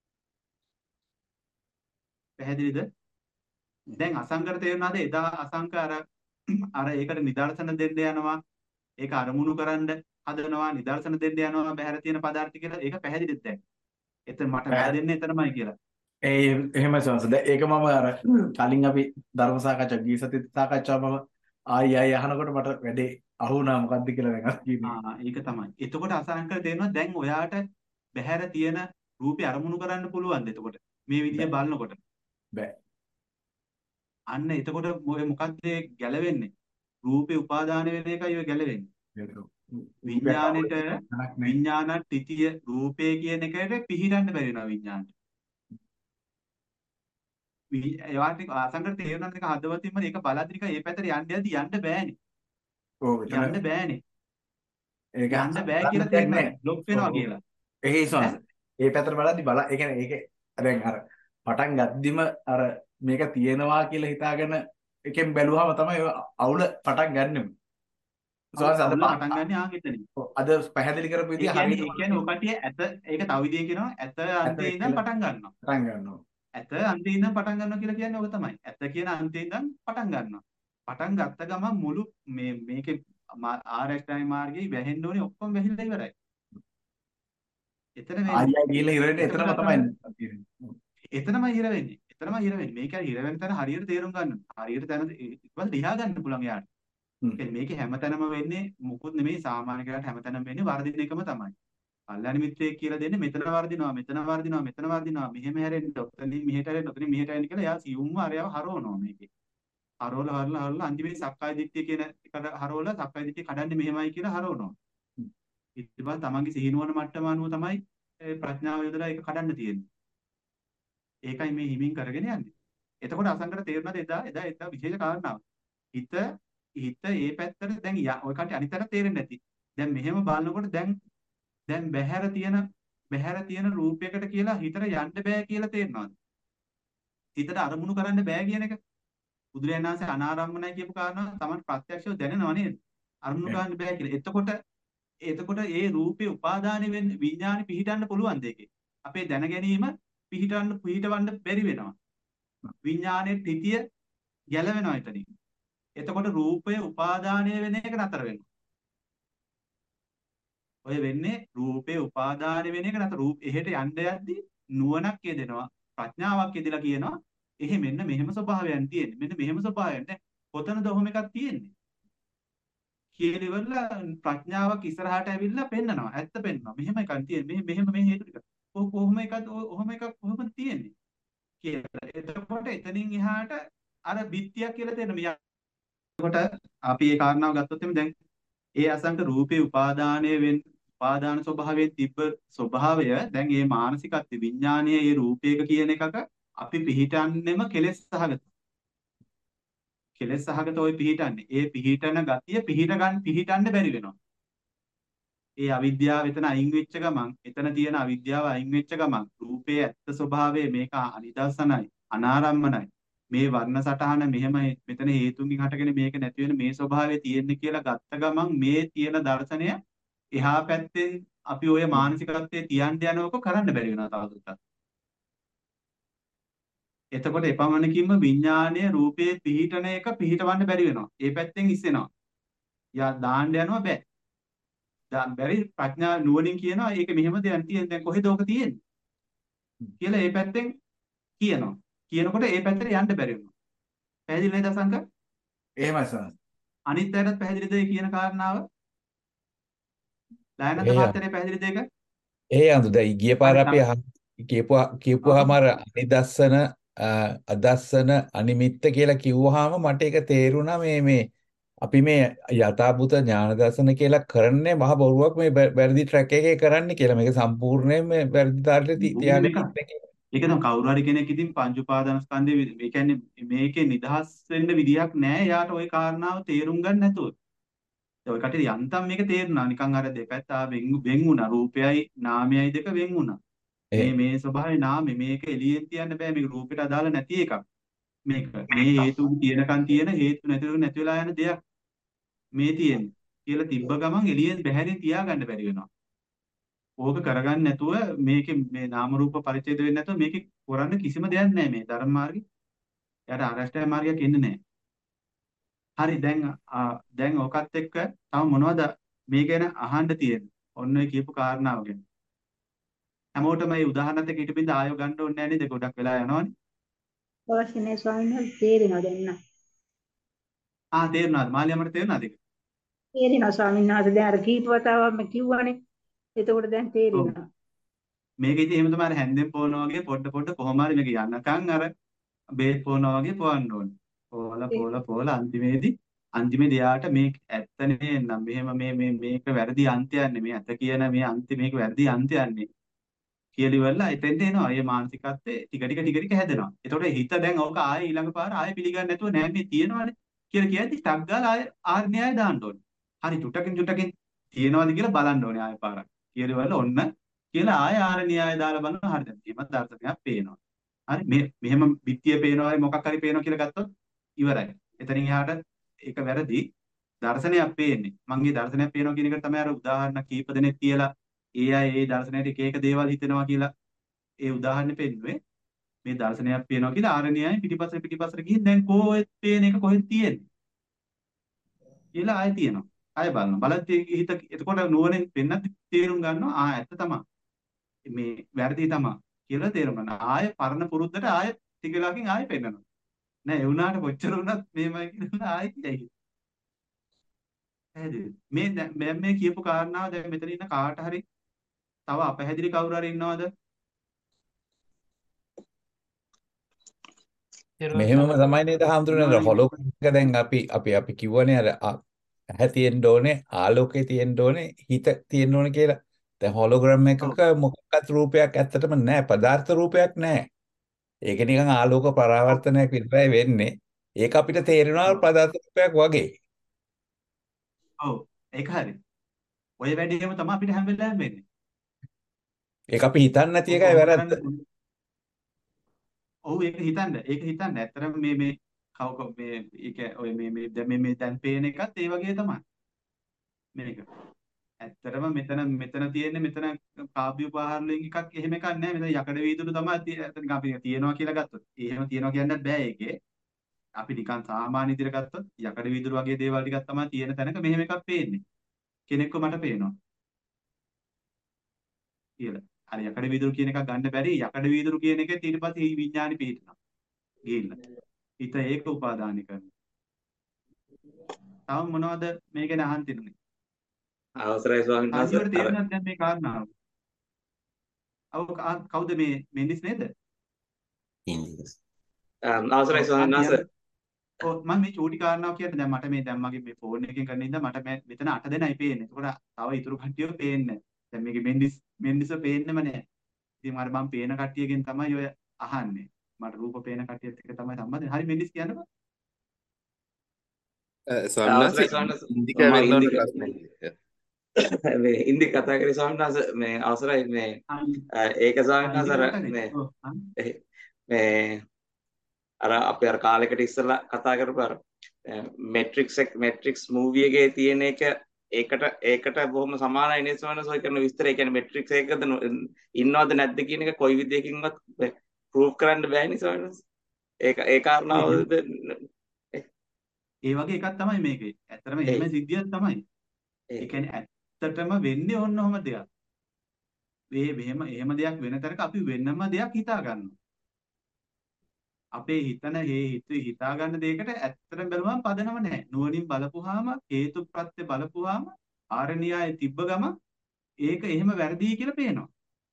පැහැදිලිද? දැන් අසංකර තේරුණාද? එදා අසංක අර අර ඒකට නිදර්ශන දෙන්න යනවා. ඒක අරමුණු කරන්න හදනවා. නිදර්ශන දෙන්න යනවා බහැර තියෙන පදාර්ථ කියලා. ඒක පැහැදිලිද දැන්? එතන මට වැරදෙන්නේ එතනමයි කියලා. ඒ එහෙම සංස දැන් ඒක මම අර කලින් අපි ධර්ම සාකච්ඡා ගිය සති සාකච්ඡාව මම ආයි ආයි අහනකොට මට වැඩේ අහුණා මොකද්ද කියලා දැන් අත් කියන්නේ. ආ ඒක තමයි. එතකොට අසංකර තේරෙනවා දැන් ඔයාට බහැර තියෙන රූපේ අරමුණු කරන්න පුළුවන්ද එතකොට? මේ විදිය බලනකොට. බෑ. අන්න එතකොට ඔය මොකද්ද ගැලවෙන්නේ? රූපේ උපාදාන වෙන එකයි ඔය ගැලවෙන්නේ. විඥානෙට විඥාන තිතිය රූපේ කියන එකට පිහිටන්න බැරි වෙනවා විඥානට. ඒවාට අසංකර තේරුණාද එක හදවතින්ම ඒක බලද්දි නිකන් ඒ පැත්තට යන්න යද්දි යන්න බෑනේ. ඔව් යන්න බෑනේ. ඒක යන්න බෑ කියලා තේරෙන්නේ බ්ලොක් වෙනවා කියලා. එහේ සොනස. ඒ පැත්තට බලද්දි බල ඒ කියන්නේ ඒක දැන් අර පටන් ගද්දිම අර මේක තියෙනවා කියලා හිතාගෙන එකෙන් බැලුවාම තමයි අවුල පටන් ගන්නෙම. සොනස අද පටන් ගන්න ආ එතනින්. අද පැහැදිලි කරපු විදිය හරියට ඒ කියන්නේ ඔය කටිය ඇත ඒක තව විදිය කියනවා ඇත අන්තයේ ඉඳන් පටන් ගන්නවා. පටන් ගන්නවා. ඇත අන්තයේ ඉඳන් පටන් ගන්නවා කියලා කියන්නේ ඔක තමයි. ඇත කියන අන්තයේ ඉඳන් පටන් ගන්නවා. පටන් ගත්ත ගමන් මුළු මේ මේකේ ආරක්ෂායි මාර්ගයේ වැහෙන්න ඕනේ ඔක්කොම වැහිලා ඉවරයි. එතන මේ ආයෙ ගිහලා ඉර වෙන්නේ එතනම තමයි තියෙන්නේ. එතනමයි හිර වෙන්නේ. එතනමයි හිර වෙන්නේ. මේක හිර වෙන තැන හරියට තේරුම් ගන්න. හරියට තැන ඉක්වල ලියා ගන්න පුළුවන් යාට. මේකේ හැමතැනම වෙන්නේ මොකුත් නෙමෙයි සාමාන්‍ය කෙනාට හැමතැනම වෙන්නේ වර්ධින එකම තමයි. කල්යාණ මිත්‍රයෙක් කියලා දෙන්නේ මෙතන වර්ධිනවා, මෙතන වර්ධිනවා, මෙතන වර්ධිනවා, මෙහෙම හැරෙන්න, ඔතනින් මෙහෙට හැරෙන්න, ඔතනින් මෙහෙට හැරෙන්න කියලා එයා සියුම්ම අරයව හරවනවා මේකේ. හරවල හරවල හරවල අන්තිමේ සක්කාය දිට්ඨිය කියන එකට හරවල සක්කාය දිට්ඨිය කඩන්නේ මෙහෙමයි කියලා හරවනවා. ඊට පස්සේ තමන්ගේ සිහිනුවන මට්ටම අනුව තමයි ප්‍රඥාව යොදලා ඒක කඩන්න තියෙන්නේ. ඒකයි මේ හිමින් කරගෙන යන්නේ. එතකොට අසංකර තේරුණාද එදා එදා එදා විශේෂ කාරණාව. හිත හිත ඒ පැත්තට දැන් ඔය කටි අනිත් පැත්තට තේරෙන්නේ නැති. දැන් මෙහෙම බලනකොට දැන් දැන් බහැර තියෙන බහැර තියෙන රූපයකට කියලා හිතට යන්න බෑ කියලා තේරෙනවද? හිතට අරමුණු කරන්න බෑ කියන එක. බුදුරජාණන් වහන්සේ අනාරම්මනයි කියපු කාරණා තමයි ප්‍රත්‍යක්ෂව දැනෙනව නේද? අරමුණු කරන්න බෑ කියලා. එතකොට එතකොට ඒ රූපේ උපාදානෙ වෙන්නේ විඥානෙ පිහිටන්න පුළුවන් දෙකේ. අපේ දැන ගැනීම පිහිටවන්න පිහිටවන්න බැරි වෙනවා. විඥානයේ තිතිය ගැලවෙනවා එතනින්. එතකොට රූපය උපාදානය වෙන එක නතර වෙනවා. ඔය වෙන්නේ රූපේ උපාදානය වෙන එක නතර රූප එහෙට යන්න යද්දි නුවණක් යෙදෙනවා. ප්‍රඥාවක් යෙදලා කියනවා එහෙ මෙන්න මෙහෙම ස්වභාවයන් තියෙන්නේ. මෙන්න මෙහෙම ස්වභාවයන්. දැන් කොතනද ඔහොම එකක් තියෙන්නේ? කියලා ප්‍රඥාවක් ඉස්සරහට ඇවිල්ලා පෙන්නනවා. ඇත්ත පෙන්නනවා. මෙහෙම එකක් තියෙන්නේ. මෙහෙම මේ හේතු ටික. කොහොම එකද ඔහොම එකක් කොහොමද තියෙන්නේ? කියලා. එතකොට එතනින් එහාට අර බිත්තියක් කියලා තේරෙනවා. එතකොට අපි මේ කාරණාව ගත්තොත් එimhe දැන් ඒ අසංක රූපේ උපාදානය වෙන උපාදාන ස්වභාවයෙන් තිබ්බ ස්වභාවය දැන් මේ මානසිකත්ව විඥානයේ මේ රූපයක කියන එකක අපි පිහිටන්නෙම කෙලෙස් සහගත. කෙලෙස් සහගත ඔය පිහිටන්නේ. ඒ පිහිටන ගතිය පිහිට ගන්න පිහිටන්න බැරි වෙනවා. ඒ අවිද්‍යාව එතන අයින් වෙච්ච ගමන් එතන තියෙන අවිද්‍යාව අයින් වෙච්ච ගමන් රූපේ ඇත්ත ස්වභාවය මේක අනිදර්ශනයි අනාරම්මනයි. මේ වර්ණ සටහන මෙහෙම මෙතන හේතුන්ගෙන් හටගෙන මේක නැති වෙන මේ ස්වභාවය තියෙන්නේ කියලා ගත්ත ගමන් මේ තියෙන දර්ශනය එහා පැත්තෙන් අපි ওই මානසිකත්වයේ තියන්න යනවක කරන්න බැරි වෙනවා තවදුරටත්. එතකොට එපමණකින්ම විඥානීය රූපයේ පිහිටන එක පිහිටවන්න බැරි වෙනවා. ඒ පැත්තෙන් ඉස්සෙනවා. යා දාන්න යනවා බෑ. දැන් බැරි ප්‍රඥා නුවණින් කියනවා ඒක මෙහෙම දෙයක් තියෙන දැන් කොහෙද ඕක තියෙන්නේ කියලා ඒ පැත්තෙන් කියනවා. කියනකොට ඒ පැත්තට යන්න බැරි වෙනවා. පැහැදිලි නේද සංක? එහෙමයි සර්. අනිත් අයටත් පැහැදිලිද ඒ කියන කාරණාව? දයනන්ද ඒ මහත්තයාට පැහැදිලිද ඒක? ඒ අඳු දැන් ගිය පාර හරි අපි තම- අහ- කියපුවා කියපුවාම අර අනිදස්සන අ, අදස්සන අනිමිත්ත කියලා කිව්වහම මට ඒක තේරුණා මේ මේ අපි මේ යථාභූත ඥාන දර්ශන කියලා කරන්නේ මහ බොරුවක් මේ වැ- වැරදි ට්‍රැක් එකේ කරන්නේ කියලා මේක සම්පූර්ණයෙන් මේ වැරදි තාලෙට ති- ඕනේ තියාගෙන මේක. ඉන්නේ කියලා. ඒක තමයි කවුරු හරි කෙනෙක් ඉතින් පංච උපාදාන ස්කන්ධේ වි- ඒ කියන්නේ මේකේ නිදහස් වෙන්න විදියක් නැහැ. යාට ওই කාරණාව තේරුම් ගන්න නැතුව. ඔය කටේ යන්තම් මේක තේරුණා. නිකන් අර දෙපැත්ත ආ වෙන් වෙන් වුණා. රූපයයි නාමයයි දෙක වෙන් වුණා. මේ ඒ මේ ස්වභාවය නාමය මේක එළියෙන් තියන්න බෑ. මේක රූපෙට අදාළ නැති එකක්. මේක මේ හේතු තියෙනකන් තියෙන හේතු නැතිව නැති වෙලා යන දෙයක් මේ තියෙන්නේ කියලා තිබ්බ ගමන් එළියෙන් බැහැරින් තියාගන්න බැරි වෙනවා. ඕක කරගන්න නැතුව මේකේ මේ නාම රූප පරිච්ඡේද වෙන්නේ නැතුව මේකේ කරන්න කිසිම දෙයක් නැහැ මේ ධර්ම මාර්ගේ. එයාට ආරෂ්ඨ මාර්ගයක් එන්නේ නැහැ. හරි දැන් ආ, දැන් ඕකත් එක්ක තව මොනවද මේ ගැන අහන්න තියෙන්නේ? ඔන්න ඔය කියපු කාරණාව ගැන. හැමෝටම මේ උදාහරණත් එක්ක ඊට බින්ද ආයෝ ගන්න ඕනේ නැහැ නේද? ගොඩක් වෙලා යනවනේ. අවශ්‍ය නැහැ ස්වාමීන් වහන්සේ තේරෙනවා දැන් නම්. ආ තේරුණාද? මාලියම්මට තේරුණාද ඒක? තේරෙනවා ස්වාමීන් වහන්සේ දැන් අර කීප වතාවක්ම කිව්වනේ. එතකොට දැන් ඔව්. තේරෙනවා. මේක ඉතින් එහෙම තමයි අර හැන්දෙන් පොවනවා වගේ පොඩ පොඩ කොහොම හරි මේක යනකම් අර බේත් පොවනවා වගේ පොවන්න ඕනේ. පොවලා ඒ පොවලා පොවලා අන්තිමේදී අන්තිමේදී යාට මේක ඇත්තනේ නම් මෙහෙම මේ මේ මේක වැරදි අන්තයන්නේ මේ ඇත කියන මේ අන්ති මේක වැරදි අන්තයන්නේ කියලා ඉවරලා එතෙන්ට එනවා. ඒ මානසිකත්වයේ ටික ටික ටික ටික හැදෙනවා. එතකොට හිත දැන් ඕක ආයේ ඊළඟ පාර ආයේ පිළිගන්නේ නැතුව නෑ මේ තියෙනවනේ කියලා කියද්දි ටක් ගාලා ආයේ ආර්ණ්‍යය දාන්න ඕනේ. හරි චුට්ටකින් චුට්ටකින් තියෙනවද කියලා බලන්න ඕනේ ආයේ පාරක්. කියලා ඉවරලා ඔන්න කියලා ආයේ ආර්ණ්‍යය දාලා බලනවා. හරි දැන් එහෙම දර්ශනයක් පේනවා. හරි මේ මෙහෙම බිත්තිය පේනවා හරි මොකක් හරි පේනවා කියලා ගත්තොත් ඉවරයි. එතනින් එහාට ඒක වැරදි දර්ශනයක් පේන්නේ. මංගේ දර්ශනයක් පේනවා කියන එකට තමයි අර උදාහරණ කීප දෙනෙක් තියලා ඒ අය ඒ දර්ශනයට එක එක දේවල් හිතෙනවා කියලා ඒ උදාහරණෙ පෙන්නුවේ. මේ දර්ශනයක් පේනවා කියලා ආරණ්‍යයයි පිටිපස්සට පිටිපස්සට ගිහින් දැන් කොහෙද පේන එක කොහෙද තියෙන්නේ කියලා ආයෙ තියෙනවා. ආයෙ බලනවා. බලද්දී හිත එතකොට නුවණින් පෙන්නත් තේරුම් ගන්නවා ආ ඇත්ත තමයි. මේ වැරදි තමයි කියලා තේරුම් ගන්නවා. ආයෙ පරණ පුරුද්දට ආයෙ ටික වෙලාවකින් ආයෙ පෙන්නනවා. නෑ ඒ වුණාට කොච්චර වුණත් මේමයි කියලා ආයෙ කියයි. පැහැදිලිද? මේ දැන් මම මේ කියපු කාරණාව දැන් මෙතන ඉන්න කාට හරි තව අපැහැදිලි කවුරු හරි ඉන්නවද? මෙහෙමම තමයි නේද හාමුදුරනේ අර ඉන්නවනම් හොලෝග්‍රෑම් එක දැන් අපි අපි අපි කිව්වනේ අර ආ- ඇහැ තියෙන්න ඕනේ ආලෝකය තියෙන්න ඕනේ හිත තියෙන්න ඕනේ කියලා. දැන් හොලෝග්‍රෑම් එකක ඔව් මොකක්වත් රූපයක් ඇත්තටම නැහැ පදාර්ථ රූපයක් නැහැ. ඒක නිකන් ආලෝක ඔව් පරාවර්තනයක් විතරයි වෙන්නේ. ඒක අපිට තේරෙනවා ඔව් පදාර්ථ රූපයක් වගේ. ඔව් ඒක හරි. ඔය වැඩේම තමයි අපිට හැම වෙලාවෙම වෙන්නේ. ඒක අපි හිතන්නේ නැති ඕක එකයි ඔහොම වැරද්ද. කරන්න ඔව් ඒක හිතන්න. ඒක හිතන්න. ඇත්තටම මේ මේ කවක මේ ඒක ඔය මේ මේ දැන් මේ මේ දැන් පේන එකත් ඒ වගේ තමයි. මේක. ඇත්තටම මෙතන මෙතන තියෙන්නේ මෙතන කාබ්‍ය උපහාර වලින් එකක් එහෙම එකක් නැහැ. මෙතන යකඩ වීදුරු තමයි තිය- එතන අපි තියනවා කියලා ගත්තොත්. එහෙම තියනවා කියන්නත් බෑ ඒකේ. අපි නිකන් සාමාන්‍ය විදිහට ගත්තොත් යකඩ වීදුරු වගේ දේවල් ටිකක් තමයි තියෙන තැනක මෙහෙම එකක් පේන්නේ. කෙනෙක්ව මට පේනවා කියලා. අර යකඩ වීදුරු කියන එකක් ගන්න බැරි. යකඩ වීදුරු කියන එකෙත් ඊට පස්සේ ඊ විඥානෙ පිහිටනවා. ගිහිල්ලා. හිත ඒක උපාදානය කරනවා. තව මොනවද මේ ගැන අහන්න තියෙන්නේ? අවසරයි ස්වාමීන් වහන්සේ සංජීවට අර තේරුණාද දැන් මේ කාරණාව? අව කා- කවුද මේ මෙන්ඩිස් නේද? ඉන්දියස්. අම්, අවසරයි ඔව් ආ ස්වාමීන් වහන්සේ කියන්න. ඔව් මම මේ චූටි කාරණාවක් කියන්න දැන් මට මේ දැන් මගේ මේ ෆෝන් එකෙන් කරන ඉඳලා මට මේ මෙතන අට දෙනයි පේන්නේ. ඒකට තව ඉතුරු කට්ටියව පේන්නේ නැහැ. දැන් මේකේ මෙන්ඩිස් මෙන්ඩිස්ව පේන්නෙම නැහැ. ඉතින් අර මම පේන කට්ටියගෙන් තමයි ඔය අහන්නේ. මට රූප පේන කට්ටියත් එක්ක තමයි සම්බන්ධ. හරි මෙන්ඩිස් කියන්නකෝ. ස්වාමීන් අවසරයි වහන්සේ ස්වාමීන් වහන්සේ ඉන්දික මම වෙන්න ඉන්දික ප්‍රශ්නේ. මේ ඉන්දික කතා කරේ ස්වාමීන් වහන්සේ මේ අවසරයි මේ ආ අ, ඒක ස්වාමීන් ඉන්දික වහන්සේ අර කතා කරේ. මේ ඔව් ආ එහි- මේ අර අපි අර කාලෙකට ඉස්සෙල්ලා කතා කරපු අර මැට්‍රික්ස් එක මැට්‍රික්ස් මූවි එකේ තියෙන එක ඒකට ඒකට බොහොම සමානයි නේ සෝනස් ඔය කරන විස්තරය. කියන්නේ මෙට්‍රික්ස් එකකද නො- ඉන්නවද නැද්ද කියන එක කොයි විදියකින්වත් ප්‍රූව් කරන්න බෑනේ සෝනස්. ඒක ඒ කාරණාවද ඒ වගේ එකක් තමයි මේකේ. ඇත්තටම එහෙම ඒ සිද්ධියක් තමයි. ඒ ඒ කියන්නේ ඇත්තටම වෙන්නේ ඕන ඔහම දෙයක්. මේ මෙහෙම එහෙම දෙයක් වෙන තැනක අපි වෙනම දෙයක් හිතා ගන්නවා. අපේ හිතන හේ හිත හිතා ගන්න දෙයකට ඇත්තටම බැලුවම පදනම නැහැ. නුවණින් බලපුවාම හේතුප්‍රත්‍ය බලපුවාම ආරණ්‍යය තිබ්බ ගම ඒක එහෙම වැරදි කියලා පේනවා.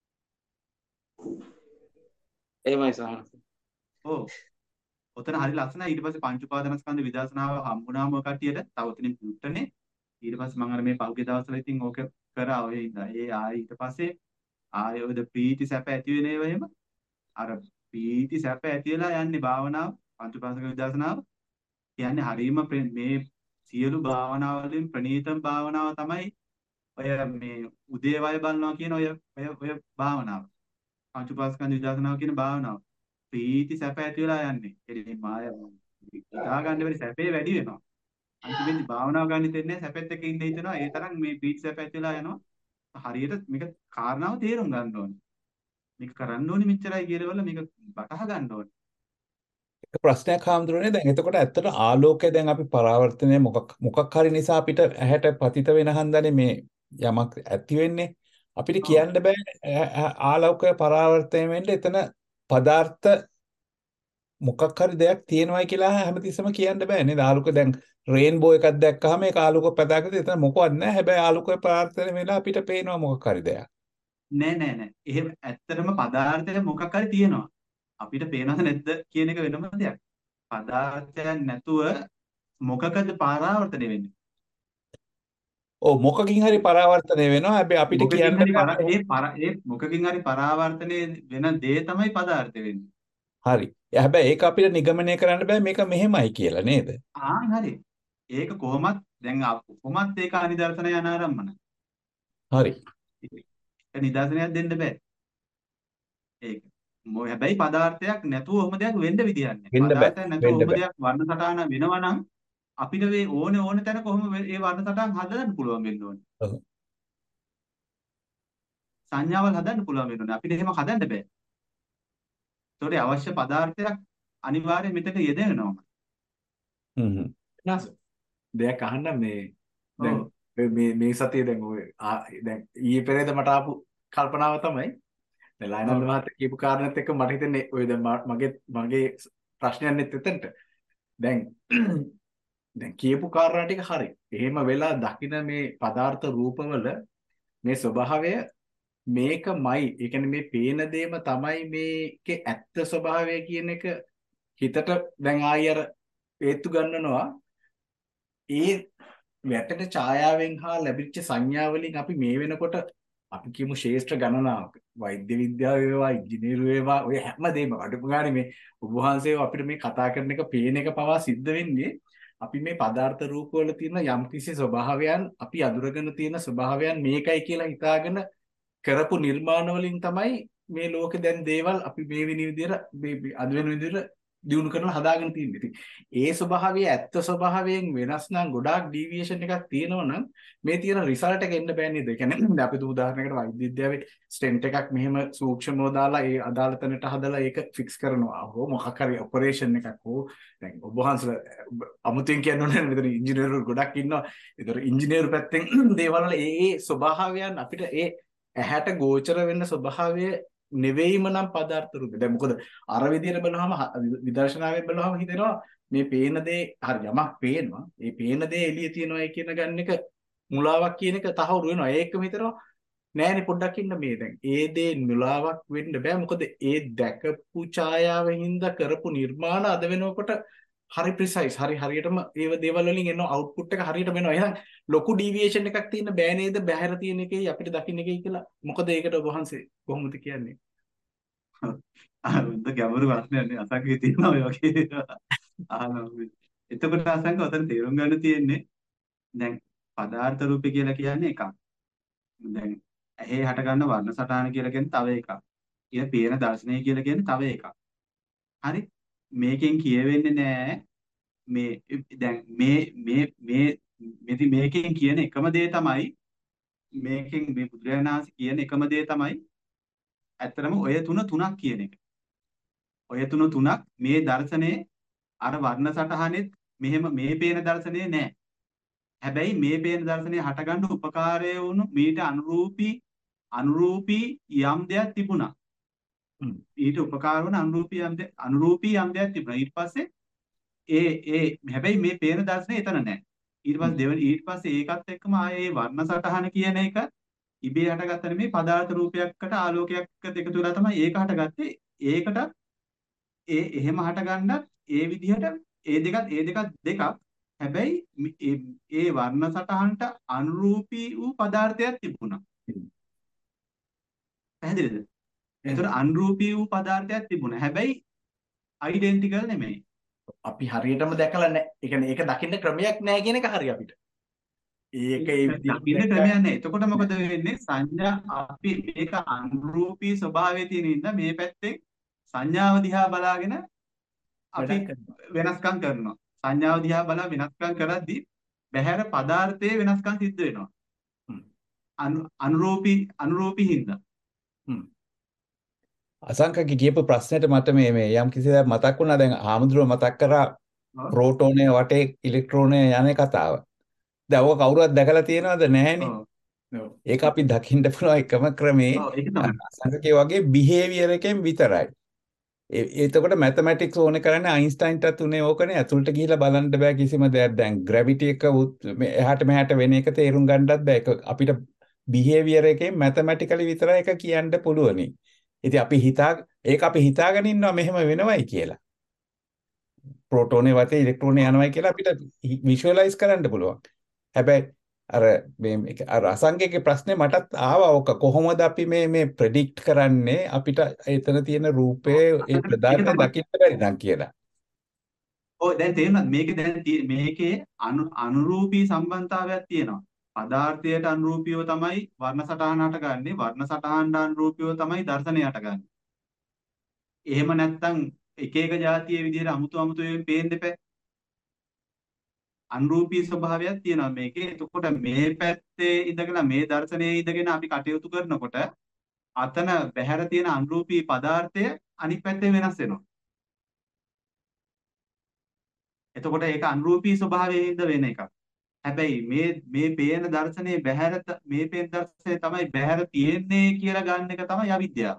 එහෙමයි සෝනස්. ඔව්. ඔතන හරි ලස්සනයි. ඊට පස්සේ පංච උපාදානස්කන්ධ විදර්ශනාව හම්බුනාම ඔය කට්ටියට තව උතනින් පුට්ටනේ. ඊට පස්සේ මම අර මේ පහුගිය දවස්වල ඉතින් ඕක කරා ඔය ඉඳලා. ඒ ආයි ඊට පස්සේ ආයෙ ඔය ප්‍රීති සැප ඇති වෙන ඒවා එහෙම අර ප්‍රීති සැප ඇති වෙලා යන්නේ භාවනාව පංච උපාදානස්කන්ධ විදර්ශනාව. කියන්නේ හරීම ප්‍රේ- මේ සියලු භාවනාවලින් ප්‍රණීතම භාවනාව තමයි ඔය මේ උදේවය බලනවා කියන ඔය ඔය ඔය භාවනාව. පංච උපාදානස්කන්ධ විදර්ශනාව කියන භාවනාව. ප්‍රීති සැප ඇති වෙලා යන්නේ. එළින් මාය හිතා ගන්න බැරි සැපේ වැඩි වෙනවා. අන්තිමේදී භාවනාව ගන්න දෙන්නේ සැපෙත් එක්ක ඉන්න හිතනවා. ඒ තරම් මේ ප්‍රීති සැප ඇති වෙලා යනවා. හරියට මේක කාරණාව තේරුම් ගන්න ඕනේ. මේක කරන්න ඕනේ මෙච්චරයි කියලාවල මේක බටහ ගන්න ඕනේ. එක ප්‍රශ්නයක් හාමුදුරනේ දැන් එතකොට ඇත්තට ආලෝකය දැන් අපි පරාවර්තනය මොකක් මොකක් හරි නිසා අපිට ඇහැට පතිත වෙන හන්දනේ මේ යමක් ඇති වෙන්නේ අපිට ඔව්. කියන්න බෑ ඈ- ඈ- ආලෝකය පරාවර්තනය වෙන්න එතන පදාර්ථ මොකක් හරි දෙයක් තියෙනවයි කියලා හැමතිස්සෙම කියන්න බෑ නේද ආලෝකය දැන් රේන්බෝ එකක් දැක්කහම ඒක ආලෝක පදාකද එතන මොකවත් නැහැ හැබැයි ආලෝකය පරාවර්තනය වෙලා අපිට පේනවා මොකක් හරි දෙයක් නෑ නෑ නෑ. එහෙම ඇත්තටම පදාර්ථයක් මොකක් හරි තියෙනවා. අපිට පේනවද නැද්ද කියන එක වෙනම දෙයක්. පදාර්ථයක් නැතුව මොකකද පරාවර්තනය වෙන්නේ? ඔව් මොකකින් හරි පරාවර්තනය වෙනවා හැබැයි අපිට මොකකින් කියන්න හරි බෑ පරා ඒ පරා ඒ මොකකින් හරි පරාවර්තනය වෙන දේ තමයි පදාර්ථ වෙන්නේ. හරි හැබැයි ඒක අපිට නිගමනය කරන්න බෑ මේක මෙහෙමයි කියලා නේද ආන් හරි. ඒක කොහොමත් දැන් අප- කොහොමත් ඒක අනිදර්ශනය අනාරම්මන. හරි ඒක නිදර්ශනයක් දෙන්න බෑ. ඒක මො හැබැයි පදාර්ථයක් නැතුව ඔහොම දෙයක් වෙන්න විදියක් නැහැ. වෙන්න බෑ පදාර්ථයක් නැතුව වෙන්න ඔහොම බෑ දෙයක් වර්ණ සටහන වෙනවා නම් අපිට මේ ඕනේ ඕනේ තැන කොහොම ඒ වර්ණ සටහන් හදන්න පුළුවන් වෙන්න ඕනේ. ඔව්. සංඥාවල් හදන්න පුළුවන් වෙන්න ඕනේ. අපිට එහෙම හදන්න බෑ. ඒතකොට අවශ්‍ය පදාර්ථයක් අනිවාර්යයෙන් මෙතන යෙදෙනවා. හ්ම් හ්ම්. නාස දෙයක් අහන්න මේ දැන් ඔව්. ඔය මේ මේ සතියේ දැන් ඔය ආ- දැන් ඊයේ පෙරේද මට ආපු කල්පනාව තමයි දැන් ලයනන්ද ඔව්. මහත්තයා කියපු කාරණේත් එක්ක මට හිතෙන්නේ ඔය දැන් මා- මගේ මගේ ප්‍රශ්නයක් නෙත් එතනට දැන් දැන් කියපු කාරණා ටික හරි. එහෙම වෙලා දකින මේ පදාර්ථ රූපවල මේ ස්වභාවය මේකමයි. ඒ කියන්නේ මේ පේන දේම තමයි මේකේ ඇත්ත ස්වභාවය කියන එක හිතට දැන් ආයෙ අර හේතු ගන්නනවා. ඒ වැටෙන ඡායාවෙන් හා ලැබිච්ච සංඥාවලින් අපි මේ වෙනකොට අපි කියමු ශේෂ්ත්‍ර ගණනාවක වෛද්‍ය විද්‍යාව වේවා ඉංජිනේරු වේවා ඔය හැමදේම අඩුම ගානේ මේ ඔබ වහන්සේ අපිට මේ කතා කරන එක පේන එක පවා සිද්ධ වෙන්නේ අපි මේ පදාර්ථ රූප වල තියෙන යම්කිසි ස්වභාවයන් අපි අඳුරගෙන තියෙන ස්වභාවයන් මේකයි කියලා හිතාගෙන කරපු නිර්මාණ වලින් තමයි මේ ලෝකේ දැන් දේවල් අපි මේ වෙන විදිහට මේ අද වෙන විදිහට දිනු කරලා හදාගෙන තියෙන්නේ. ඉතින් ඒ ස්වභාවය ඇත්ත ස්වභාවයෙන් වෙනස් නම් ගොඩාක් ඩීවියේෂන් එකක් තියෙනවා නම් මේ තියෙන රිසල්ට් එක එන්න බෑ නේද? ඒ කියන්නේ දැන් අපි දුමු උදාහරණයකට වෛද්‍ය විද්‍යාවේ ස්ටෙන්ට් එකක් මෙහෙම සූක්ෂමව දාලා ඒ අදාළ තැනට හදලා ඒක ෆික්ස් කරනවා. හෝ මොකක් හරි ඔපරේෂන් එකක් හෝ දැන් ඔබ වහන්සේලා අමුතෙන් කියන්න ඕනේ මෙතන ඉංජිනේරු ගොඩක් ඉන්නවා. ඒතර ඉංජිනේරු පැත්තෙන් දේවල් වල ඒ ඒ ස්වභාවයන් අපිට ඒ ඇහැට ගෝචර වෙන්න ස්වභාවය නෙවෙයිම නම් පදාර්ථ රූපේ. දැන් මොකද අර විදියට බලනවාම විදර්ශනාවෙන් බලනවාම හිතෙනවා මේ පේන දේ හරි යමක් පේනවා. ඒ පේන දේ එළියේ තියෙනවා කියන ගන්න එක මුලාවක් කියන එක තහවුරු වෙනවා. ඒකම හිතනවා නෑනේ පොඩ්ඩක් ඉන්න මේ දැන්. ඒ දේ මුලාවක් වෙන්න බෑ. මොකද ඒ දැකපු ඡායාවෙන්ද කරපු නිර්මාණ අද වෙනකොට හරි ප්‍රිසයිස් හරි හරියටම ඒව දේවල් වලින් එන අවුට්පුට් එක හරියටම එනවා. එහෙනම් ලොකු ඩීවියේෂන් එකක් තියෙන බෑ නේද? බැහැර තියෙන එකයි අපිට දකින්න එකයි කියලා. මොකද ඒකට ඔබ වහන්සේ කොහොමද කියන්නේ? අරුන්ද ගැඹුරු ප්‍රශ්නයක් නේ අසංකේ තියෙනවා ඔය වගේ අහනවා. එතකොට අසංක ඔතන තේරුම් ගන්න තියෙන්නේ දැන් පදාර්ථ රූපේ කියලා කියන්නේ එකක්. දැන් ඇහි හට ගන්න වර්ණ සටහන කියලා කියන්නේ තව එකක්. ඊට පේන දර්ශනය කියලා කියන්නේ තව එකක්. හරි මේකෙන් කියවෙන්නේ නෑ මේ දැන් මේ මේ මේ මෙති මේකෙන් කියන එකම දේ තමයි මේකෙන් මේ බුදුරජාණන් වහන්සේ කියන එකම දේ තමයි ඇත්තටම ඔය තුන තුනක් කියන එක. ඔය තුන තුනක් මේ දර්ශනේ අර වර්ණ සටහනෙත් මෙහෙම මේ පේන දර්ශනේ නෑ. හැබැයි මේ පේන දර්ශනේ හටගන්න උපකාරය වුණු මීට අනුරූපී අනුරූපී යම් දෙයක් තිබුණා. ඊට උපකාර වුණ අනුරූපී යම් දෙයක් අනුරූපී යම් දෙයක් තිබුණා. ඊට පස්සේ ඒ ඒ හැබැයි මේ පේන දර්ශනේ එතන නෑ. ඊට පස්සේ දෙවෙනි ඊට පස්සේ ඒකත් එක්කම ආයේ වර්ණ සටහන කියන එක ඉබේ හටගත්ත නෙමෙයි පදාර්ථ රූපයකට ආලෝකයකට එකතු වෙලා තමයි ඒක හටගත්තේ. ඒකට ඒ එහෙම හටගන්නත් ඒ විදිහට ඒ දෙකත් ඒ දෙකත් දෙකක්. හැබැයි ඒ ඒ වර්ණ සටහනට අනුරූපී වූ පදාර්ථයක් තිබුණා. පැහැදිලිද? ඒතර අනුරූපී වූ පදාර්ථයක් තිබුණා. හැබැයි ඩෙන්ටිකල් නෙමෙයි. අපි හරියටම දැකලා නැහැ. ඒ කියන්නේ ඒක දකින්න ක්‍රමයක් නැහැ කියන එක හරි අපිට. ඒක ඒ දකින්න ක්‍රමයක් නැහැ. එතකොට මොකද වෙන්නේ? සංඥා අපි මේක අනුරූපී ස්වභාවයේ තියෙන ඉඳ මේ පැත්තෙන් සංඥාව දිහා බලාගෙන අපි වෙනස්කම් කරනවා. සංඥාව දිහා බලා වෙනස්කම් කරද්දී බහැර පදාර්ථයේ වෙනස්කම් සිද්ධ වෙනවා. අනුරූපී අනුරූපී හින්දා. අසංකගේ කියපු ප්‍රශ්නෙට මට මේ මේ යම් කිසි දෙයක් මතක් වුණා. දැන් ආමුද්‍රව මතක් කරා ප්‍රෝටෝනය වටේ ඉලෙක්ට්‍රෝනය යන කතාව. දැන් ඔක කවුරුවත් දැකලා තියෙනවද? නැහැනේ. ඒක අපි දකින්න පුළුවන් එකම ක්‍රමේ අසංකගේ වගේ බිහේවියර් එකෙන් විතරයි. ඒ එතකොට මැතමැටික්ස් ඕනේ කරන්නේ අයින්ස්ටයින්ටත් උනේ ඕකනේ. ඇතුළට ගිහිල්ලා බලන්න බෑ කිසිම දෙයක්. දැන් ග්‍රැවිටි එක එහාට මෙහාට වෙන එක තේරුම් ගන්නත් බෑ. ඒක අපිට බිහේවියර් එකෙන් මැතමැටිකලි විතරයි ඒක කියන්න පුළුවනි. ඉතින් අපි හිතා ඒක අපි හිතාගෙන ඉන්නවා මෙහෙම වෙනවයි කියලා. ප්‍රෝටෝනේ වටේ ඉලෙක්ට්‍රෝනේ යනවයි කියලා අපිට විෂුවලයිස් කරන්න පුළුවන්. හැබැයි අර මේ අර අසංකේගේ ප්‍රශ්නේ මටත් ආවා. ඔක කොහොමද අපි මේ මේ ප්‍රෙඩික්ට් කරන්නේ අපිට එතන තියෙන රූපේ ඒ ප්‍රදාර්ථය දකින්න බැරි නම් කියලා. ඔව් දැන් තේරුණාද? මේකේ දැන් මේකේ අනුරූපී සම්බන්ධතාවයක් තියෙනවා. පදාර්ථයට අනුරූපීව තමයි වර්ණ සටහන හටගන්නේ. වර්ණ සටහනට අනුරූපීව තමයි දර්ශනය හටගන්නේ. එහෙම නැත්නම් එක එක જાතියේ විදිහට අමුතු අමුතු ඒවා පේන්න දෙපෑ. අනුරූපී ස්වභාවයක් තියෙනවා මේකේ. එතකොට මේ පැත්තේ ඉඳගෙන මේ දර්ශනයේ ඉඳගෙන අපි කටයුතු කරනකොට අතන බැහැර තියෙන අනුරූපී පදාර්ථය අනිත් පැත්තේ වෙනස් වෙනවා. එතකොට ඒක අනුරූපී ස්වභාවයෙන් ඉඳ වෙන එකක්. හැබැයි මේ මේ පේන දර්ශනයේ බැහැර මේ පේන දර්ශනය තමයි බැහැර තියෙන්නේ කියලා ගන්න එක තමයි අවිද්‍යාව.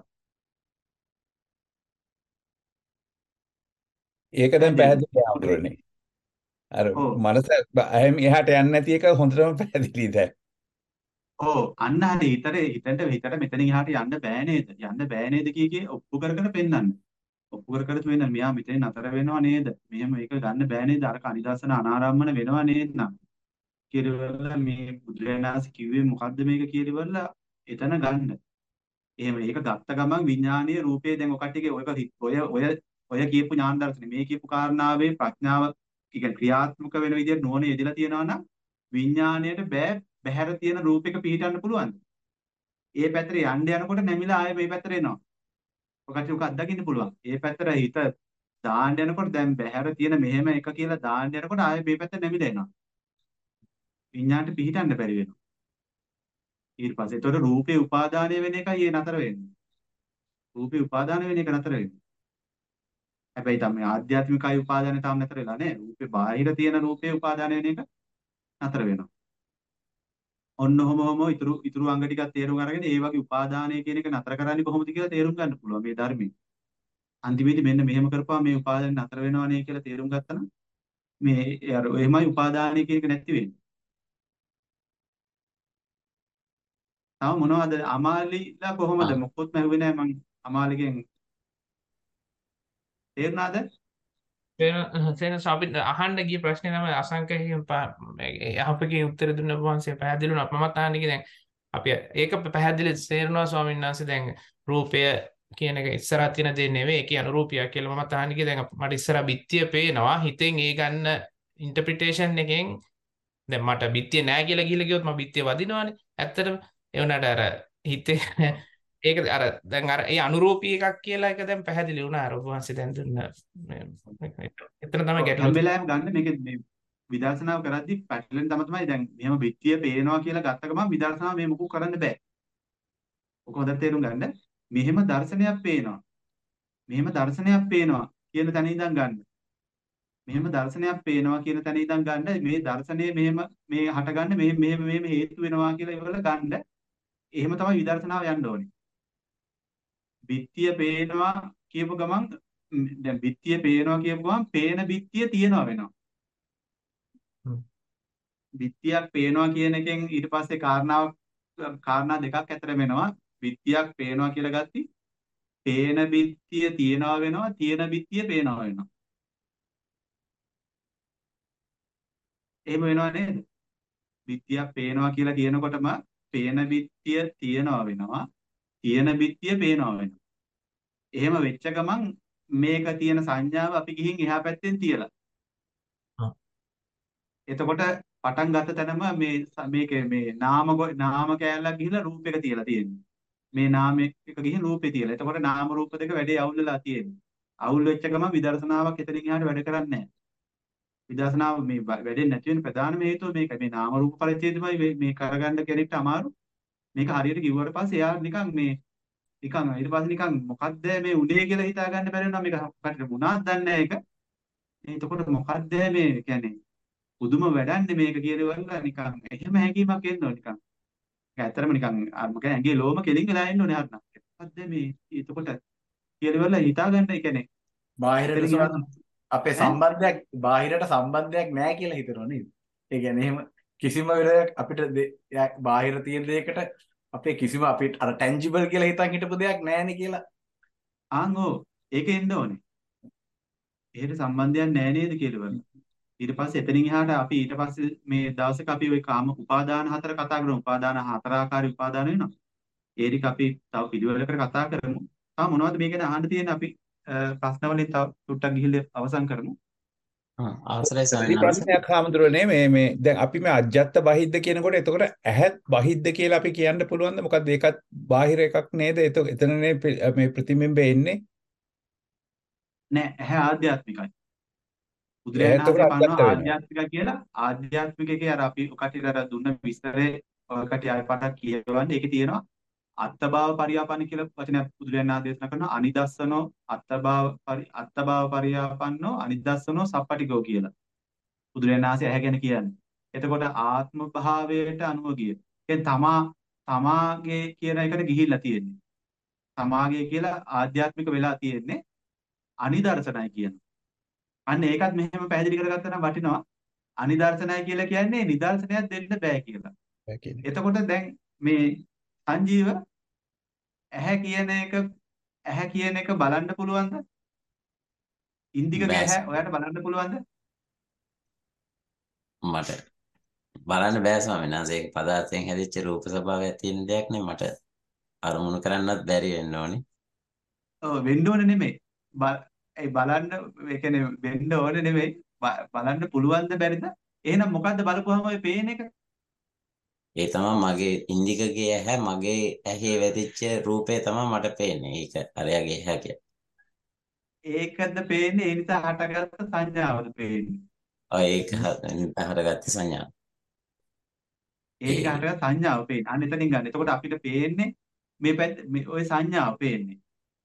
ඒක දැන් පැහැදිලි ආවුරනේ. අර මනස අයම එහාට යන්නේ නැති එක හොඳටම පැහැදිලි දැන්. ඔව් අන්න හරි හිතට හිතට හිතට මෙතනින් එහාට යන්න බෑ නේද? යන්න බෑ නේද කිය කිය ඔප්පු කර කර පෙන්නන්න. ඔප්පු කර කර පෙන්නන්න මෙයා මෙතනින් නතර වෙනව නේද? මෙහෙම ඒක ගන්න බෑ නේද? අර කනිදර්ශන අනාරම්මන වෙනව නේද නම්. කියලා මේ බුදුරජාණන්ස කිව්වේ මොකද්ද මේක කියලා එතන ගන්න. එහෙම ඒක ගත්ත ගමන් විඥානීය රූපේ දැන් ඔකට්ටියගේ ඔය ඔය ඔය කියපු ඥාන දර්ශනේ මේ කියපු කාරණාවේ ප්‍රඥාව කියන්නේ ක්‍රියාත්මක වෙන විදිහට නෝන යෙදලා තියෙනවා නම් විඥාණයට බෑ බහැර තියෙන රූපයක පිහිටන්න පුළුවන්. ඒ පැත්තට යන්න යනකොට නැමිලා ආයෙ මේ පැත්තට එනවා. ඔකට උක අත්දකින්න පුළුවන්. ඒ පැත්තට හිත දාන්න යනකොට දැන් බහැර තියෙන මෙහෙම එක කියලා දාන්න යනකොට ආයෙ මේ පැත්තට නැමිලා එනවා. විඥාණයට පිහිටන්න බැරි වෙනවා. ඊට පස්සේ ඒතකොට රූපේ උපාදානය වෙන එකයි ඒ නතර වෙන්නේ. රූපේ උපාදාන වෙන එක නතර වෙන්නේ. හැබැයි තමයි ආධ්‍යාත්මිකයි උපාදානය තාම නතර වෙලා නැහැ. රූපේ බාහිර තියෙන රූපේ උපාදාන වෙන එක නතර වෙනවා. ඔන්න ඔහොම ඔහොම ඉතුරු ඉතුරු අංග ටිකක් තේරුම් අරගෙන ඒ වගේ උපාදානය කියන එක නතර කරන්නේ කොහොමද කියලා තේරුම් ගන්න පුළුවන් මේ ධර්මයේ. අන්තිමේදී මෙන්න මෙහෙම කරපුවා මේ උපාදාන නතර වෙනවනේ කියලා තේරුම් ගත්තා නම් මේ අර එහෙමයි උපාදානය කියන එක නැති වෙන්නේ. තව මොනවද අමාලිලා කොහොමද මොකොත්ම ඇහුවේ නැහැ මං අමාලිගෙන් තේරුණාද? සේනස් අපි අහන්න ගිය ප්‍රශ්නේ තමයි අසංකේයයෙන් අපගේ උත්තර දුන්න වහන්සේ පැහැදිලි වුණා. මමත් අහන්න ගියේ දැන් අපි ඒක පැහැදිලි තේරුණා ස්වාමීන් වහන්සේ. දැන් රූපය කියන එක ඉස්සරහ තියෙන දේ නෙවෙයි ඒක අනුරූපිය කියලා මමත් අහන්න ගියේ. දැන් මට ඉස්සරහ බිත්තිය පේනවා. හිතෙන් ඒ ගන්න ඉන්ටර්ප්‍රිටේෂන් එකෙන් දැන් මට බිත්තිය නෑ කියලා ගිහලා ගියොත් මම බිත්තිය වදිනවනේ. ඇත්තටම ඒ වුණාට අර හිතේ ඒක අර දැන් අර ඒ අනුරූපී එකක් කියලා එක දැන් පැහැදිලි වුණා අර වහන්සේ දැන් දුන්න එතන තමයි ගැටලුව. හැම වෙලාවෙම ගන්න මේක මේ විදර්ශනාව කරද්දි පැටලෙන තම තමයි දැන් මෙහෙම බිත්තිය පේනවා කියලා ගත්ත ගමන් විදර්ශනාව මේ මොකක් කරන්න බෑ. ඔක හොඳට තේරුම් ගන්න. මෙහෙම දර්ශනයක් පේනවා. මෙහෙම දර්ශනයක් පේනවා කියන තැන ඉඳන් ගන්න. මෙහෙම දර්ශනයක් පේනවා කියන තැන ඉඳන් ගන්න මේ දර්ශනය මෙහෙම මේ හටගන්න මෙහෙම මෙහෙම මෙහෙම හේතු වෙනවා කියලා ඒවල ගන්න. එහෙම තමයි විදර්ශනාව යන්න ඕනේ. බිත්තිය පේනවා කියපු ගමන් ම්, දැන් බිත්තිය පේනවා කියපු ගමන් පේන බිත්තිය තියනවා වෙනවා. බිත්තියක් පේනවා කියන එකෙන් ඊට පස්සේ කාරණාවක් කාරණා දෙකක් ඇතර වෙනවා. බිත්තියක් පේනවා කියලා ගත්තා පේන බිත්තිය තියනවා වෙනවා තියෙන බිත්තිය පේනවා වෙනවා. එහෙම වෙනව නේද? බිත්තියක් පේනවා කියලා කියනකොටම පේන බිත්තිය තියනවා වෙනවා තියෙන බිත්තිය පේනවා වෙනවා. එහෙම වෙච්ච ගමන් මේක තියෙන සංඥාව අපි ගිහින් එහා පැත්තෙන් තියලා. එතකොට පටන් ගත්ත තැනම මේ ස- මේකේ මේ නාම ගො- නාම කෑල්ලක් ගිහිල්ලා රූප එක තියලා තියෙන්නේ. මේ නාම එක ගිහින් රූපේ තියලා. එතකොට නාම රූප දෙක වැඩේ අවුල් වෙලා තියෙන්නේ. අවුල් වෙච්ච ගමන් විදර්ශනාවක් එතනින් එහාට වැඩ කරන්නේ නැහැ. විදර්ශනාව මේ ව- වැඩෙන්නේ නැති වෙන ප්‍රධානම හේතුව මේක. මේ නාම රූප පරිච්ඡේදමයි මේ මේ කරගන්න කෙනෙක්ට අමාරු. මේක හරියට කිව්වට පස්සේ එයා නිකන් මේ නිකන් ඊට පස්සේ නිකන් මොකද්ද මේ උනේ කියලා හිතා ගන්න බැරි වෙනවා. මේක මොකක්ද මොනවද දන්නේ නැහැ ඒක. එතකොට මොකද්ද මේ කියන්නේ පුදුම වැඩන්නේ මේක කියලා නිකන් එහෙම හැඟීමක් එන්න ඕන නිකන්. ඒක ඇත්තටම නිකන් අර මොකද ඇඟේ ලෝම කෙලින් වෙලා එන්න ඕනේ හරිනම්. මොකද්ද මේ එතකොට කියලා හිතා ගන්න. ඒ කියන්නේ බාහිරට එතනින් සුවඳ එහාට අපේ ඈ සම්බන්ධයක් බාහිරට සම්බන්ධයක් නැහැ කියලා හිතනවා නේද? ඒ කියන්නේ එහෙම කිසිම වෙලයක් අපිට දෙ- යක් බාහිර තියෙන දෙයකට අපේ කිසිම අපිට අර ටැන්ජිබල් කියලා හිතන් හිටපු දෙයක් නැහැනේ කියලා. ආන් ඕ ඒක එන්න ඕනේ. එහෙට සම්බන්ධයක් නැහැ නේද කියලා. ඊට පස්සේ එතනින් එහාට අපි ඊට පස්සේ මේ දවසක අපි ওই කාම උපාදාන හතර කතා කරමු. උපාදාන හතර ආකාරي උපාදාන වෙනවා. ඒ ටික අපි තව පිළිවෙලකට කතා කරමු. තව මොනවද මේ ගැන අහන්න තියෙන අපි අ, ප්‍රශ්න වලින් තව ටුට්ටක් ගිහිල්ලා අවසන් කරමු. හා අවසරයි වැඩි ස්වාමීන් වහන්සේ. ප්‍රශ්නයක් හාමුදුරනේ මේ මේ දැන් අපි මේ අජ්ජත් බහිද්ද කියනකොට එතකොට ඇහත් බහිද්ද කියලා අපි කියන්න පුළුවන්ද? මොකද ඒකත් බාහිර එකක් නේද? එත- එතනනේ ප්‍රි- මේ ප්‍රතිබිම්බය එන්නේ. නෑ ඇහැ ආධ්‍යාත්මිකයි. ඇහ බුදුරජාණන් එතකොට වහන්සේ පනනවා අජ්ජත් වෙනවා. ආධ්‍යාත්මික කියලා. ආධ්‍යාත්මික එකේ අර අපි කටියට අර දුන්න විස්තරේ ඔය කටි ආය පාඩක් කියවන්නේ. ඒකේ තියෙනවා අත්තභාව පරියාපන්න කියලා වචනයක් බුදුරජාණන් වහන්සේ දේශනා කරනවා. අනිදස්සනෝ අත්තභාව පරි අත්තභාව පරියාපන්නෝ අනිදස්සනෝ සප්පටිකෝ කියලා. බුදුරජාණන් වහන්සේ ඇහැ ගැන කියන්නේ. එතකොට ආත්ම භාවයට අනුව ගිය. කියන්නේ තමා තමාගේ කියන එකට ගිහිල්ලා තියෙන්නේ. තමාගේ කියලා ආධ්‍යාත්මික වෙලා තියෙන්නේ අනිදර්ශනයි කියන. අන්න ඒකත් මෙහෙම පැහැදිලි කරගත්තා නම් වටිනවා. අනිදර්ශනයි කියලා කියන්නේ නිදර්ශනයක් දෙන්න බෑ කියලා. ඒ කියන්නේ. එතකොට දැන් මේ සංජීව ඇහැ කියන එක ඇහැ කියන එක බලන්න පුළුවන්ද? ඉන්දිකගේ බෑ ඇහැ ඔයාලට බලන්න පුළුවන්ද? මට බලන්න බෑ ස්වාමීන් වහන්සේ. ඒක පදාර්ථයෙන් හැදිච්ච රූප ස්වභාවයක් තියෙන දෙයක් නේ. මට අරමුණු කරන්නත් බැරි වෙන්න ඕනේ. ඔව් වෙන්න ඕනේ නෙමෙයි. බ- ඒ බලන්න ඒ කියන්නේ වෙන්න ඕනේ නෙමෙයි. බ- බලන්න පුළුවන්ද බැරිද? එහෙනම් මොකද්ද බලපුවම ඔය පේන එක? ඒ තමයි මගේ ඉන්දිකගේ ඇහැ මගේ ඇහි වැදිච්ච රූපේ තමයි මට පේන්නේ. ඒක අරයාගේ ඇහැ කියන්නේ. ඒකද පේන්නේ ඒ නිසා හටගත්ත සංඥාවද පේන්නේ. ඔය ඒක හරගත්ත සංඥා. ඒ ටික ඒ හටගත්ත සංඥාව පේන්නේ. අන්න එතනින් ගන්න. එතකොට අපිට පේන්නේ මේ පැත්ත මේ ওই සංඥාව පේන්නේ.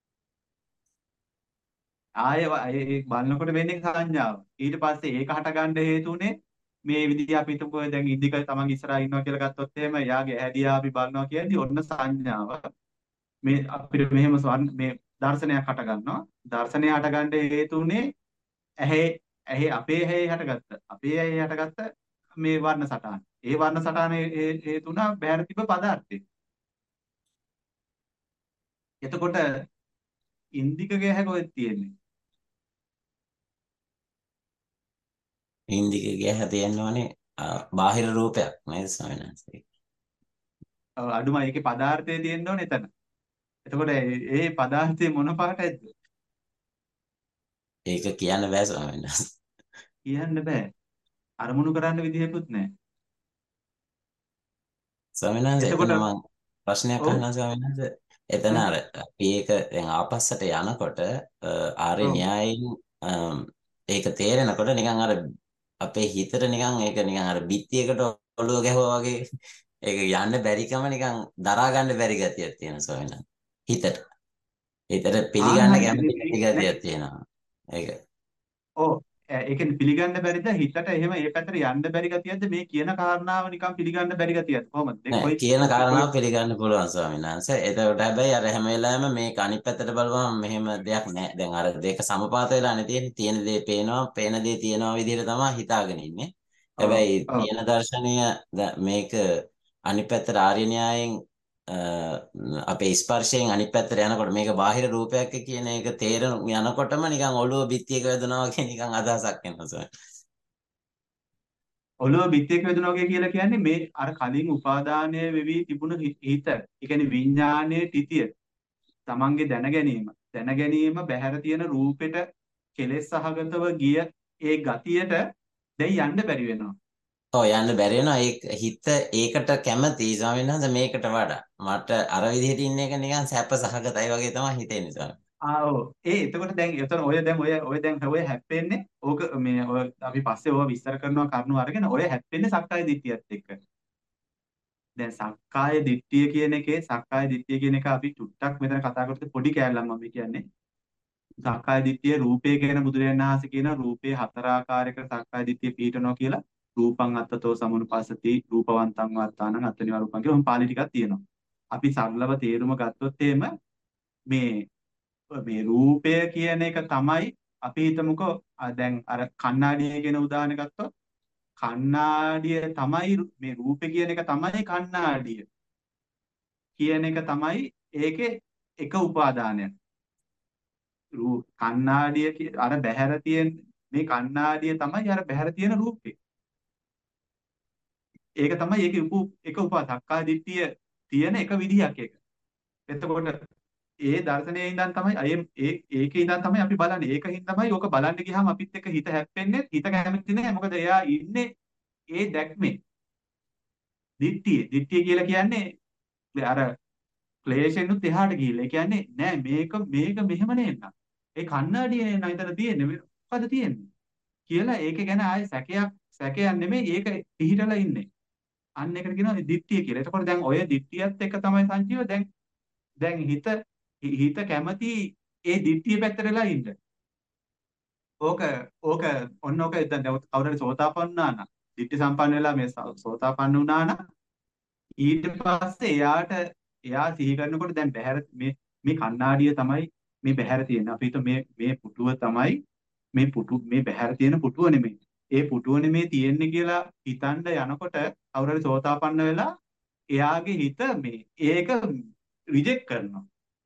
ආය ඒ බලනකොට වෙන්නේ සංඥාව. ඊට පස්සේ ඒක හටගන්න හේතු උනේ මේ විදිහ අපි හිතමු දැන් ඉදික තමන් ඉස්සරහා ඉන්නවා කියලා ගත්තොත් එහෙම යාගේ ඇහැදියා අපි බලනවා කියන්නේ ඔන්න සංඥාව. මේ අපිට මෙහෙම ස්වර්ණ- මේ දර්ශනයක් හට ගන්නවා. දර්ශනය හට ගන්න හේතු උනේ ඇහි ඇහි අපේ ඇහි හටගත්ත. අපේ ඇහි හටගත්ත මේ වර්ණ සටහන. ඒ වර්ණ සටහන හේතු උනා බහැර තිබ්බ පදාර්ථය. එතකොට ඉන්දිකගේ ඇහැ කොහෙද තියෙන්නේ? ඉන්දිකගේ ඇහැ තියෙන්න ඕනේ අ, බාහිර රූපයක් නේද ස්වාමීන් වහන්සේ. ඔව්, අඩුම ඒකේ පදාර්ථය තියෙන්න ඕනේ එතන. එතකොට ඒ ඒ පදාර්ථය මොන පාටයිද ඒක කියන්න බෑ ස්වාමීන් වහන්සේ. කියන්න බෑ. අරමුණු කරන්න විදිහකුත් නැහැ. ස්වාමීන් වහන්සේ එතන එතකොට මම ප්‍රශ්නයක් ඔව් අහනවා ස්වාමීන් වහන්සේ. එතන ඈ? අර අපි ඒක දැන් ආපස්සට යනකොට අ, ආර්ය ඔව් න්‍යායයෙන් අම්, ඒක තේරෙනකොට නිකන් අර අපේ හිතට නිකන් ඒක නිකන් අර බිත්තියකට ඔළුව ගැහුවා වගේ ඒක යන්න බැරිකම නිකන් දරා ගන්න බැරි ගතියක් තියෙනවා ස්වාමීන් වහන්සේ. හිතට. හිතට ආන් පිළිගන්න හරි කැමති ඉතින් නැති ඒ- නේ ගතියක් තියෙනවා. ඒක. ඔව් ඒ කියන්නේ පිළිගන්න බැරිද හිතට එහෙම ඒ පැත්තට යන්න බැරි ගතියක්ද මේ කියන කාරණාව නිකන් පිළිගන්න බැරි ගතියක්ද කොහොමද දෙක නෑ කොයි කියන කොයි කාරණාව පිළිගන්න පුළුවන් ස්වාමීන් වහන්සේ. එතකොට හැබැයි අර හැම වෙලාවෙම මේක අනිත් පැත්තට බලපුවම මෙහෙම දෙයක් නෑ. දැන් අර දෙක සමපාත වෙලානේ තියෙන්නේ. තියෙන දේ පේනවා, පේන දේ තියෙනවා විදිහට තමයි හිතාගෙන ඉන්නේ. ඔව් හැබැයි ඔව් තියෙන දර්ශනය දැන් මේක අනිත් පැත්තට ආර්ය න්‍යායෙන් අ, අපේ ස්පර්ශයෙන් අනිත් පැත්තට යනකොට මේක බාහිර රූපයක් කියන එක තේරෙන යනකොටම නිකන් ඔළුව බිත්තියක වැදුනා වගේ නිකන් අදහසක් එනවා ස්වාමීන්. ඔළුව බිත්තියක වැදුනා වගේ කියලා කියන්නේ මේ අර කලින් උපාදානය වෙවි තිබුණු හි- හිත ඒ කියන්නේ විඥානයේ තිතිය තමන්ගේ දැන ගැනීම දැන ගැනීම බැහැර තියෙන රූපෙට කෙලෙස් සහගතව ගිය ඒ ගතියට දැන් යන්න බැරි වෙනවා. ඔව් යන්න බැරි වෙනවා. ඒක හිත ඒකට කැමති ස්වාමීන් වහන්සේ මේකට වඩා. මට අර විදිහට ඉන්න එක නිකන් සැප සහගතයි වගේ තමයි හිතෙන්නේ ස්වාමීන්. ආ ඔව් ඒ එතකොට දැන් එතන ඔය දැන් ඔය ඔය දැන් ඔය හැප්පෙන්නේ ඕක මේ ඔය අපි පස්සේ ඔය විස්තර කරනවා කරුණු අරගෙන ඔය හැප්පෙන්නේ සක්කාය දිට්ඨියත් එක්ක. දැන් සක්කාය දිට්ඨිය කියන එකේ සක්කාය දිට්ඨිය කියන එක අපි චුට්ටක් මෙතන කතා කරද්දී පොඩි කෑල්ලක් මම කියන්නේ. සක්කාය දිට්ඨිය රූපේ කියන බුදුරජාණන් වහන්සේ කියන රූපේ හතර ආකාරයක සක්කාය දිට්ඨිය පිහිටනවා කියලා රූපං අත්තතෝ සමුනුපස්සති රූපවන්තං වත්තානං අත්තනිවා රූපං කියලා පාලි ටිකක් තියෙනවා. අපි සරලව තේරුම ගත්තොත් එහෙම මේ මේ රූපය කියන එක තමයි අපි හිතමුකෝ අ දැන් අර කණ්ණාඩිය කියන උදාහරණ ගත්තොත් කණ්ණාඩිය තමයි රු- මේ රූපේ කියන එක තමයි කණ්ණාඩිය කියන එක තමයි ඒකේ එක උපාදානයක්. රූ කණ්ණාඩිය කිය- අර බැහැර තියෙන මේ කණ්ණාඩිය තමයි අර බැහැර තියෙන රූපේ. ඒක තමයි ඒකේ උප එක උපා සක්කාය දිට්ඨිය තියෙන එක විදිහක් ඒක. එතකොට ඒ දර්ශනයේ ඉඳන් තමයි අය ඒ ඒකේ ඉඳන් තමයි අපි බලන්නේ. ඒකින් තමයි ඕක බලන්න ගියාම අපිත් එක්ක හිත හැප්පෙන්නේ. හිත කැමති නැහැ. මොකද එයා ඉන්නේ ඒ දැක්මේ. දිට්ඨිය. දිට්ඨිය කියලා කියන්නේ අර ක්ලේශෙනුත් එහාට ගිහිල්ලා. ඒ කියන්නේ නෑ මේක මේක මෙහෙම නේන්න. ඒ කණ්ණාඩියේ නේන ඉතන තියෙන්නේ. මේ මොකද තියෙන්නේ? කියලා ඒක ගැන ආයේ සැකයක් සැකයක් නෙමෙයි ඒක පිහිටලා ඉන්නේ. අන්න ඒකට කියනවා දිට්ඨිය කියලා. එතකොට දැන් ඔය දිට්ඨියත් එක්ක තමයි සංජීව දැන් දැන් හිත හිත කැමති ඒ දිට්ඨිය පැත්තටලා ඉන්න. ඕක ඕක ඔන්න ඕක දැන් කවුරු හරි සෝතාපන්න වුණා නම් දිට්ඨි සම්පන්න වෙලා මේ සෝ- සෝතාපන්න වුණා නම් ඊට පස්සේ එයාට එයා සිහි කරනකොට දැන් බහැර මේ මේ කණ්ණාඩිය තමයි මේ බහැර තියෙන. අපි හිත මේ මේ පුටුව තමයි මේ පුටු මේ බහැර තියෙන පුටුව නෙමෙයි. ඒ පුටුව නෙමෙයි තියෙන්නේ කියලා හිතන්න යනකොට කවුරු හරි සෝතාපන්න වෙලා එයාගේ හිත මේ ඒක රිජෙක්ට් කරනවා.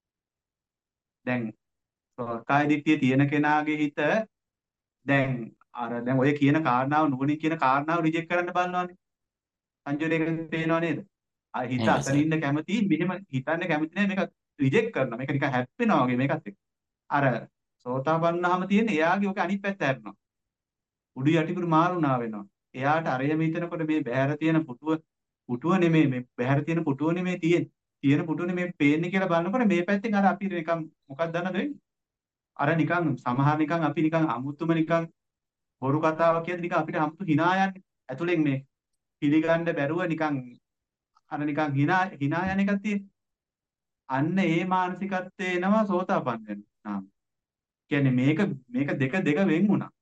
දැන් කාය දිට්ඨිය තියෙන කෙනාගේ හිත දැන් අර දැන් ඔය කියන කාරණාව නුවණින් කියන කාරණාව රිජෙක්ට් කරන්න බලනවානේ. සංජෝරේක පේනව නේද? අර හිත එහෙමයි අතන සර්. ඉන්න කැමති මෙහෙම හිතන්න කැමති නැහැ මේක රිජෙක්ට් කරනවා. මේක නිකන් හැප්පෙනවා වගේ මේකත් එක්ක. අර සෝතාපන්නාම තියෙන එයාගේ ඔක අනිත් පැත්ත හැරෙනවා. උඩු යටිකුරු මාරුණා වෙනවා. එයාට අරයම හිතනකොට මේ බහැර තියෙන පුටුව පුටුව නෙමෙයි මේ බහැර තියෙන පුටුව නෙමෙයි තියෙන්නේ. තියෙන පුටුව නෙමෙයි පේන්නේ කියලා බලනකොට මේ පැත්තෙන් අර අපි නිකන් මොකක්ද දන්නද වෙන්නේ? අර නිකන් සමහර නිකන් අපි නිකන් අමුතුම නිකන් බොරු කතාවක් කියද්දි නිකන් අපිට 아무තු hina යන්නේ. ඇතුලෙන් මේ පිළිගන්න බැරුව නිකන් අර නිකන් hina hina යන එකක් තියෙන. අන්න ඒ මානසිකත්වයේ එනවා සෝතාපන්න වෙනවා. කියන්නේ මේක මේක දෙක දෙක වෙන් වුණා.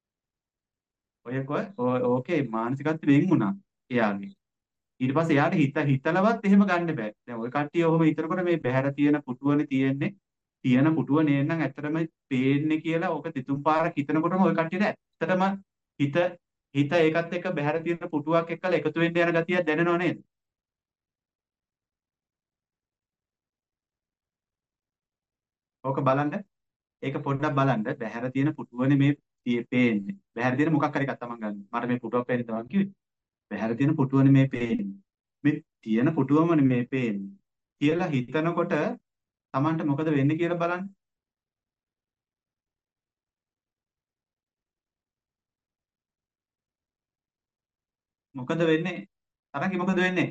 ඔය කො ඕකේ මානසිකත්වය වෙන් වුණා එයාගේ. ඊට පස්සේ එයාට හිත හිතලවත් එහෙම ගන්න බෑ. දැන් ওই කට්ටිය ඔහොම හිතනකොට මේ බහැර තියෙන පුටුවනේ තියෙන්නේ. තියෙන පුටුව නේනම් ඇත්තටම පේන්නේ කියලා ඕක තිතුම් පාරක් හිතනකොටම ওই කට්ටියට ඇත්තටම හිත හිත ඒකත් එක්ක බහැර තියෙන පුටුවක් එක්කලා එකතු වෙන්න යන ගතියක් දැනෙනව නේද? ඕක බලන්න. ඒක පොඩ්ඩක් බලන්න. බහැර තියෙන පුටුවනේ මේ තිය- පේන්නේ. බහැර තියෙන මොකක් හරි එකක් තමන් ගන්න. මට මේ පුටුවක් පේන්නේ තමන් කිව්වේ. බහැර තියෙන පුටුවනේ මේ පේන්නේ. මේ තියෙන පුටුවමනේ මේ පේන්නේ. කියලා හිතනකොට තමන්ට මොකද වෙන්නේ කියලා බලන්න. මොකද වෙන්නේ? තරංගි මොකද වෙන්නේ?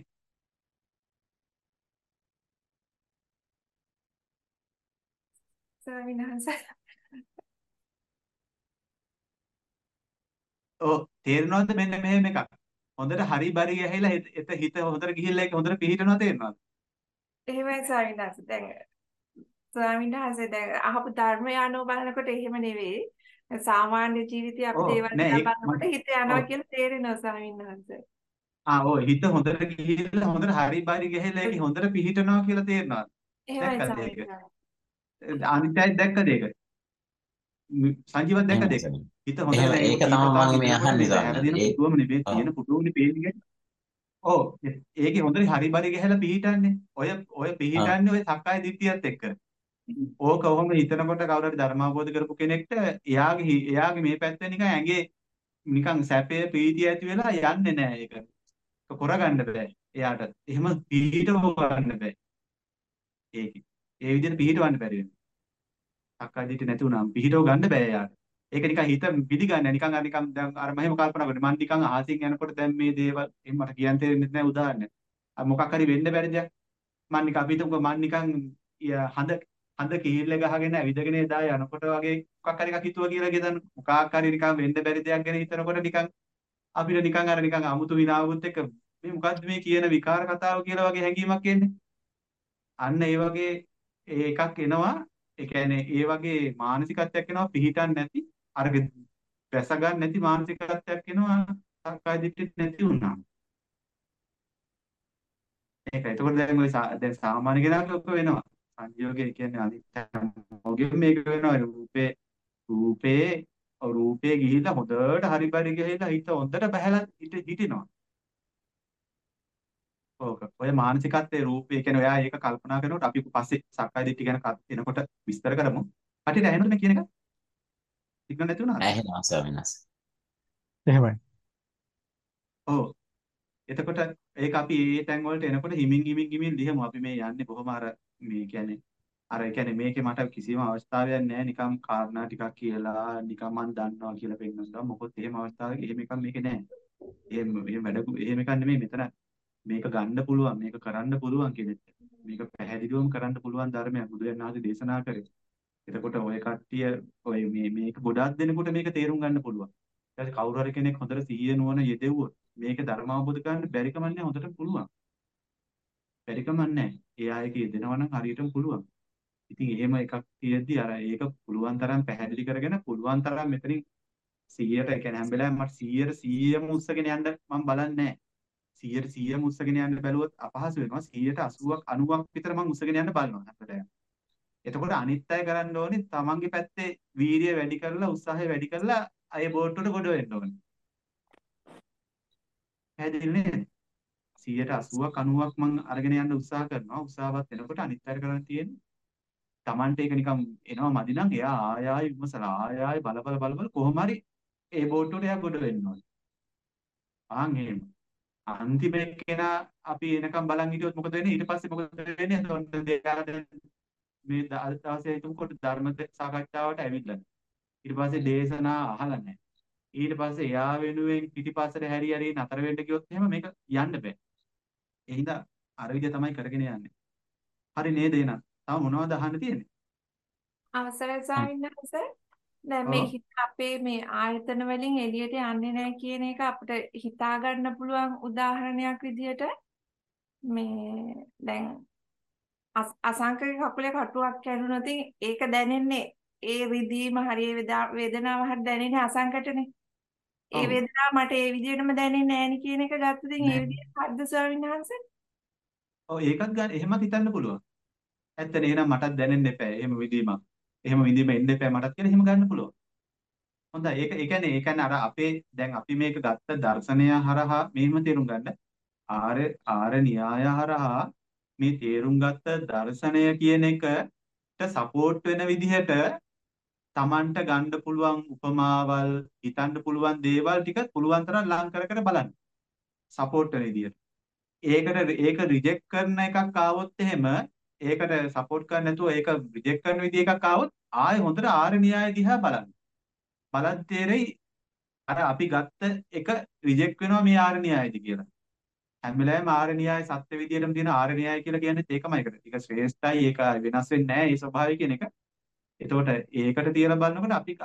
ස්වාමීන් වහන්සේ ඔව් තේරෙනවද මෙන්න මෙහෙම එකක්. හොඳට හරි බරි ගහලා හිත එත හිත හොඳට ගිහිල්ලා ඒක හොඳට පිහිටනවා තේරෙනවද? එහෙමයි ස්වාමීන් වහන්සේ. දැන් ස්වාමීන් වහන්සේ දැන් අහපු ධර්මය අනුව බලනකොට එහෙම නෙවෙයි. සාමාන්‍ය ජීවිතයේ අපි ඔව් දේවල් නෑ දිහා ඒක බලනකොට හිත යනවා ඔව් කියලා තේරෙනවා ස්වාමීන් වහන්සේ. ආ ඔව් හිත හොඳට ගිහිල්ලා හොඳට හරි බරි ගහලා ඒක හොඳට පිහිටනවා කියලා තේරෙනවද? එහෙමයි දැක්කද ස්වාමීන් ඒක? වහන්සේ. අනිත්‍යයි දැක්කද ඒක? සංජීවත් දැක්කද එහෙමයි ඒක? සර්. හිත හොඳට එහෙම දැන් ඒක ඒක තමයි පිහිටතාව මම මේ ඉන්නකොට අහන්නේ මේ බහැර දින සාමනීය. ඒ පුටුවම නෙමෙයි ඔව්. තියෙන පුටුවනේ පේන්නේ. ඔව් ඒකේ හොඳට හරි බරි ගහලා පිහිටන්නේ. ඔය ඔය ආ. පිහිටන්නේ ඔය සක්කාය දිට්ඨියත් එක්ක. ඕක කොහොම හිතනකොට කවුරු හරි ධර්ම අවබෝධ කරපු කෙනෙක්ට එයාගේ හි- එයාගේ මේ පැත්තේ නිකන් ඇඟේ නිකන් සැපේ ප්‍රීතිය ඇති වෙලා යන්නේ නැහැ ඒක. ඒක කරගන්න බෑ. එයාට එහෙම පිහිටව ගන්න බෑ. ඒකේ. ඒ විදිහට පිහිටවන්න බැරි වෙනවා. සක්කාය දිට්ඨිය නැති වුණාම පිහිටව ගන්න බෑ එයාට. ඒක නිකන් හිත පිළිගන්නේ නිකන් අර නිකන් දැන් අර මම එහෙම කල්පනා කරන්නේ මම නිකන් අහසින් යනකොට දැන් මේ දේවල් එහෙම මට කියන්න තේරෙන්නේ නැහැ උදාහරණයක්. අර මොකක් හරි වෙන්න බැරි දෙයක් මම නිකන් අපි හිතමුකෝ මම නිකන් ය- හඳ හඳ කිහිල්ල ගහගෙන ඇවිදගෙන එදා යනකොට වගේ මොකක් හරි එකක් හිතුවා කියලා කියදන්න මොකක් හරි නිකන් වෙන්න බැරි දෙයක් ගැන හිතනකොට නිකන් අපිට නිකන් අර නිකන් අමුතු විනාවුත් එක්ක මේ මොකද්ද මේ කියන විකාර කතාව කියලා වගේ හැඟීමක් එන්නේ. අන්න ඒ වගේ ඒ එකක් එනවා. ඒ කියන්නේ ඒ වගේ මානසිකත්වයක් එනවා පිහිටන් නැති අර වැස ගන්න නැති මානසිකත්වයක් එනවා සක්කාය දිට්ඨිය නැති වුණා. ඒක. එතකොට දැන් ওই සා- දැන් සාමාන්‍ය කෙනාට ඔක වෙනවා. සංයෝගය කියන්නේ අනිත්‍යෝගේ මේක වෙනවා. රූපේ රූපේ රූපේ ගිහිල්ලා හොඳට හරි පරි ගිහිල්ලා හිත හොඳට බහැලා හිට හිටිනවා. ඕක. ඔය මානසිකත්වයේ රූපේ කියන්නේ ඔයා ඒක කල්පනා කරනකොට අපි පස්සේ සක්කාය දිට්ඨිය ගැන කත්- එනකොට විස්තර කරමු. හටියට ඇහෙනවද මේ කියන එක? සිග්නල් නැති වුණාද? ඇහෙනවා ස්වාමීන් වහන්සේ. එහෙමයි. ඔව්. එතකොට ඒක අපි ඒ තැන් වලට එනකොට හිමින් හිමින් හිමින් ලියමු. අපි මේ යන්නේ බොහොම අර මේ කියන්නේ අර ඒ කියන්නේ මේකේ මට කිසිම අවස්ථාවක් නැහැ නිකම් කාරණා ටිකක් කියලා නිකම් මම දන්නවා කියලා පෙන්නනවා. මොකොත් එහෙම අවස්ථාවක එහෙම එකක් මේකේ නැහැ. එහෙම එහෙම වැඩ එහෙම එකක් නෙමෙයි මෙතන මේක ගන්න පුළුවන් මේක කරන්න පුළුවන් කියන එක. මේක පැහැදිලිවම කරන්න පුළුවන් ධර්මයක් බුදුරජාණන් වහන්සේ දේශනා කරේ. එතකොට ඔය කට්ටිය ඔය මේ මේක ගොඩාක් දෙනෙකුට මේක තේරුම් ගන්න පුළුවන්. ඊට පස්සේ කවුරු හරි කෙනෙක් හොඳට සිහිය නුවණ යෙදෙව්වොත් මේක ධර්ම අවබෝධ කරගන්න බැරි කම නැහැ හොඳට පුළුවන්. බැරි කම නැහැ. ඒ ආයක යෙදෙනවා නම් හරියටම පුළුවන්. ඉතින් එහෙම එකක් තියෙද්දි අර ඒක පුළුවන් තරම් පැහැදිලි කරගෙන පුළුවන් තරම් මෙතනින් සීයට ඒ කියන්නේ හැම වෙලාවෙම මට සීයට සීයම උස්සගෙන යන්න මම බලන්නේ නැහැ. සීයට සීයම උස්සගෙන යන්න බැලුවොත් අපහසු වෙනවා. සීයට අසූවක් අනූවක් විතර මම උස්සගෙන යන්න බලනවා හැම වෙලාවෙම. එතකොට අනිත් අය කරන්න ඕනේ තමන්ගේ පැත්තේ වීරිය වැඩි කරලා උත්සාහය වැඩි කරලා අය බෝට්ටුවට ගොඩ වෙන්න ඕනේ. පැහැදිලි නේද? සීයට අසූවක් අනූවක් මම අරගෙන යන්න උත්සාහ කරනවා. උත්සාහවත් වෙනකොට අනිත් අය කරන්න තියෙන්නේ තමන්ට ඒක නිකන් එනවා මදි නම් එයා ආය ආය විමසලා ආය ආය බල බල බල බල කොහොම හරි ඒ බෝට්ටුවට එයා ගොඩ වෙන්න ඕනේ. ආන් එහෙම. අන්තිම එක්කෙනා අපි එනකම් බලන් හිටියොත් මොකද වෙන්නේ? ඊට පස්සේ මොකද වෙන්නේ? එතකොට දෙයා මේ ද- දවසේ හිටමුකොට ධර්ම ද- සාකච්ඡාවට ඇවිල්ලා. ඊට පස්සේ දේශනා අහලා නැහැ. ඊට පස්සේ එයා වෙනුවෙන් පිටිපස්සට හැරි හැරි නතර වෙන්න ගියොත් එහෙම මේක යන්න බෑ. ඒ හින්දා අර විදිය තමයි කරගෙන යන්නේ. හරි නේද එහෙනම්? තව මොනවද අහන්න තියෙන්නේ? අවසරයි හ්ම්. ස්වාමීන් වහන්සේ. දැන් මේ ඔව්. හිත අපේ මේ ආයතන වලින් එළියට යන්නේ නැහැ කියන එක අපිට හිතා ගන්න පුළුවන් උදාහරණයක් විදියට මේ දැන් අස- අසංකේ කකුලේ කටුවක් කැඩුනොත් ඒක දැනෙන්නේ ඒ රිදීම හරි ඒ වේදා- වේදනාව හරි දැනෙන්නේ අසංකටනේ. ඒ ඔව්. වේදනාව මට ඒ විදිහටම දැනෙන්නේ නැහැ නේ කියන එක ගත්තොත් ඒ නෑ. විදිහට හරිද ස්වාමීන් වහන්සේ? ඔව් ඒකත් ගන්න එහෙමත් හිතන්න පුළුවන්. ඇත්තනේ එහෙනම් මටත් දැනෙන්න එපා. එහෙම විදීමක්. එහෙම විදීම එන්න එපා මටත් කියලා එහෙම ගන්න පුළුවන්. හොඳයි. ඒක ඒ කියන්නේ ඒ කියන්නේ අර අපේ දැන් අපි මේක ගත්ත දර්ශනය හරහා මෙහෙම තේරුම් ගන්න. ආර්ය ආර්ය න්‍යාය හරහා මේ තේරුම් ගත්ත දර්ශනය කියන එකට සපෝට් වෙන විදිහට Tamanට ගන්න පුළුවන් උපමාවල් හිතන්න පුළුවන් දේවල් ටික පුළුවන් තරම් ලං කර කර බලන්න. සපෝට් වෙන විදිහට. ඒකට ඒක රිජෙක්ට් කරන එකක් ආවොත් එහෙම ඒකට සපෝට් කරන්නේ නැතුව ඒක රිජෙක්ට් කරන විදිහ එකක් ආවොත් ආයෙ හොඳට ආර්ය න්‍යාය දිහා බලන්න. බලද්දී තේරෙයි අර අපි ගත්ත එක රිජෙක්ට් වෙනවා මේ ආර්ය න්‍යායද කියලා. හැම වෙලාවෙම ආර්ය න්‍යාය සත්‍ය විදියටම තියෙන ආර්ය න්‍යාය කියලා කියන්නේ ඒකමයි එකට. ඒක ශ්‍රේෂ්ඨයි ඒක වෙනස් වෙන්නේ නැහැ ඒ ස්වභාවය කියන එක. එතකොට ඒකට තියලා බලනකොට අපි අර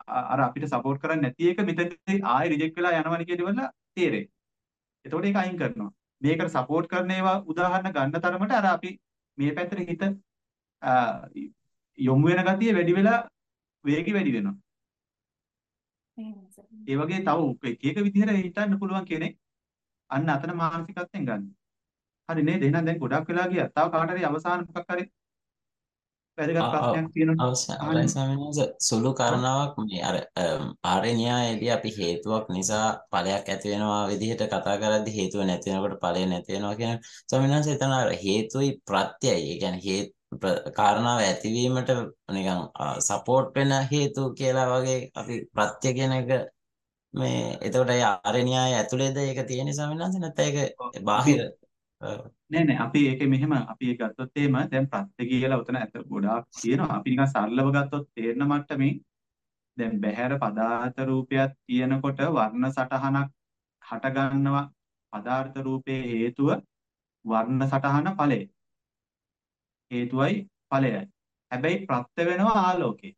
අ- අර අපිට සපෝට් කරන්නේ නැති එක මෙතනදී ආයෙ රිජෙක්ට් වෙලා යනවනේ කියනවල තේරෙයි. එතකොට ඒක අයින් කරනවා. මේකට සපෝට් කරන ඒවා උදාහරණ ගන්න තරමට අර අපි මේ පැත්තට හිත අ, යොමු වෙන ගතිය වැඩි වෙලා වේගي වැඩි වෙනවා. එහෙමයි සර්. ඒ වගේ තව එක එක විදිහට හිතන්න පුළුවන් කෙනෙක් අන්න අතන මානසිකත්වයෙන් ගන්න. හරි නේද? එහෙනම් දැන් ගොඩක් වෙලා ගියා. තව කාට හරි අවසාන මොකක් හරි වැදගත් ප්‍රශ්නයක් තියෙනවා අවසරයි අහන්න. ස්වාමීන් වහන්සේ සුළු ඔව්. කරනාවක් මේ අර අම්, ආර්ය න්‍යායයේදී අපි හේතුවක් නිසා ඵලයක් ඇති වෙනවා විදිහට කතා කරද්දී හේතුව නැති වෙනකොට ඵලය නැති වෙනවා කියන ස්වාමීන් වහන්සේ එතන අර හේතුයි ප්‍රත්‍යයයි ඒ කියන්නේ හේතු ප්‍ර- කාරණාව ඇතිවීමට නිකන් සපෝට් වෙන හේතු කියලා වගේ අපි ප්‍රත්‍ය කියන එක මේ එතකොට ඒ ආර්ය න්‍යාය ඇතුළේද ඒක තියෙන්නේ ස්වාමීන් වහන්සේ නැත්නම් ඒක ඔව්. අපි බාහිර අ, නෑ නෑ අපි ඒකේ මෙහෙම අපි ඒක ගත්තොත් එහෙම දැන් ප්‍රත්‍ය කියලා උතන ඇත ගොඩාක් තියෙනවා. අපි නිකන් සරලව ගත්තොත් තේරෙන මට්ටමේ දැන් බහැර පදාර්ථ රූපයක් තියෙනකොට වර්ණ සටහනක් හට ගන්නවා. පදාර්ථ රූපයේ හේතුව වර්ණ සටහන ඵලය. හේතුවයි ඵලයයි. හැබැයි ප්‍රත්‍ය වෙනවා ආලෝකේ.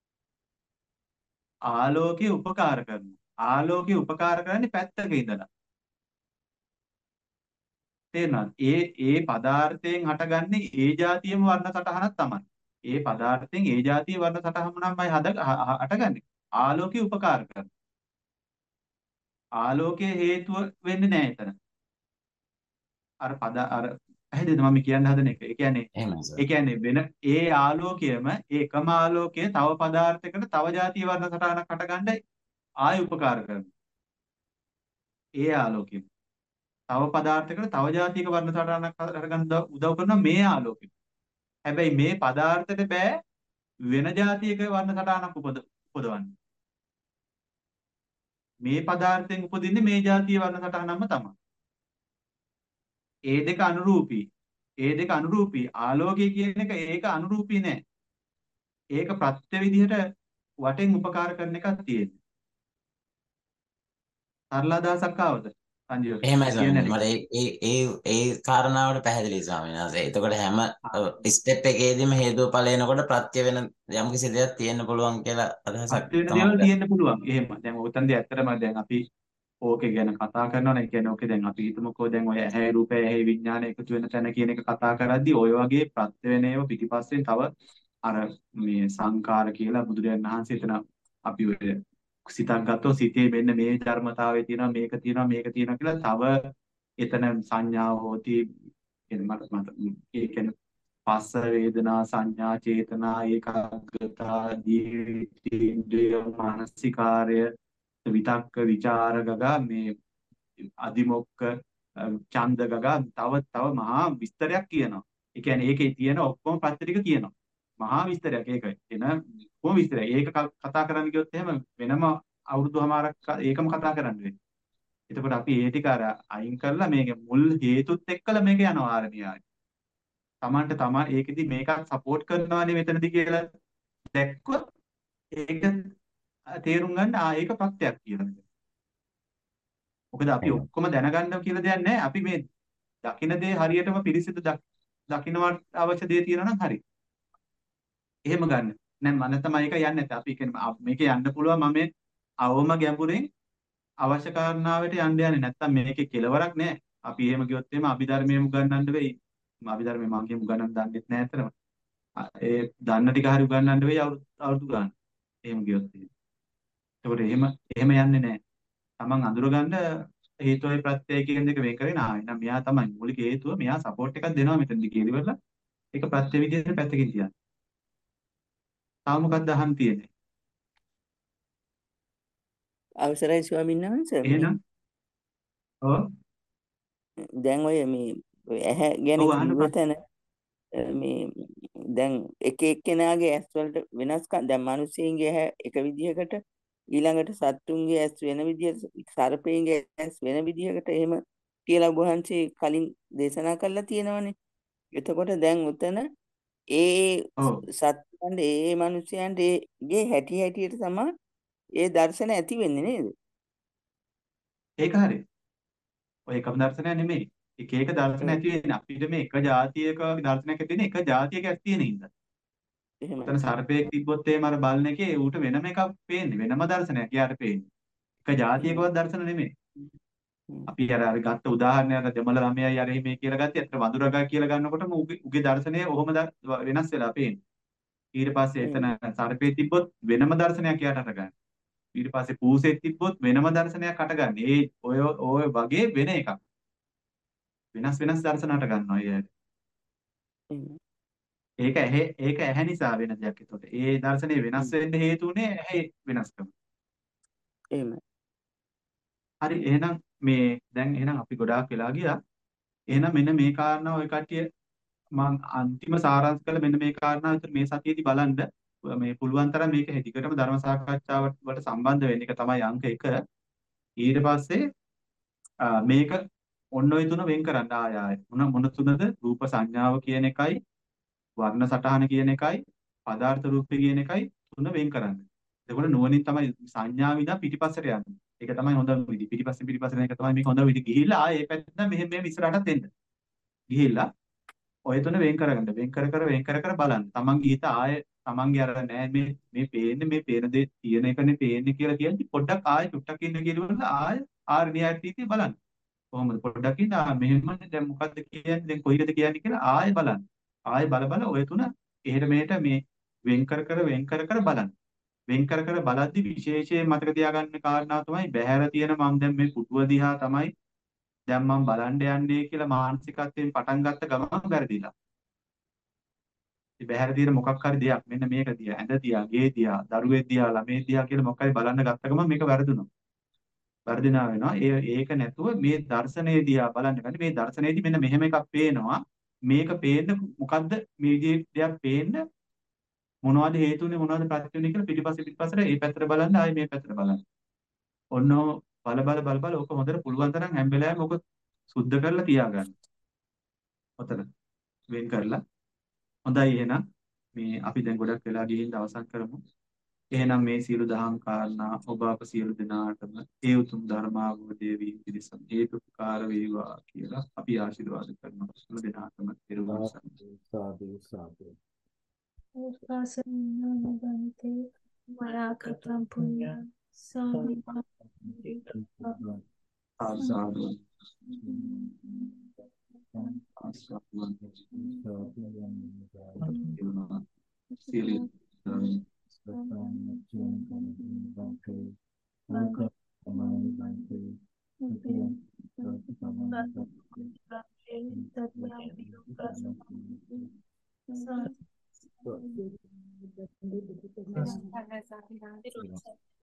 ආලෝකේ උපකාර කරනවා. ආලෝකේ උපකාර කරන්නේ පැත්තක ඉඳලා. තේරෙනවද? ඒ ඒ පදාර්ථයෙන් හටගන්නේ ඒ જાතියෙම වර්ණ සටහනක් තමයි. ඒ පදාර්ථයෙන් ඒ જાතියේ වර්ණ සටහනමයි හද හ- හ- හටගන්නේ. ආලෝකේ උපකාර කරනවා. ආලෝකයේ හේතුව වෙන්නේ නැහැ එතන. අර පද අර පැහැදිලිද මම කියන්න හදන එක? ඒ කියන්නේ එහෙමයි සර්. ඒ කියන්නේ වෙන ඒ ආලෝකයම ඒ එකම ආලෝකය තව පදාර්ථයකට තව જાතිය වර්ණ සටහනක් හටගන්න ආය උපකාර කරනවා. ඒ ආලෝකය තව පදාර්ථයකට තව જાතියක වර්ණ සටහනක් හටගන්න උදව් කරනවා මේ ආලෝකය. හැබැයි මේ පදාර්ථයට බෑ වෙන જાතියක වර්ණ සටහනක් උපද උපදවන්න. මේ පදාර්ථයෙන් උපදින්නේ මේ જાතිය වර්ණ සටහනක්ම තමයි. ඒ දෙක අනුරූපී. ඒ දෙක අනුරූපී. ආලෝකය කියන එක ඒක අනුරූපී නෑ. ඒක ප්‍රත්‍ය විදිහට වටෙන් උපකාර කරන එකක් තියෙන්නේ. සරල අදහසක් ආවද? සංජීව එහෙමයි ස්වාමීන් කියන්නේ වහන්සේ. මට ඒ ඒ ඒ ඒ කාරණාවට පැහැදිලි ස්වාමීන් වහන්සේ. එතකොට හැම ස්ටෙප් එකේදීම හේතුව ඵල එනකොට ප්‍රත්‍ය වෙන යම්කිසි දෙයක් තියෙන්න පුළුවන් කියලා අදහසක් අත් වෙන තමයි. දේවල් තියෙන්න පුළුවන්. එහෙම. දැන් ඔතනදී ඇත්තටම දැන් අපි ඕකේ ගැන කතා කරනවා නේ. කියන්නේ ඕකේ දැන් අපි හිතමුකෝ දැන් ඔය ඇහැ රූපය ඇහි විඥානය එකතු වෙන තැන කියන එක කතා කරද්දී ඔය වගේ ප්‍රත්‍ය වෙන ඒවා පිටිපස්සෙන් තව අර මේ සංකාර කියලා බුදුරජාණන් වහන්සේ එතන අපි ඔය සිතක් ගත්තොත් සිතේ මෙන්න මේ ධර්මතාවය තියෙනවා මේක තියෙනවා මේක තියෙනවා කියලා තව එතන සංඥාව හෝති එන මට මට ඒ කියන්නේ පස්ස වේදනා සංඥා චේතනා ඒකාග්‍රතා දීර්ඝ මානසිකාර්ය විතක්ක ਵਿਚාර ගගා මේ අදිමොක්ක ඡන්ද ගගා තව තව මහා විස්තරයක් කියනවා. ඒ කියන්නේ ඒකේ තියෙන ඔක්කොම ප්‍රත්‍ය ටික කියනවා. මහා විස්තරයක් ඒකයි. එන කොහොම විස්තරයක්. ඒක ක- කතා කරන්න ගියොත් එහෙම වෙනම අවුරුදුමාරක් ඒකම කතා කරන්න වෙන්නේ. එතකොට අපි ඒ ටික අර අයින් කරලා මේක මුල් හේතුත් එක්කලා මේක යනවා ආරණ්‍යය. Tamanට තමන් ඒකෙදි මේක සපෝට් කරනවානේ මෙතනදී කියලා දැක්කොත් ඒක තේරුම් ගන්න ආ ඒක ප්‍රත්‍යක් කියලා. මොකද අපි ඔක්කොම දැනගන්න කියලා දෙයක් නැහැ. අපි මේ දකින දේ හරියටම පිරිසිදු දක්- දකින්නවට අවශ්‍ය දේ තියෙනවා නම් හරි. එහෙම ගන්න. නෑ මම තමයි ඒක යන්නේ නැත්නම් අපි කියන්නේ අප- මේක යන්න පුළුවන් මම මේ අවම ගැඹුරෙන් අවශ්‍ය කාරණාවට යන්න යන්නේ නැත්නම් මේකේ කෙලවරක් නෑ. අපි එහෙම ගියොත් එහෙම අභිධර්මයේම උගන්වන්න වෙයි. අභිධර්මයේ මම කියමු උගන්වන්න දන්නෙත් නෑ අතරම. ඒ දන්න ටික හරි උගන්වන්න වෙයි අවුරුදු අවුරුදු ගන්න. එහෙම ගියොත් එහෙම. ඒකට එහෙම එහෙම යන්නේ නෑ. Taman අඳුරගන්න හේතුවයි ප්‍රත්‍යයයි කියන දෙක වෙන් කරගෙන ආ එහෙනම් මෙයා තමයි මූලික හේතුව. මෙයා සපෝට් එකක් දෙනවා මෙතනදී කියලා ඉවරලා ඒක ප්‍රත්‍ය විදිහට පැත්තකින් තියන්න. තව මොකක්ද අහන්න තියෙන්නේ? අවසරයි ස්වාමීන් වහන්සේ මේ එහෙනම් ඔව් දැන් ඔය මේ ඔය ඇහැ ගැන ඔව් අහන්න කිව්ව ප්‍රශ්න. තැන අ, මේ දැන් එක එක්කෙනාගේ ඇස් වලට වෙනස්කම් දැන් මිනිස්සුන්ගේ ඇහැ එක විදිහකට ඊළඟට සත්තුන්ගේ ඇස් වෙන විදිහට සර්පයින්ගේ ඇස් වෙන විදිහකට එහෙම කියලා ඔබ වහන්සේ කලින් දේශනා කළා තියෙනවනේ. එතකොට දැන් උතන ඒ ඔව් සත්තුන්ට ඒ මිනිස්යන්ට ඒගේ හැටි හැටියට තමයි ඒ දර්ශන ඇති වෙන්නේ නේද? ඒක හරි. ඔය එකම දර්ශනය නෙමෙයි. එක එක දර්ශන ඔව්. ඇති වෙන්නේ අපිට මේ එක જાතියක දර්ශනයක් ඇති වෙන්නේ එක જાතියක ඇස් තියෙන හින්දා. එහෙමයි. උතන සර්පයෙක් තිබ්බොත් එහෙම අර බලන එකේ ඌට වෙනම එකක් පේන්නේ. වෙනම දර්ශනයක් එයාට පේන්නේ. එක જાතියකවත් දර්ශන නෙමෙයි. අපි අර අර ගත්ත උදාහරණයක් අර දෙමළ ළමයයි අර එහෙම කියලා ගත්තේ අතට වඳුරගා කියලා ගන්නකොටම උගේ උගේ දර්ශනය ඔහොම වෙනස් වෙලා පේන්නේ. ඊට පස්සේ එතන සර්පේ තිබ්බොත් වෙනම දර්ශනයක් එයාට අරගන්න. ඊට පස්සේ පූසෙක් තිබ්බොත් වෙනම දර්ශනයක් අටගන්න. ඒ ඔය ඔය වගේ වෙන එකක්. වෙනස් වෙනස් දර්ශන අට ගන්නවා එයාට. ඒක ඇහැ ඒක ඇහැ නිසා වෙන දෙයක් ඒතකොට. ඒ දර්ශනේ වෙනස් වෙන්න හේතු උනේ ඇහැ වෙනස්කම. එහෙමයි. හරි එහෙනම් මේ දැන් එහෙනම් අපි ගොඩාක් වෙලා ගියා. එහෙනම් මෙන්න මේ කාරණා ඔය කට්ටිය මම අන්තිම සාරාංශ කළ මෙන්න මේ කාරණා විතර මේ සතියේදී බලන්න මේ පුළුවන් තරම් මේක හෙදිකටම ධර්ම සාකච්ඡාවට වලට සම්බන්ධ වෙන්න එක තමයි අංක එක. ඊට පස්සේ මේක ඔන්න ඔය තුන වෙන් කරන්න ආය ආය. මොන මොන තුනද? රූප සංඥාව කියන එකයි, වර්ණ සටහන කියන එකයි, පදාර්ථ රූපය කියන එකයි තුන වෙන් කරන්න. එතකොට නුවණින් තමයි සංඥාව විනා පිටිපස්සට යන්නේ. ඒක තමයි හොඳ විදි. පිටිපස්සෙන් පිටිපස්සට යන එක තමයි මේක හොඳ විදි. ගිහිල්ලා ආයේ ඒ පැත්තෙන් මෙහෙම මෙහෙම ඉස්සරහටත් එන්න. ගිහිල්ලා ඔය තුන වෙන් කරගන්න. වෙන් කර කර වෙන් කර කර බලන්න. තමන්ගේ හිත ආයේ තමන්ගේ අර නෑ මේ මේ පේන්නේ මේ පේන දේ තියෙන එකනේ පේන්නේ කියලා කියන්නේ පොඩ්ඩක් ආයෙ චුට්ටක් ඉන්න කියලා ආයෙ ආර්ණියයිටි බලන්න. කොහොමද පොඩ්ඩක් ඉන්න මෙහෙමනේ දැන් මොකද්ද කියන්නේ දැන් කොයිද කියන්නේ කියලා ආයෙ බලන්න. ආයෙ බල බල ඔය තුන එහෙට මෙහෙට මේ වෙන් කර කර වෙන් කර කර බලන්න. වෙන් කර කර බලද්දි විශේෂයෙන් මතක තියාගන්න කාරණා තමයි බහැර තියෙන මම දැන් මේ පුටුව දිහා තමයි දැන් මම බලන්න යන්නේ කියලා මානසිකත්වයෙන් පටන් ගත්ත ගමන් වැරදිලා. බැහැර තියෙන මොකක් හරි දෙයක් මෙන්න මේක දිහා ඇඳ දිහා ගේ දිහා දරුවෙක් දිහා ළමයෙක් දිහා කියලා මොකක් හරි බලන්න ගත්ත ගමන් මේක වැරදුනා. වර්ධිනා වෙනවා. ඒ ඒක නැතුව මේ දර්ශනයේ දිහා බලන්න ගන්න. මේ දර්ශනයේදී මෙන්න මෙහෙම එකක් පේනවා. මේක පේන්න මොකද්ද මේ විදිහේ දෙයක් පේන්න මොනවද හේතුනේ මොනවද ප්‍රත්‍යුනේ කියලා පිටිපස්සේ පිටිපස්සට ඒ පැත්තට බලන්න ආයේ මේ පැත්තට බලන්න. ඔන්න බල බල බල බල ඕක හොඳට පුළුවන් තරම් හැම වෙලාවෙම ඕක සුද්ධ කරලා තියාගන්න. ඔතන වෙන් කරලා හොඳයි එහෙනම් මේ අපි දැන් ගොඩක් වෙලා ගිහින් අවසන් කරමු. එහෙනම් මේ සියලු දහම් කාරණා ඔබ අප සියලු දෙනාටම ඒ උතුම් ධර්මාවබෝධය වීම පිණිස හේතුකාර වේවා කියලා අපි ආශිර්වාද කරනවා. සියලු දෙනාටම පෙරවන් සරණයි. සාදු සාදු. උපාසනාවන්තේ මරාකටම් පුඤ්ඤ සාමිපා ආසාදු ආසාදු සියලු Sa